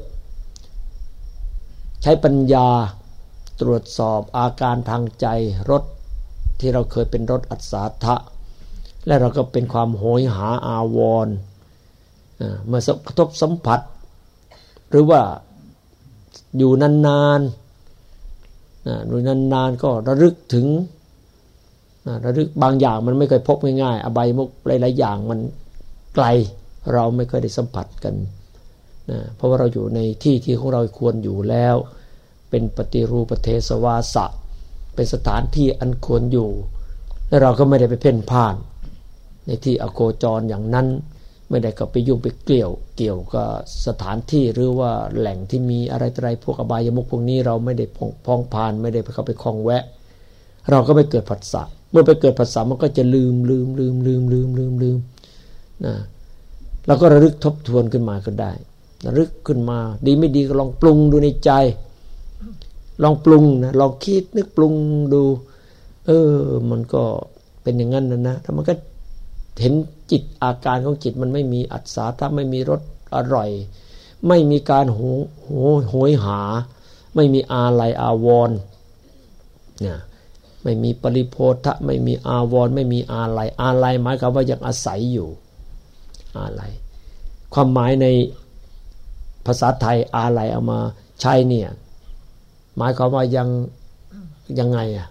ใช้ปัญญาตรวจสอบอาการทางใจรสที่เราเคยเป็นรสอัศทะและเราก็เป็นความโหยหาอาวรณ์เมื่อกระทบสัมผัสหรือว่าอยู่นานๆอยู่นานๆก็ระลึกถึงระลึกบางอย่างมันไม่เคยพบง่ายๆอบายมุขหลายๆอย่างมันไกลเราไม่เคยได้สัมผัสกันนะเพราะว่าเราอยู่ในที่ที่ของเราควรอยู่แล้วเป็นปฏิรูปเทศวาสะเป็นสถานที่อันควรอยู่และเราก็ไม่ได้ไปเพ่นพ่านในที่อโคจรอย่างนั้นไม่ได้ก็ไปยุ่งไปเกี่ยวเกี่ยวกับสถานที่หรือว่าแหล่งที่มีอะไรต่ออะไรพวกอบายมุขพวกนี้เราไม่ได้พ้องผ่านไม่ได้ไปเข้าไปคล้องแวะเราก็ไม่เกิดผัสสะเมื่อไปเกิดผัสสะมันก็จะลืมลืมลืมลืมลืมลืมลืมนะเราก็ระลึกทบทวนขึ้นมาก็ได้ระลึกขึ้นมาดีไม่ดีก็ลองปรุงดูในใจลองปรุงนะลองคิดนึกปรุงดูเออมันก็เป็นอย่างนั้นนะนะถ้ามันก็เห็นจิตอาการของจิตมันไม่มีอัศทะไม่มีรสอร่อยไม่มีการโหโหโหยหาไม่มีอาลัยอาวรณ์เนี่ยไม่มีปริโภทะไม่มีอาวรณ์ไม่มีอาลัยอาลัยหมายความว่ายังอาศัยอยู่อาลัยความหมายในภาษาไทยอาลัยเอามาใช้เนี่ยหมายความว่ายังยังไงอ่ะ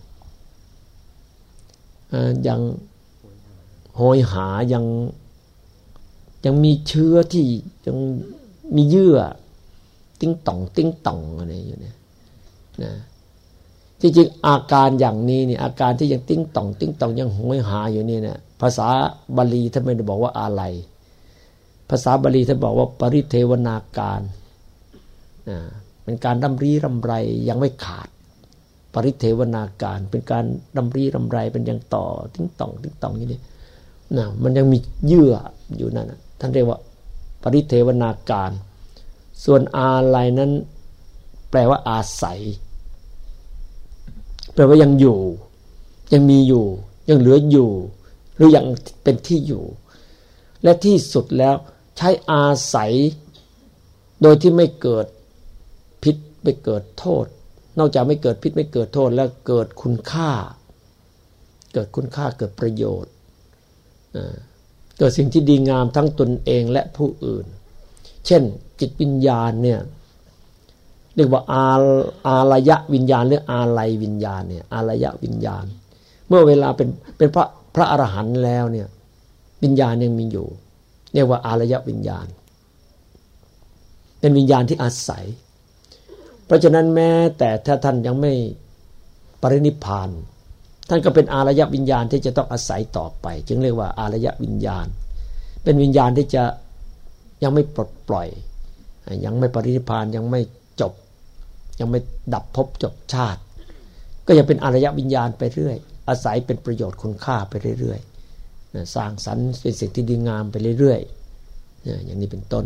ยังโหยหายังยังมีเชื้อที่ยังมีเยื่อติ้งต่องติ้งต่องอะไรอยู่เนี่ยนะที่จริงอาการอย่างนี้เนี่ยอาการที่ยังติ้งต่องติ้งต่องยังโหยหาอยู่นี่เนี่ยภาษาบาลีท่านไม่ได้บอกว่าอาลัยภาษาบาลีท่านบอกว่าปริเทวนาการนะเป็นการดำรีรำไรยังไม่ขาดปริเทวนาการเป็นการดำรีรำไรเป็นยังต่อติ้งต่องติ้งต่องนี่นะมันยังมีเยื่ออยู่นั่นนะท่านเรียกว่าปริเทวนาการส่วนอาลัยนั้นแปลว่าอาศัยแปลว่ายังอยู่ยังมีอยู่ยังเหลืออยู่หรือยังเป็นที่อยู่และที่สุดแล้วใช้อาศัยโดยที่ไม่เกิดพิษไม่เกิดโทษนอกจากไม่เกิดพิษไม่เกิดโทษแล้วเกิดคุณค่าเกิดคุณค่าเกิดประโยชน์เกิดสิ่งที่ดีงามทั้งตนเองและผู้อื่นเช่นจิตวิญญาณเนี่ยเรียกว่าอาอาลยวิญญาณหรืออาลัยวิญญาณเนี่ยอาลยวิญญาณเมื่อเวลาเป็นเป็นพระพระอรหันต์แล้วเนี่ยวิญญาณยังมีอยู่เรียกว่าอาลยวิญญาณเป็นวิญญาณที่อาศัยเพราะฉะนั้นแม้แต่ถ้าท่านยังไม่ปรินิพพานท่านก็เป็นอารยวิญญาณที่จะต้องอาศัยต่อไปจึงเรียกว่าอารยวิญญาณเป็นวิญญาณที่จะยังไม่ปลดปล่อยยังไม่ปรินิพพานยังไม่จบยังไม่ดับภพจบชาติก็ยังเป็นอารยวิญญาณไปเรื่อยอาศัยเป็นประโยชน์คุณค่าไปเรื่อยๆสร้างสรรค์เป็นสิ่งที่ดีงามไปเรื่อยๆอย่างนี้เป็นต้น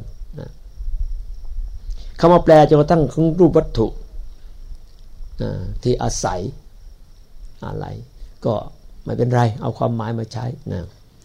คำว่าแปลจนกระทั่งถึงรูปวัตถุที่อาศัยอะไรก็ไม่เป็นไรเอาความหมายมาใช้นะ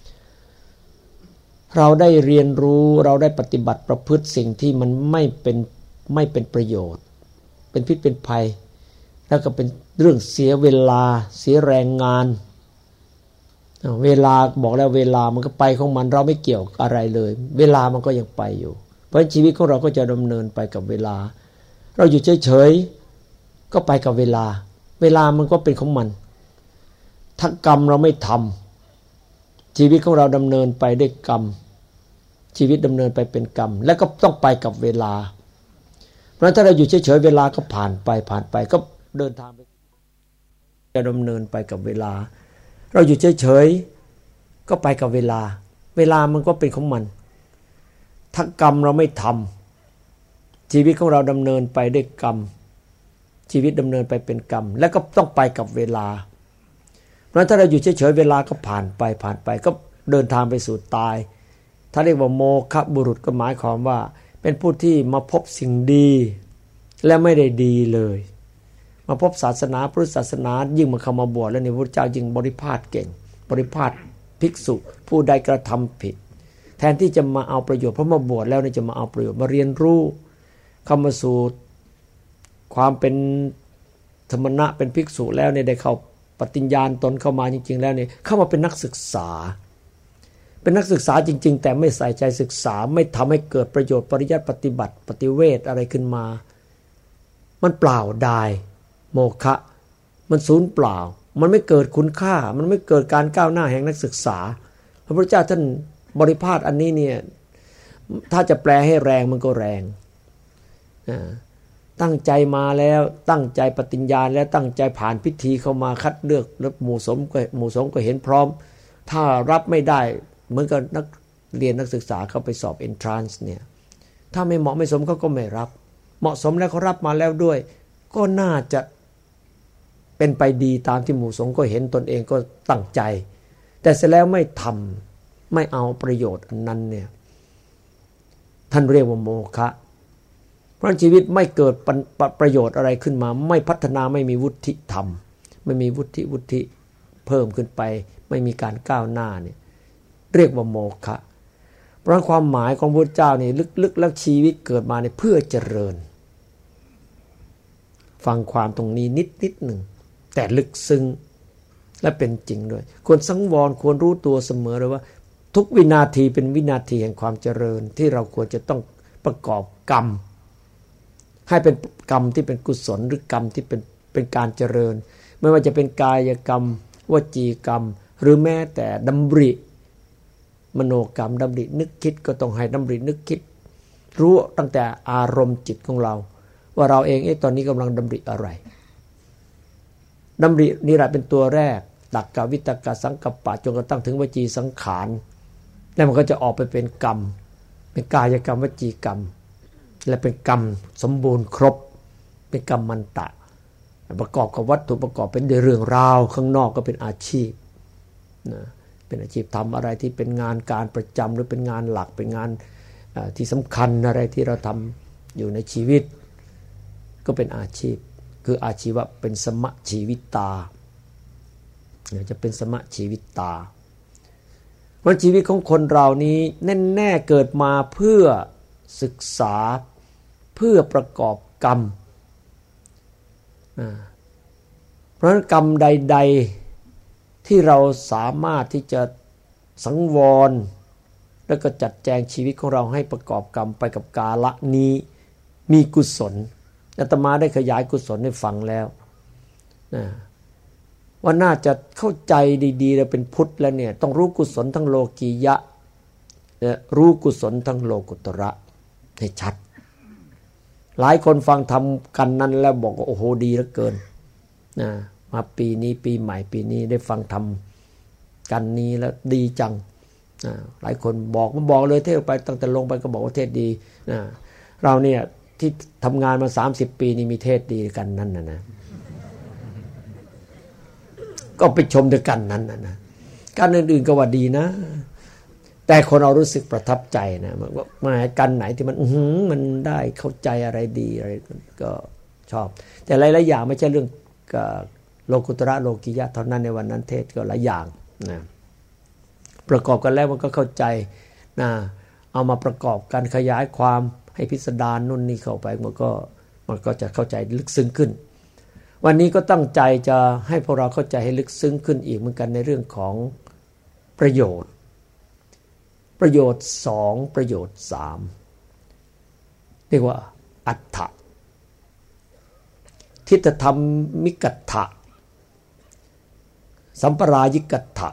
เราได้เรียนรู้เราได้ปฏิบัติประพฤติสิ่งที่มันไม่เป็นไม่เป็นประโยชน์เป็นพิษเป็นภัยแล้วก็เป็นเรื่องเสียเวลาเสียแรงงานเวลาบอกแล้วเวลามันก็ไปของมันเราไม่เกี่ยวอะไรเลยเวลามันก็ยังไปอยู่เพราะชีวิตของเราก็จะดำเนินไปกับเวลาเราอยู่เฉยๆก็ไปกับเวลาเวลามันก็เป็นของมันถ้ากรรมเราไม่ทำชีวิตของเราดำเนินไปด้วยกรรมชีวิตดำเนินไปเป็นกรรมแล้วก็ต้องไปกับเวลาเพราะฉะนั้นถ้าเราอยู่เฉยๆเวลาก็ผ่านไปผ่านไปก็เดินทางไปจะดำเนินไปกับเวลาเราอยู่เฉยๆก็ไปกับเวลาเวลามันก็เป็นของมันถ้ากรรมเราไม่ทำชีวิตของเราดำเนินไปด้วยกรรมชีวิตดำเนินไปเป็นกรรมแล้วก็ต้องไปกับเวลาเพราะฉะนั้นถ้าเราอยู่เฉยๆเวลาก็ผ่านไปผ่านไปก็เดินทางไปสู่ตายถ้าเรียกว่าโมฆะบุรุษก็หมายความว่าเป็นผู้ที่มาพบสิ่งดีและไม่ได้ดีเลยมาพบศาสนาพุทธศาสนายิ่งมาเข้ามาบวชแล้วในพระเจ้ายิ่งบริพาทเก่งบริพาทภิกษุผู้ใดกระทำผิดแทนที่จะมาเอาประโยชน์เพราะมาบวชแล้วเนี่ยจะมาเอาประโยชน์มาเรียนรู้เข้ามาสู่ความเป็นธรรมณะเป็นภิกษุแล้วเนี่ยได้เข้าปฏิญญาณตนเข้ามาจริงๆแล้วเนี่ยเข้ามาเป็นนักศึกษาเป็นนักศึกษาจริงๆแต่ไม่ใส่ใจศึกษาไม่ทำให้เกิดประโยชน์ปริยัติปฏิบัติปฏิเวทอะไรขึ้นมามันเปล่าดายโมฆะมันสูญเปล่ามันไม่เกิดคุณค่ามันไม่เกิดการก้าวหน้าแห่งนักศึกษาพระพุทธเจ้าท่านบริพาทอันนี้เนี่ยถ้าจะแปลให้แรงมันก็แรงตั้งใจมาแล้วตั้งใจปฏิญญาณแล้วตั้งใจผ่านพิธีเข้ามาคัดเลือกแล้วหมู่สงฆ์ก็หมู่สงฆ์ก็เห็นพร้อมถ้ารับไม่ได้เหมือนกับนักเรียนนักศึกษาเข้าไปสอบ entrance เนี่ยถ้าไม่เหมาะไม่สมเขาก็ไม่รับเหมาะสมแล้วเขารับมาแล้วด้วยก็น่าจะเป็นไปดีตามที่หมู่สงฆ์ก็เห็นตนเองก็ตั้งใจแต่เสร็จแล้วไม่ทำไม่เอาประโยชน์อันนั้นเนี่ยท่านเรียกว่าโมฆะเพราะชีวิตไม่เกิดประโยชน์อะไรขึ้นมาไม่พัฒนาไม่มีวุฒิธรรมไม่มีวุฒิวุฒิเพิ่มขึ้นไปไม่มีการก้าวหน้าเนี่ยเรียกว่าโมฆะเพราะความหมายของพระพุทธเจ้านี่ลึกๆแล้วชีวิตเกิดมาเนี่ยเพื่อเจริญฟังความตรงนี้นิดนิดหนึ่งแต่ลึกซึ้งและเป็นจริงด้วยควรสังวรควรรู้ตัวเสมอเลยว่าทุกวินาทีเป็นวินาทีแห่งความเจริญที่เราควรจะต้องประกอบกรรมให้เป็นกรรมที่เป็นกุศลหรือกรรมที่เป็นเป็นการเจริญไม่ว่าจะเป็นกายกรรมวจีกรรมหรือแม้แต่ดำริมโนกรรมดำรินึกคิดก็ต้องให้ดำรินึกคิดรู้ตั้งแต่อารมณ์จิตของเราว่าเราเองเอ๊ะตอนนี้กำลังดำริอะไรดำรินี่แหละเป็นตัวแรกตักกะวิตกะสังกัปปะจนกระทั่งถึงวจีสังขารแล้วมันก็จะออกไปเป็นกรรมเป็นกายกรรมวจีกรรมและเป็นกรรมสมบูรณ์ครบเป็นกรรมมันตะประกอบกับวัตถุประกอบเป็นเรื่องราวข้างนอกก็เป็นอาชีพนะเป็นอาชีพทำอะไรที่เป็นงานการประจำหรือเป็นงานหลักเป็นงานที่สำคัญอะไรที่เราทำอยู่ในชีวิตก็เป็นอาชีพคืออาชีวะเป็นสมะชีวิตาจะเป็นสมะชีวิตาเพราะชีวิตของคนเรานี้แน่ๆเกิดมาเพื่อศึกษาเพื่อประกอบกรรมเพราะฉะนั้นกรรมใดๆที่เราสามารถที่จะสังวรแล้วก็จัดแจงชีวิตของเราให้ประกอบกรรมไปกับกาละนี้มีกุศลอาตมาได้ขยายกุศลให้ฟังแล้วนะว่าน่าจะเข้าใจดีๆแล้วเป็นพุทธแล้วเนี่ยต้องรู้กุศลทั้งโลกียะรู้กุศลทั้งโลกุตระให้ชัดหลายคนฟังทำกันนั้นแล้วบอกว่าโอ้โหดีเหลือเกินนะมาปีนี้ปีใหม่ปีนี้ได้ฟังทำกันนี้แล้วดีจังนะหลายคนบอกมาบอกเลยเทศไปตั้งแต่ลงไปก็บอกว่าเทศดีนะเราเนี่ยที่ทำงานมาสามสิบปีนี่มีเทศดีกันนั่นนะนะก็ไปชมด้วยกันนั้นนะนะกันอื่นๆก็ว่าดีนะแต่คนเรารู้สึกประทับใจนะว่ามากันไหนที่มันอื้อหือมันได้เข้าใจอะไรดีอะไรก็ชอบแต่หลายๆอย่างไม่ใช่เรื่องโลกุตระโลกิยะเท่านั้นในวันนั้นเทศก็หลายอย่างนะประกอบกันแล้วมันก็เข้าใจนะเอามาประกอบกันขยายความให้พิสดารนู่นนี่เข้าไปมันก็มันก็จะเข้าใจลึกซึ้งขึ้นวันนี้ก็ตั้งใจจะให้พวกเราเข้าใจให้ลึกซึ้งขึ้นอีกเหมือนกันในเรื่องของประโยชน์ประโยชน์สองประโยชน์สามเรียกว่าอัตถะทิฏฐธรรมิกัตถะสัมปรายิกัตถะ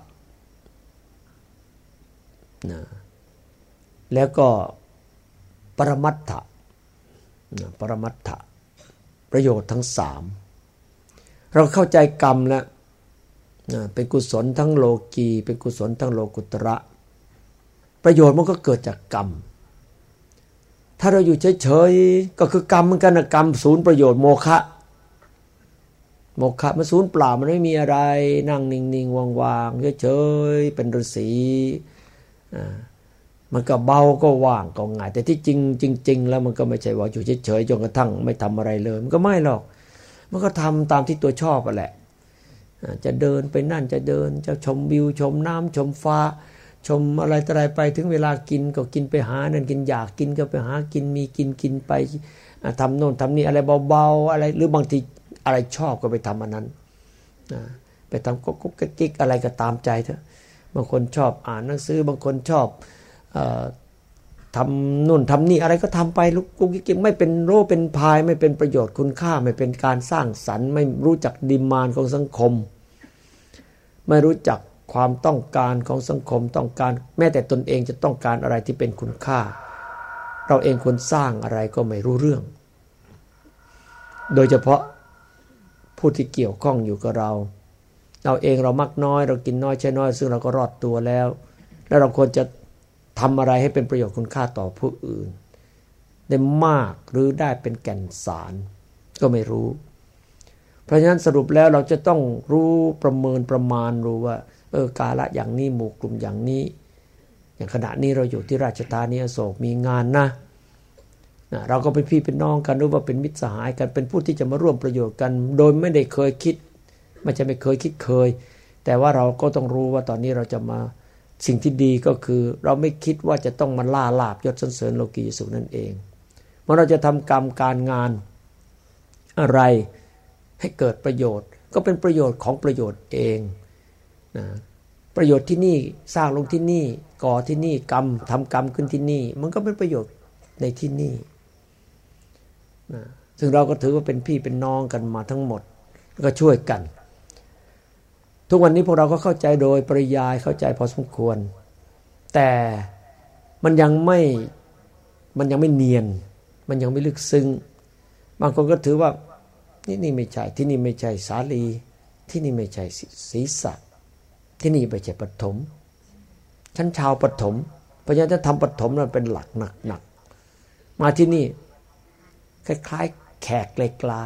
นะแล้วก็ปรมัตถะนะปรมัตถะประโยชน์ทั้งสามเราเข้าใจกรรมแล้วนะเป็นกุศลทั้งโลกีเป็นกุศลทั้งโลกุตระประโยชน์มันก็เกิดจากกรรมถ้าเราอยู่เฉยๆก็คือกรรมเหมือนกันนะกรรมศูนย์ประโยชน์โมฆะโมฆะมันศูนย์เปล่ามันไม่มีอะไรนั่งนิ่งๆว่างๆเฉยๆเป็นฤาษีอ่ามันก็เบาก็ว่างก็ง่ายแต่ที่จริงจริงๆแล้วมันก็ไม่ใช่ว่าอยู่เฉยๆจนกระทั่งไม่ทำอะไรเลยมันก็ไม่หรอกมันก็ทำตามที่ตัวชอบอ่ะแหละจะเดินไปนั่นจะเดินจะชมวิวชมน้ำชมฟ้าชมอะไรต่ออะไรไปถึงเวลากินก็กินไปหานั่นกินอยากกินก็ไปหากินมีกินกินไปทำโน่นทำนี่อะไรเบาๆอะไรหรือบางทีอะไรชอบก็ไปทำอันนั้นไปทำกุ๊กกุ๊กกิ๊กอะไรก็ตามใจเถอะบางคนชอบอ่านหนังสือบางคนชอบทำนู่นทำนี่อะไรก็ทำไปลุกกุ๊กกิ๊กไม่เป็นโรเป็นพายไม่เป็นประโยชน์คุณค่าไม่เป็นการสร้างสรรค์ไม่รู้จักดิมานของสังคมไม่รู้จักความต้องการของสังคมต้องการแม้แต่ตนเองจะต้องการอะไรที่เป็นคุณค่าเราเองควรสร้างอะไรก็ไม่รู้เรื่องโดยเฉพาะผู้ที่เกี่ยวข้องอยู่กับเราเราเองเรามักน้อยเรากินน้อยใช้น้อยซึ่งเราก็รอดตัวแล้วแล้วเราควรจะทำอะไรให้เป็นประโยชน์คุณค่าต่อผู้อื่นได้มากหรือได้เป็นแก่นสารก็ไม่รู้เพราะฉะนั้นสรุปแล้วเราจะต้องรู้ประเมินประมาณรู้ว่าเออกาละอย่างนี้หมู่กลุ่มอย่างนี้อย่างขณะนี้เราอยู่ที่ราชธานีอโศกมีงานนะนะเราก็เป็นพี่เป็นน้องกันรู้ว่าเป็นมิตรสหายกันเป็นผู้ที่จะมาร่วมประโยชน์กันโดยไม่ได้เคยคิดไม่ใช่ไม่เคยคิดเคยแต่ว่าเราก็ต้องรู้ว่าตอนนี้เราจะมาสิ่งที่ดีก็คือเราไม่คิดว่าจะต้องมาล่าลาบยศสรรเสริญโลกียสุขนั่นเองเมื่อเราจะทำกรรมการงานอะไรให้เกิดประโยชน์ก็เป็นประโยชน์ของประโยชน์เองนะประโยชน์ที่นี่สร้างลงที่นี่ก่อที่นี่กรรมทำกรรมขึ้นที่นี่มันก็เป็นประโยชน์ในที่นี่นะซึ่งเราก็ถือว่าเป็นพี่เป็นน้องกันมาทั้งหมดแล้วก็ช่วยกันทุกวันนี้พวกเราก็เข้าใจโดยปริยายเข้าใจพอสมควรแต่มันยังไม่มันยังไม่เนียนมันยังไม่ลึกซึ้งบางคนก็ถือว่านี่นี่ไม่ใช่ที่นี่ไม่ใช่สาลีที่นี่ไม่ใช่ศีรษะที่นี่ไม่ใช่ปฐมชั้นชาวปฐมเพราะฉะนั้นถ้าทำปฐมนั้นเป็นหลักหนักๆมาที่นี่คล้ายๆแขกไกล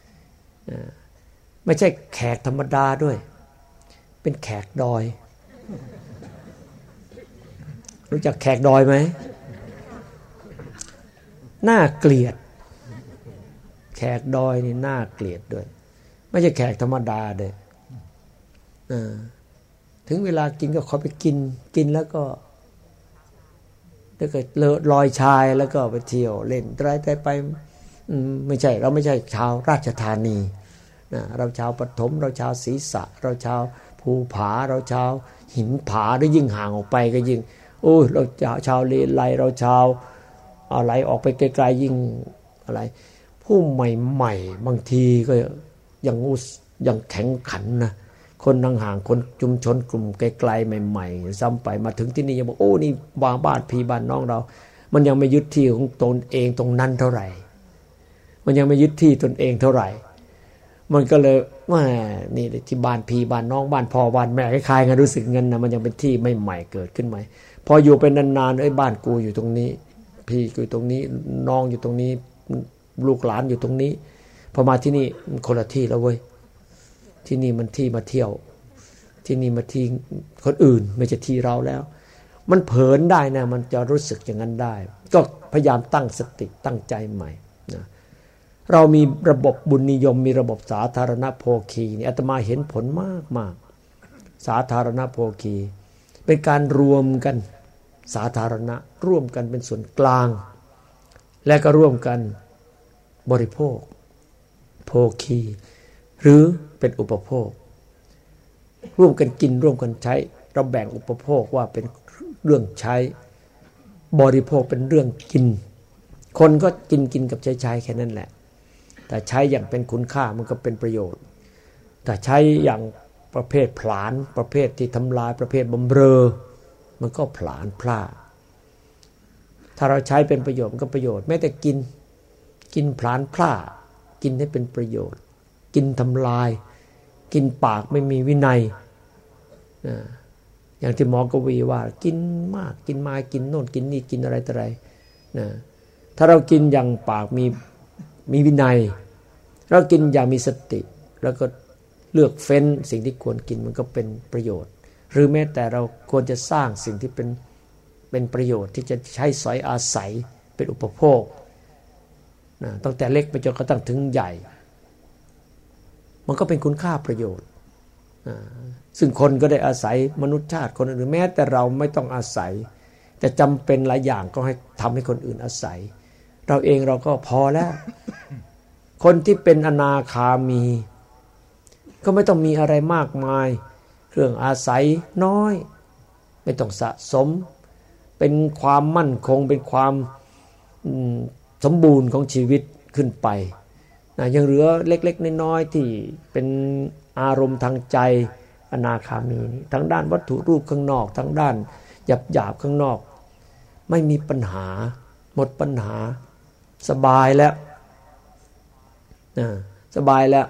ๆไม่ใช่แขกธรรมดาด้วยเป็นแขกดอยรู้จักแขกดอยไหมน่าเกลียดแขกดอยนี่น่าเกลียดด้วยไม่ใช่แขกธรรมดาเด้อถึงเวลากินก็ขอไปกินกินแล้วก็แล้วก็ลอยชายแล้วก็ไปเที่ยวเล่นไตรไปไม่ใช่เราไม่ใช่ชาวราชธานีนะเราชาวปฐมเราชาวศรีษะเราชาวภูผาเราชาวหินผาหรือยิ่งห่างออกไปก็ยิ่งโอ้เราชาวเลไลเราชาวอะไรออกไปไกลๆยิ่งอะไรผู้ใหม่ๆบางทีก็ยังอุสยังแข็งขันนะคนห่างๆคนชุมชนกลุ่มไกลๆใหม่ๆซ้ำไปมาถึงที่นี่ยังบอกโอ้นี่วางบ้านพี่บ้านน้องเรามันยังไม่ยึดที่ของตนเองตรงนั้นเท่าไหร่มันยังไม่ยึดที่ตนเองเท่าไหร่มันก็เลยว่านี่ที่บ้านพี่บ้านน้องบ้านพ่อบ้านแม่คล้ายๆกันรู้สึกเงินนะมันยังเป็นที่ไม่ใหม่เกิดขึ้นไหมพออยู่ไปนานๆไอ้บ้านกูอยู่ตรงนี้พี่กูอยู่ตรงนี้น้องอยู่ตรงนี้ลูกหลานอยู่ตรงนี้พอมาที่นี่มันคนละที่แล้วเว้ยที่นี่มันที่มาเที่ยวที่นี่มาที่คนอื่นไม่ใช่ที่เราแล้วมันเผลอได้นะมันจะรู้สึกอย่างนั้นได้ก็พยายามตั้งสติตั้งใจใหม่นะเรามีระบบบุญนิยมมีระบบสาธารณโภคีนี่อาตมาเห็นผลมากมากสาธารณโภคีเป็นการรวมกันสาธารณะร่วมกันเป็นส่วนกลางและก็ร่วมกันบริโภคโภคีหรือเป็นอุปโภคร่วมกันกินร่วมกันใช้เราแบ่งอุปโภคว่าเป็นเรื่องใช้บริโภคเป็นเรื่องกินคนก็กินกินกับใช้ใช้แค่นั้นแหละแต่ใช้อย่างเป็นคุณค่ามันก็เป็นประโยชน์แต่ใช้อย่างประเภทผลาญประเภทที่ทำลายประเภทบำเรอมันก็ผลาญพลาดถ้าเราใช้เป็นประโยชน์มันก็ประโยชน์แม้แต่กินกินผลาญพลาดกินให้เป็นประโยชน์กินทำลายกินปากไม่มีวินัยอย่างที่หมอกวีว่ากินมากกินมากินโน่นกินนี่กินอะไรต่ออะไรนะถ้าเรากินอย่างปากมีมีวินัยเรากินอย่างมีสติแล้วก็เลือกเฟ้นสิ่งที่ควรกินมันก็เป็นประโยชน์หรือแม้แต่เราควรจะสร้างสิ่งที่เป็นเป็นประโยชน์ที่จะใช้สอยอาศัยเป็นอุปโภคนะตั้งแต่เล็กไปจนกระทั่งถึงใหญ่มันก็เป็นคุณค่าประโยชน์ซึ่งคนก็ได้อาศัยมนุษยชาติคนอื่นแม้แต่เราไม่ต้องอาศัยแต่จำเป็นหลายอย่างก็ให้ทำให้คนอื่นอาศัยเราเองเราก็พอแล้วคนที่เป็นอนาคามีก็ไม่ต้องมีอะไรมากมายเครื่องอาศัยน้อยไม่ต้องสะสมเป็นความมั่นคงเป็นความสมบูรณ์ของชีวิตขึ้นไปนะยังเหลือเล็กๆน้อยๆที่เป็นอารมณ์ทางใจอนาคามีนี้ทั้งด้านวัตถุรูปข้างนอกทั้งด้านหยาบๆข้างนอกไม่มีปัญหาหมดปัญหาสบายแล้วนะสบายแล้ว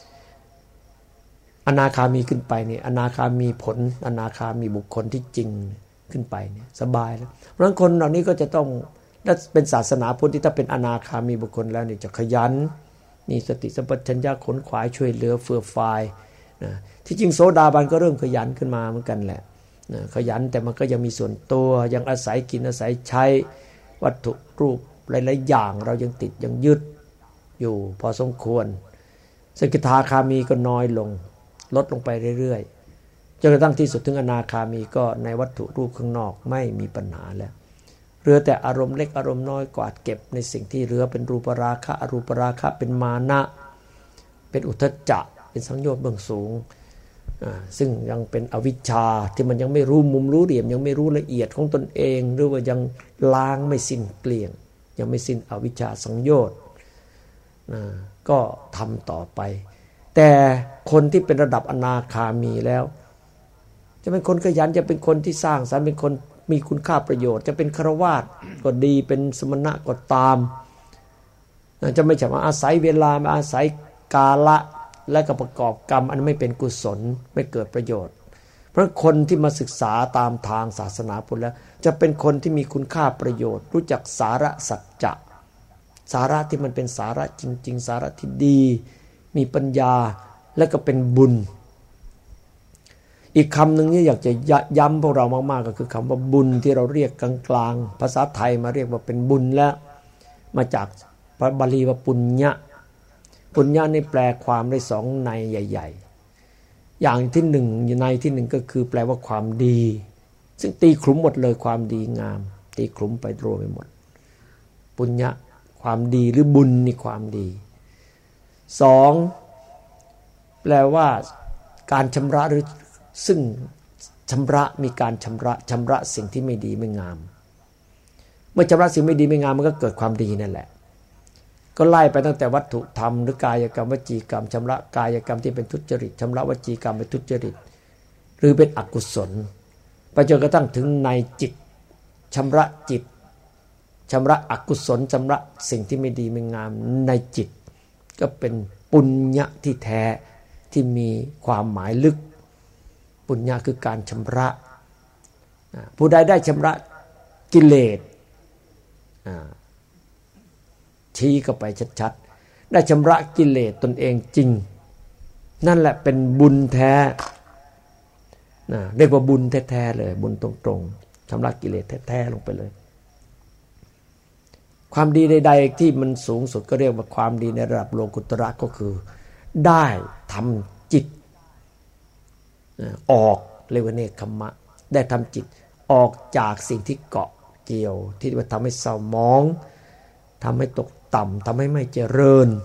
อนาคามีขึ้นไปเนี่ยอนาคามีผลอนาคามีบุคคลที่จริงขึ้นไปเนี่ยสบายแล้วเพราะฉะนั้นคนเหล่านี้ก็จะต้องถ้าเป็นศาสนาพุทธที่ถ้าเป็นอนาคามีบุคคลแล้วนี่จะขยันมีสติสัมปชัญญะขนขวายช่วยเหลือเฟื่อฟายนะที่จริงโสดาบันก็เริ่มขยันขึ้นมาเหมือนกันแหละนะขยันแต่มันก็ยังมีส่วนตัวยังอาศัยกินอาศัยใช้วัตถุรูปหลายๆอย่างเรายังติดยังยึดอยู่พอสมควรสกิทาคามีก็น้อยลงลดลงไปเรื่อยๆจนกระทั่งที่สุดถึงอนาคามีก็ในวัตถุรูปข้างนอกไม่มีปัญหาแล้วเหลือแต่อารมณ์เล็กอารมณ์น้อยกวาดเก็บในสิ่งที่เหลือเป็นรูปราคะอรูปราคะเป็นมานะเป็นอุทธัจจะเป็นสังโยชน์เบื้องสูงซึ่งยังเป็นอวิชชาที่มันยังไม่รู้มุมรู้เหลี่ยมยังไม่รู้ละเอียดของตนเองหรือว่ายังล้างไม่สิ้นเกลี้ยงยังไม่สิ้นอวิชชาสังโยชน์ก็ทำต่อไปแต่คนที่เป็นระดับอนาคามีแล้วจะเป็นคนขยันจะเป็นคนที่สร้างสรรค์เป็นคนมีคุณค่าประโยชน์จะเป็นฆราวาสก็ดีเป็นสมณะก็ตามจะไม่ใช่มาอาศัยเวลามาอาศัยกาละและก็ประกอบกรรมอันไม่เป็นกุศลไม่เกิดประโยชน์เพราะคนที่มาศึกษาตามทางศาสนาพุทธแล้วจะเป็นคนที่มีคุณค่าประโยชน์รู้จักสาระสัจจะสาระที่มันเป็นสาระจริงๆสาระที่ดีมีปัญญาและก็เป็นบุญอีกคำหนึ่งที่อยากจะย้ำพวกเรามากๆก็คือคำว่าบุญที่เราเรียกกลางๆภาษาไทยมาเรียกว่าเป็นบุญแล้วมาจากพระบาลีว่าปุญญะปุญญะนี่แปลความได้สองในใหญ่ๆอย่างที่หนึ่งในที่หนึ่งก็คือแปลว่าความดีซึ่งตีคลุมหมดเลยความดีงามตีคลุมไปรวมไปหมดปุญญะความดีหรือบุญนี่ความดีสองแปลว่าการชำระหรือซึ่งชำระมีการชำระชำระสิ่งที่ไม่ดีไม่งามเมื่อชำระสิ่งไม่ดีไม่งามมันก็เกิดความดีนั่นแหละก็ไล่ไปตั้งแต่วัตถุธรรมหรือกายกรรมวจีกรรมชำระกายกรรมที่เป็นทุจริตชำระวจีกรรมเป็นทุจริตหรือเป็นอกุศลไปจนกระทั่งถึงในจิตชำระจิตชำระอกุศลชำระสิ่งที่ไม่ดีไม่งามในจิตก็เป็นปุญญะที่แท้ที่มีความหมายลึกปุญญะคือการชำระผู้ใดได้ชำระกิเลสชี้เข้าไปชัดๆได้ชำระกิเลสตนเองจริงนั่นแหละเป็นบุญแท้นะเรียกว่าบุญแท้ๆเลยบุญตรงๆชำระกิเลสแท้ๆลงไปเลยความดีใดๆที่มันสูงสุดก็เรียกว่าความดีในระดับโลกุตระก็คือได้ทำจิตออกเรียกว่าเนกขัมมะได้ทำจิตออกจากสิ่งที่เกาะเกี่ยวที่ว่าทำให้เศร้าหมองทำให้ตกต่ำทำให้ไม่เจริญ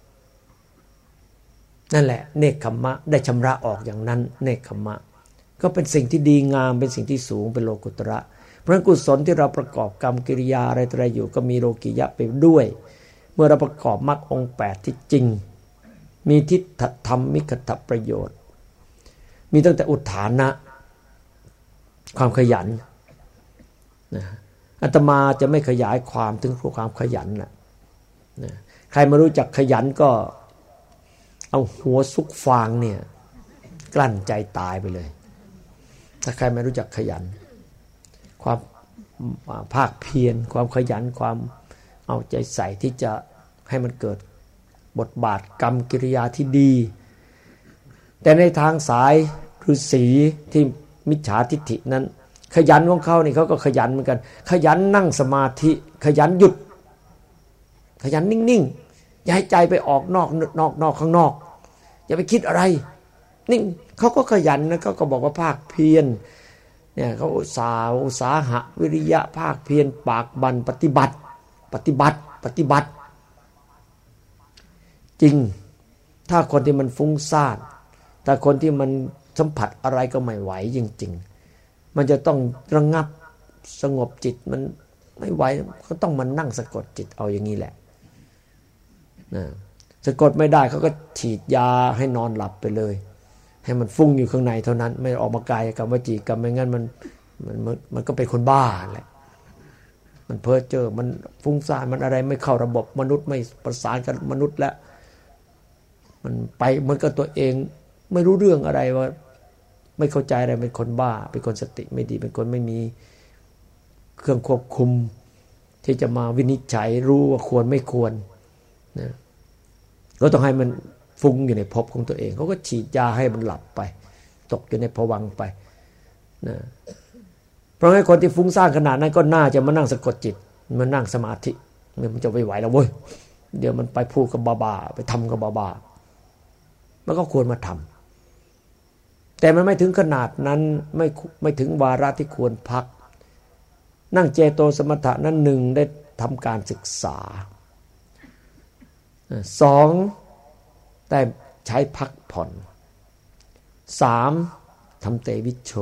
นั่นแหละเนกขัมมะได้ชำระออกอย่างนั้นเนกขัมมะก็เป็นสิ่งที่ดีงามเป็นสิ่งที่สูงเป็นโลกุตระเพราะกุศลที่เราประกอบกรรมกิริยาอะไรต่ออะไรอยู่ก็มีโลกิยะไปด้วยเมื่อเราประกอบมรรคองค์แปดที่จริงมีทิฏฐธรรมมิคทประโยชน์มีตั้งแต่อุทานะความขยันนะอาตมาจะไม่ขยายความถึงความขยันนะนะใครมารู้จักขยันก็เอาหัวซุกฟางเนี่ยกลั้นใจตายไปเลยถ้าใครไม่รู้จักขยันความภาคเพียรความขยันความเอาใจใส่ที่จะให้มันเกิดบทบาทกรรมกิริยาที่ดีแต่ในทางสายฤาษีที่มิจฉาทิฏฐินั้นขยันของเขานี่เขาก็ขยันเหมือนกันขยันนั่งสมาธิขยันหยุดขยันนิ่งๆอย่าให้ใจไปออกนอกนอกนอกข้างนอกอย่าไปคิดอะไรนิ่งเขาก็ขยันนะเขาก็บอกว่าภาคเพียรเนี่ยเขาอุตสาห์อุตสาหะวิริยะภาคเพียรปากบันปฏิบัติปฏิบัติปฏิบัติจริงถ้าคนที่มันฟุ้งซ่านแต่คนที่มันสัมผัสอะไรก็ไม่ไหวจริงๆมันจะต้องระงับสงบจิตมันไม่ไหวก็ต้องมานั่งสะกดจิตเอาอย่างนี้แหละนะสะกดไม่ได้เขาก็ฉีดยาให้นอนหลับไปเลยให้มันฟุ้งอยู่ข้างในเท่านั้นไม่ออกมากายกรรมวจีกรรมไม่งั้นมันมันมันก็เป็นคนบ้าแหละมันเพ้อเจ้อมันฟุ้งซ่านมันอะไรไม่เข้าระบบมนุษย์ไม่ประสานกับมนุษย์แล้วมันไปเหมือนกับตัวเองไม่รู้เรื่องอะไรว่าไม่เข้าใจอะไรเป็นคนบ้าเป็นคนสติไม่ดีเป็นคนไม่มีเครื่องควบคุมที่จะมาวินิจฉัยรู้ว่าควรไม่ควรนะก็ต้องให้มันฟุ้งอยู่ในภพของตัวเองเขาก็ฉีดยาให้มันหลับไปตกอยู่ในภวังค์ไปนะเพราะงั้นคนที่ฟุ้งซ่านขนาดนั้นก็น่าจะมานั่งสะกดจิตมานั่งสมาธิมันจะไม่ไหวแล้วเว้ยเดี๋ยวมันไปพูดกับบ้าๆไปทำกับบ้าๆมันก็ควรมาทำแต่มันไม่ถึงขนาดนั้นไม่ไม่ถึงวาระที่ควรพักนั่งเจโตสมถะนั้นหนึ่งได้ทำการศึกษาสองได้ใช้พักผ่อนสามทำเตวิชโช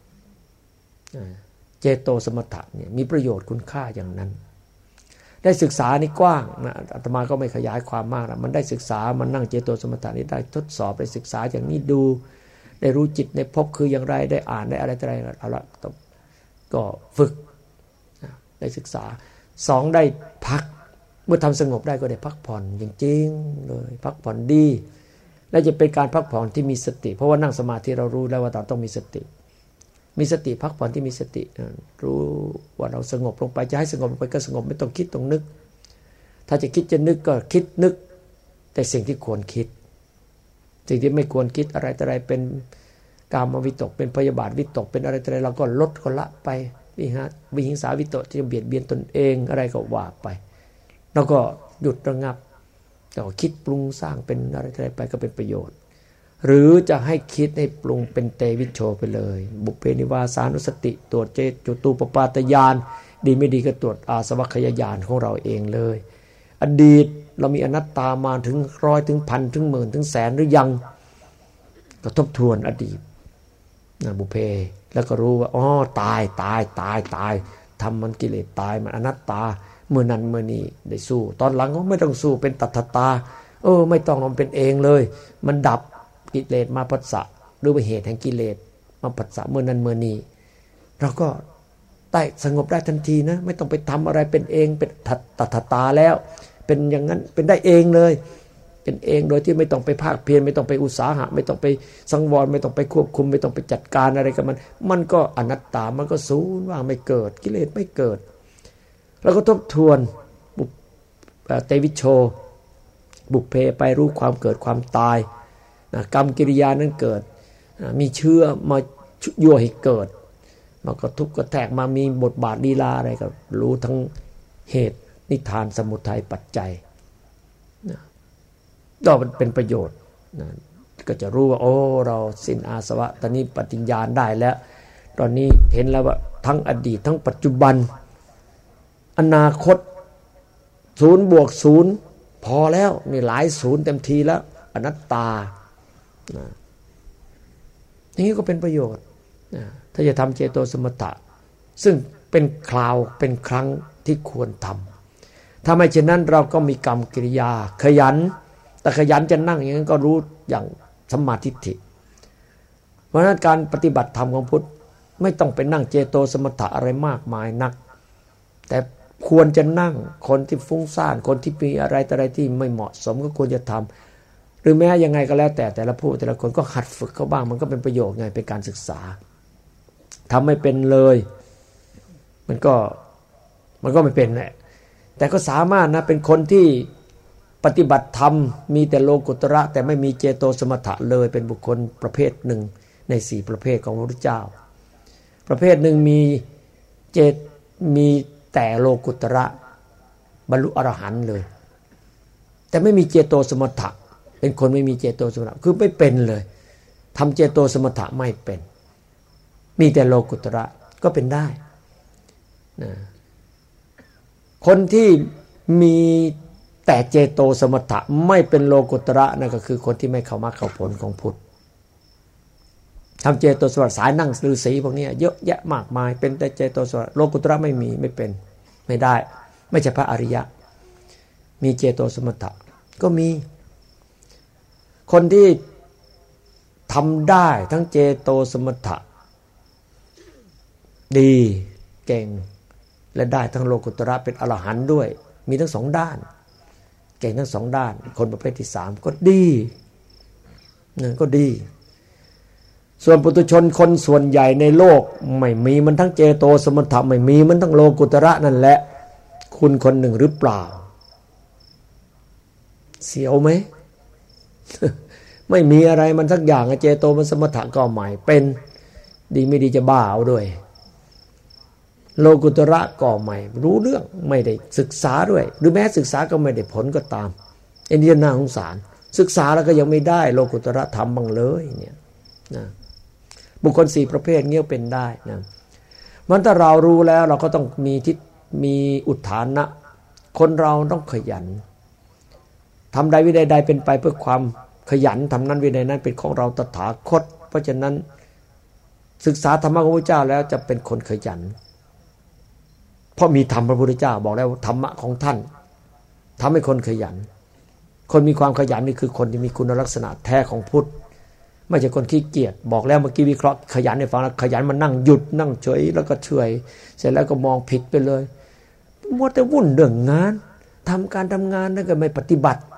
เจโตสมถะเนี่ยมีประโยชน์คุณค่าอย่างนั้นได้ศึกษานี่กว้างนะอาตมาก็ไม่ขยายความมากนะมันได้ศึกษามันนั่งเจโตสมถะนี่ได้ทดสอบได้ศึกษาอย่างนี้ดูได้รู้จิตในภพคืออย่างไรได้อ่านได้อะไรอะไรเอาละก็ฝึกได้ศึกษาสองได้พักเมื่อทำสงบได้ก็ได้พักผ่อนจริงๆเลยพักผ่อนดีและจะเป็นการพักผ่อนที่มีสติเพราะว่านั่งสมาธิเรารู้แล้วว่าเราต้องมีสติมีสติพักผ่อนที่มีสติรู้ว่าเราสงบลงไปจะให้สงบลงไปก็สงบไม่ต้องคิดต้องนึกถ้าจะคิดจะนึกก็คิดนึกแต่สิ่งที่ควรคิดสิ่งที่ไม่ควรคิดอะไรแต่อะไรเป็นกามวิตกเป็นพยาบาทวิตกเป็นอะไรแต่อะไรเราก็ลดก็ละไปวิหารวิหิงสาวิตกที่จะเบียดเบียนตนเองอะไรก็ว่าไปแล้วก็หยุดระงับแต่คิดปรุงสร้างเป็นอะไรอะไรไปก็เป็นประโยชน์หรือจะให้คิดให้ปรุงเป็นเตวิชโชไปเลยบุพเพนิวาสานุสติตรวจเจจุตูปปาตญาณดีไม่ดีก็ตรวจอาสวัคยญาณของเราเองเลยอดีตเรามีอนัตตามาถึงร้อยถึงพันถึงหมื่นถึงแสนหรือยังก็ทบทวนอดีตนะบุเพแล้วก็รู้ว่าอ๋อตายตายตายตายทำมันกิเลสตายมันอนัตตาเมื่อนั้นเมื่อนี้ได้สู้ตอนหลังก็ไม่ต้องสู้เป็นตัทตาเออไม่ต้องมันเป็นเองเลยมันดับกิเลสมาผัสสะหรือว่าเหตุแห่งกิเลสมาผัสสะเมื่อนั้นเมื่อนี้เราก็ได้สงบได้ทันทีนะไม่ต้องไปทำอะไรเป็นเองเป็นตัทตาแล้วเป็นอย่างนั้นเป็นได้เองเลยเป็นเองโดยที่ไม่ต้องไปภาคเพียรไม่ต้องไปอุตสาหะไม่ต้องไปสังวรไม่ต้องไปควบคุมไม่ต้องไปจัดการอะไรกับมันมันก็อนัตตามันก็สูญว่างไม่เกิดกิเลสไม่เกิดแล้วก็ทบทวนเตวิชโชบุพเพไปรู้ความเกิดความตายนะกรรมกิริยานั้นเกิดมีเชื้อมายั่วให้เกิดมันก็ทุกข์ก็แทกมามีบทบาทลีลาอะไรก็รู้ทั้งเหตุนิทานสมุทัยปัจจัยนะก็เป็นประโยชน์นะก็จะรู้ว่าโอ้เราสิ้นอาสวะตอนนี้ปฏิญญาณได้แล้วตอนนี้เห็นแล้วว่าทั้งอดีตทั้งปัจจุบันอนาคตศูนย์บวกศูนย์พอแล้วนี่หลายศูนย์เต็มทีแล้วอนัตตานะนี่ก็เป็นประโยชน์นะถ้าจะทำเจโตสมถะซึ่งเป็นคราวเป็นครั้งที่ควรทำถ้าไม่เช่นนั้นเราก็มีกรรมกิริยาขยันแต่ขยันจะนั่งอย่างนั้นก็รู้อย่างสัมมาทิฏฐิเพราะฉะนั้นการปฏิบัติธรรมของพุทธไม่ต้องไปนั่งเจโตสมถะอะไรมากมายนักแต่ควรจะนั่งคนที่ฟุ้งซ่านคนที่มีอะไรแต่อะไรที่ไม่เหมาะสมก็ควรจะทำหรือแม้ยังไงก็แล้วแต่แต่ละผู้แต่ละคนก็หัดฝึกเขาบ้างมันก็เป็นประโยชน์ไงเป็นการศึกษาทำไม่เป็นเลยมันก็มันก็ไม่เป็นแหละแต่ก็สามารถนะเป็นคนที่ปฏิบัติธรรมมีแต่โลกุตระแต่ไม่มีเจโตสมถะเลยเป็นบุคคลประเภทหนึ่งในสี่ประเภทของพระพุทธเจ้าประเภทหนึ่งมีเจตมีแต่โลกุตระบรรลุอรหันต์เลยแต่ไม่มีเจโตสมถะเป็นคนไม่มีเจโตสมถะคือไม่เป็นเลยทำเจโตสมถะไม่เป็นมีแต่โลกุตระก็เป็นได้นะคนที่มีแต่เจโตสมถะไม่เป็นโลกุตระนั่นก็คือคนที่ไม่เข้ามรรคเข้าผลของพุทธทำเจโตสมถะสายนั่งฤาษีพวกนี้เยอะแยะมากมายเป็นแต่เจโตสมถะโลกุตระไม่มีไม่เป็นไม่ได้ไม่ใช่พระอริยะมีเจโตสมถะก็มีคนที่ทำได้ทั้งเจโตสมถะดีเก่งและได้ทั้งโลกุตระเป็นอรหันต์ด้วยมีทั้งสองด้านเก่งทั้งสองด้านคนประเภทที่สามก็ดีนั่นก็ดีส่วนปุถุชนคนส่วนใหญ่ในโลกไม่มีมันทั้งเจโตสมถะไม่มีมันทั้งโลกุตระนั่นแหละคุณคนหนึ่งหรือเปล่าเสียวไหม ไม่มีอะไรมันสักอย่างเจโตมันสมถะก็ใหม่เป็นดีไม่ดีจะบ้าเอาด้วยโลกุตระก็ไม่รู้เรื่องไม่ได้ศึกษาด้วยหรือแม้ศึกษาก็ไม่ได้ผลก็ตามไอ้นี่น่าสงสารศึกษาแล้วก็ยังไม่ได้โลกุตระธรรมบ้างเลยเนี่ยนะบุคคลสี่ประเภทเงี้ยเป็นได้นะมันถ้าเรารู้แล้วเราก็ต้องมีทิศมีอุทานะคนเราต้องขยันทำใดวินัยใดเป็นไปเพื่อความขยันทำนั้นวินัยนั้นเป็นของเราตถาคตเพราะฉะนั้นศึกษาธรรมะของพระเจ้าแล้วจะเป็นคนขยันเพราะมีธรรมพระพุทธเจ้าบอกแล้วธรรมะของท่านทำให้คนขยันคนมีความขยันนี่คือคนที่มีคุณลักษณะแท้ของพุทธไม่ใช่คนขี้เกียจบอกแล้วเมื่อกี้วิเคราะห์ขยันให้ฟังแล้วขยันมันนั่งหยุดนั่งเฉยแล้วก็เฉยเสร็จแล้วก็มองผิดไปเลยมัวแต่วุ่นเรื่องงานทำการทำงานแล้วก็ไม่ปฏิบัติ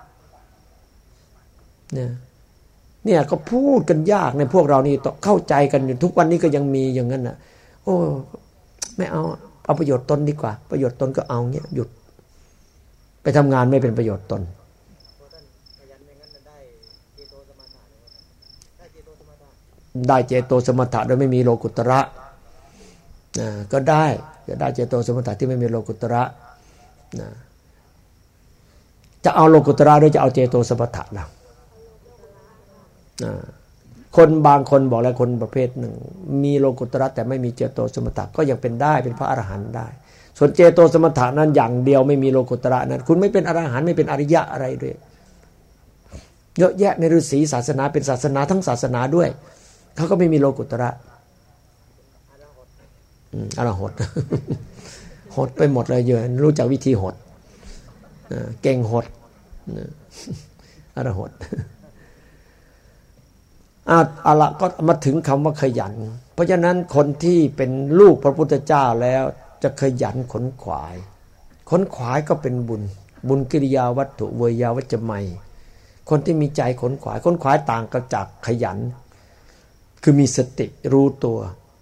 เนี่ยเนี่ยก็พูดกันยากในพวกเรานี่ต้องเข้าใจกันอยู่ทุกวันนี้ก็ยังมีอย่างนั้นน่ะโอ้ไม่เอาเอาประโยชน์ตนดีกว่าประโยชน์ตนก็เอาเงี้ยหยุดไปทำงานไม่เป็นประโยชน์ตนได้เจโตสมถะโดยไม่มีโลกุตระนะก็ได้จะได้เจโตสมถะที่ไม่มีโลกุตระนะจะเอาโลกุตระหรือจะเอาเจโตสมถะล่ะนะคนบางคนบอกแล้วคนประเภทหนึ่งมีโลกุตระแต่ไม่มีเจโตสมถะก็ยังเป็นได้เป็นพระอรหันต์ได้ส่วนเจโตสมถะนั้นอย่างเดียวไม่มีโลกุตระนั้นคุณไม่เป็นอรหันต์ไม่เป็นอริยะอะไรด้วยเยอะแยะในฤาษีศาสนาเป็นศาสนาทั้งศาสนาด้วยเขาก็ไม่มีโลกุตระอรหดหดไปหมดเลยเยอะรู้จักวิธีหดเก่งหดอรหดอ่ะเอาละก็มาถึงคำว่าขยันเพราะฉะนั้นคนที่เป็นลูกพระพุทธเจ้าแล้วจะขยันขนขวายขนขวายก็เป็นบุญบุญกิริยาวัตถุเวยาวัจจะไมคนที่มีใจขนขวายขนขวายต่างกันจากขยันคือมีสติรู้ตัว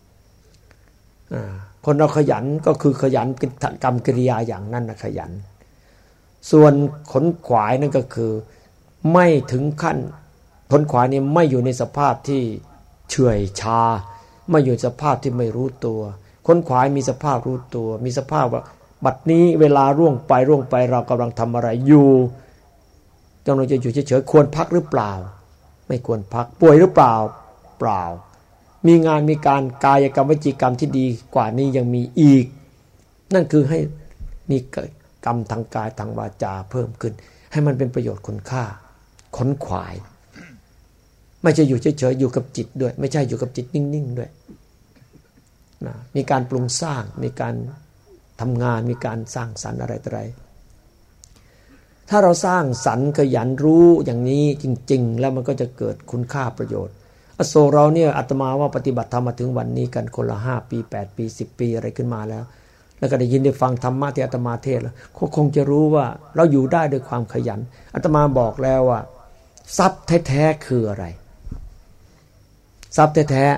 คนเราขยันก็คือขยันเป็นกรรมกิริยาอย่างนั้นนะขยันส่วนขนขวายนั่นก็คือไม่ถึงขั้นขนขวายนี่ไม่อยู่ในสภาพที่เฉื่อยชาไม่อยู่ในสภาพที่ไม่รู้ตัวขนขวายมีสภาพรู้ตัวมีสภาพว่าบัดนี้เวลาร่วงไปร่วงไปเรากำลังทำอะไรอยู่กำลังจะอยู่เฉยๆควรพักหรือเปล่าไม่ควรพักป่วยหรือเปล่าเปล่ามีงานมีการกายกรรมวจีกรรมที่ดีกว่านี้ยังมีอีกนั่นคือให้มีกรรมทางกายทางวาจาเพิ่มขึ้นให้มันเป็นประโยชน์คุณค่าขนขวายไม่ใช่อยู่เฉยๆอยู่กับจิตด้วยไม่ใช่อยู่กับจิตนิ่งๆด้วยนะมีการปรุงสร้างมีการทำงานมีการสร้างสรรค์อะไรต่ออะไรถ้าเราสร้างสรรค์ขยันรู้อย่างนี้จริงๆแล้วมันก็จะเกิดคุณค่าประโยชน์อโศกเราเนี่ยอาตมาว่าปฏิบัติธรรมมาถึงวันนี้กันคนละห้าปีแปดปีสิบปีอะไรขึ้นมาแล้วแล้วก็ได้ยินได้ฟังธรรมะที่อาตมาเทศแล้วเขาคงจะรู้ว่าเราอยู่ได้ด้วยความขยันอาตมาบอกแล้วว่าทรัพย์แท้ๆคืออะไรทรัพย์แท้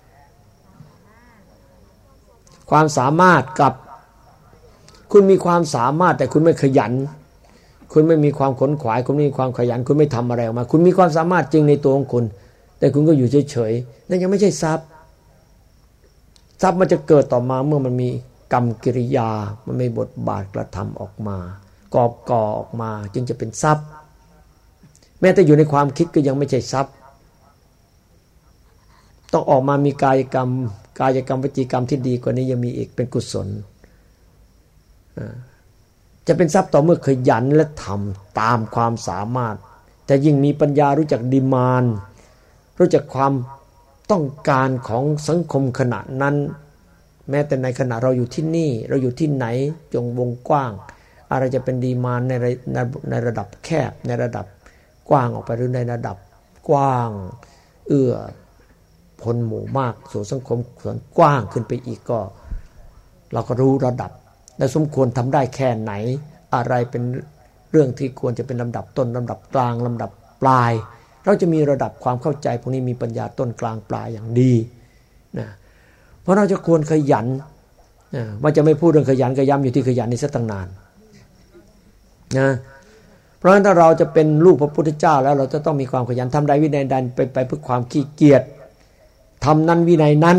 ๆความสามารถกับคุณมีความสามารถแต่คุณไม่ขยันคุณไม่มีความขนขวายคุณไม่มีความขยันคุณไม่ทำอะไรออกมาคุณมีความสามารถจริงในตัวของคุณแต่คุณก็อยู่เฉยๆนั่นยังไม่ใช่ทรัพย์ทรัพย์มันจะเกิดต่อมาเมื่อมันมีกรรมกิริยามันมีบทบาทกระทำออกมากอบก่อออกมาจึงจะเป็นทรัพย์แม้แต่อยู่ในความคิดก็ยังไม่ใช่ทรัพย์ต้องออกมามีกายกรรมกายกรรมวจีกรรมที่ดีกว่านี้ยังมีอีกเป็นกุศลจะเป็นทรัพย์ต่อเมื่อขยันและทำตามความสามารถแต่ยิ่งมีปัญญารู้จักดีมานด์รู้จักความต้องการของสังคมขณะนั้นแม้แต่ในขณะเราอยู่ที่นี่เราอยู่ที่ไหนจงวงกว้างอะไรจะเป็นดีมานด์ในในในระดับแคบในระดับกว้างออกไปหรือในระดับกว้างเอื้อผลหมู่มากสู่สังคมส่วนกว้างขึ้นไปอีกก็เราก็รู้ระดับและสมควรทำได้แค่ไหนอะไรเป็นเรื่องที่ควรจะเป็นลำดับต้นลำดับกลางลำดับปลายเราจะมีระดับความเข้าใจพวกนี้มีปัญญาต้นกลางปลายอย่างดีนะเพราะเราจะควรขยันนะว่าจะไม่พูดเรื่องขยันก็ย้ำอยู่ที่ขยันนี้ซะตั้งนานนะเพราะฉะนั้นถ้าเราจะเป็นลูกพระพุทธเจ้าแล้วเราจะต้องมีความขยันทำใดวินัยใดไปไปเพื่อความขี้เกียจทำนั้นวินัยนั้น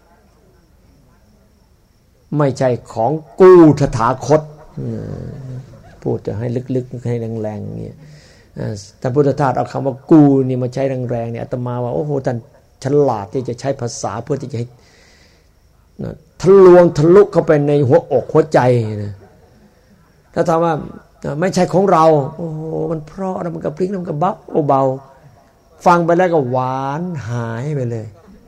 ไม่ใช่ของกูตถาคตพูดจะให้ลึกๆให้แรงๆเนี่ยท่านพุทธทาสเอาคำว่ากูนี่มาใช้แรงๆเนี่ยอาตมาว่าโอ้โหท่านฉลาดที่จะใช้ภาษาเพื่อที่จะให้ทะลวงทะลุเข้าไปในหัวอกหัวใจนะถ้าถามว่าไม่ใช่ของเราโอ้โหมันเพราะมันกระพริ้งมันกระเบาเบาฟังไปแล้วก็หวานหายไปเลย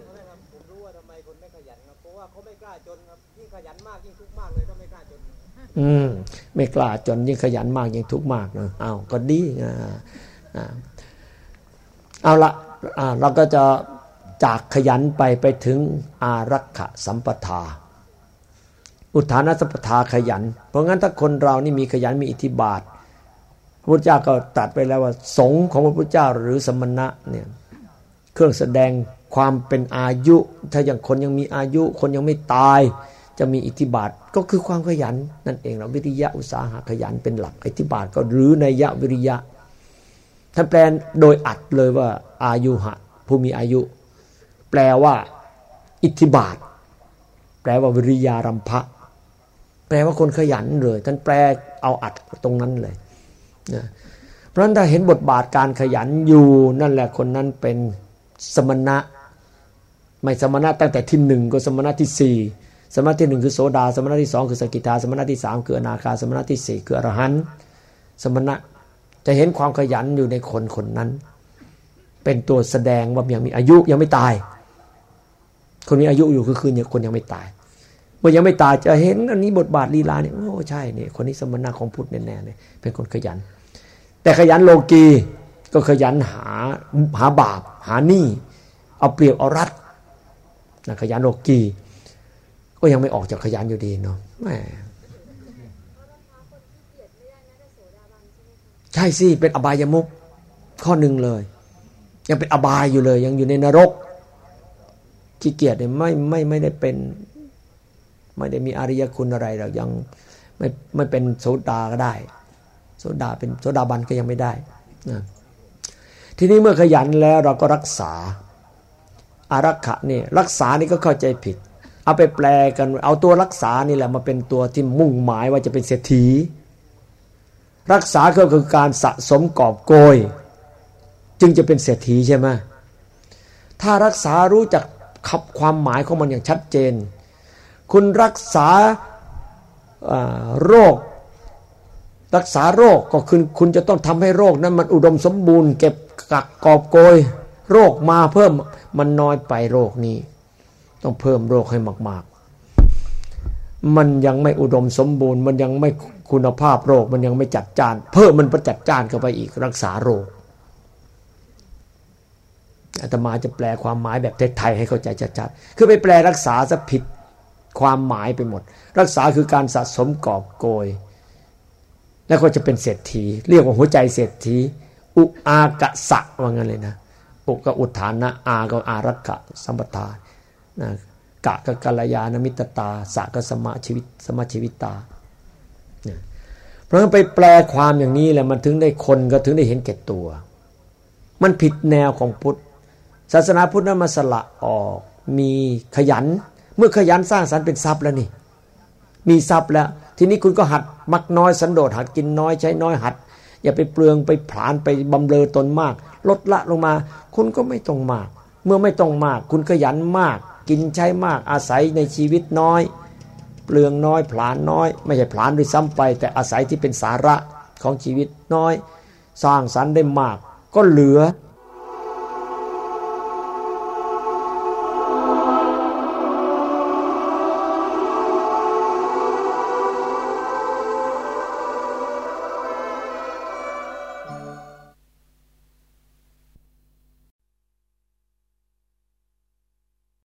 อืมไม่กล้าจนยิ่งขยันมากยิ่งทุกข์มากนะอ้าวก็ดีอ่าเอาละอ่าเราก็จะจากขยันไปไปถึงอารักขสัมปทาอุทานสัมปทาขยันเพราะงั้นถ้าคนเรานี่มีขยันมีอิทธิบาทพระพุทธเจ้าก็ตรัสไปแล้วว่าสงฆ์ของพระพุทธเจ้าหรือสมณะเนี่ยเครื่องแสดงความเป็นอายุถ้าอย่างคนยังมีอายุคนยังไม่ตายจะมีอิทธิบาทก็คือความขยันนั่นเองเราวิริยะอุตสาหะขยันเป็นหลักอิทธิบาทก็หรือนัยยะวิริยะท่านแปลโดยอัดเลยว่าอายุหะผู้มีอายุแปลว่าอิทธิบาทแปลว่าวิริยารัมภะแปลว่าคนขยันเลยท่านแปลเอาอัดตรงนั้นเลยนะเพราะฉะนั้นถ้าเห็นบทบาทการขยันอยู่นั่นแหละคนนั้นเป็นสมณะไม่สมณะตั้งแต่ที่หนึ่งก็สมณะที่สี่สมณะที่หนึ่งคือโสดาสมณะที่สองคือสกิทาสมณะที่สามคืออนาคาสมณะที่สี่คืออรหันต์สมณะจะเห็นความขยันอยู่ในคนคนนั้นเป็นตัวแสดงว่ายังมีอายุยังไม่ตายคนมีอายุอยู่คือคือคนยังไม่ตายว่ายังไม่ตายจะเห็นอันนี้บทบาทลีลาเนี่ยโอ้ใช่เนี่ยคนนี้สมณะของพุทธแน่ๆเลยเป็นคนขยันแต่ขยันโลกีก็ขยันหาหาบาปหาหนี้เอาเปรียบเอารัดนะขยันโลกีก็ยังไม่ออกจากขยันอยู่ดีเนาะแหมใช่สิเป็นอบายมุขข้อหนึ่งเลยยังเป็นอบายอยู่เลยยังอยู่ในนรกขี้เกียจเนี่ยไม่ไม่ไม่ได้เป็นไม่ได้มีอริยคุณอะไรหรอกยังไม่ไม่เป็นโสดาก็ได้โสดาเป็นโสดาบันก็ยังไม่ได้นะทีนี้เมื่อขยันแล้วเราก็รักษาอารักขะนี่รักษานี่ก็เข้าใจผิดเอาไปแปลกันเอาตัวรักษานี่แหละมาเป็นตัวที่มุ่งหมายว่าจะเป็นเศรษฐีรักษาก็คือการสะสมกอบโกยจึงจะเป็นเศรษฐีใช่ไหมถ้ารักษารู้จักขับความหมายของมันอย่างชัดเจนคุณรักษาโรครักษาโรคก็คือคุณจะต้องทำให้โรคนั้นมันอุดมสมบูรณ์เก็บกักกอบโกยโรคมาเพิ่มมันน้อยไปโรคนี้ต้องเพิ่มโรคให้มากๆมันยังไม่อุดมสมบูรณ์มันยังไม่คุณภาพโรคมันยังไม่จัดจ้านเพิ่มมันประจัดจ้านเข้าไปอีกรักษาโรคอาตมาจะแปลความหมายแบบไทยๆให้เข้าใจชัดๆคือไปแปลรักษาซะผิดความหมายไปหมดรักษาคือการสะสมกอบโกยแล้วก็จะเป็นเศรษฐีเรียกว่าหัวใจเศรษฐีอุอากะสะว่างั้นเลยนะอุก็อุทานะอาก็อารักขะสัมปทานะกะก็กัลยาณมิตรตาสะก็สมาชีวิตสมาชีวิตาเพราะฉะนั้นไปแปลความอย่างนี้แหละมันถึงได้คนก็ถึงได้เห็นแก่ตัวมันผิดแนวของพุทธศาสนาพุทธนั้นมาสละออกมีขยันเมื่อขยันสร้างสรรค์เป็นทรัพย์แล้วนี่มีทรัพย์แล้วทีนี้คุณก็หัดมักน้อยสันโดษหัดกินน้อยใช้น้อยหัดอย่าไปเปลืองไปผลาญไปบำเรอตนมากลดละลงมาคุณก็ไม่ต้องมากเมื่อไม่ต้องมากคุณขยันมากกินใช้มากอาศัยในชีวิตน้อยเปลืองน้อยผลาญน้อยไม่ใช่ผลาญด้วยซ้ำไปแต่อาศัยที่เป็นสาระของชีวิตน้อยสร้างสรรค์ได้มากก็เหลือ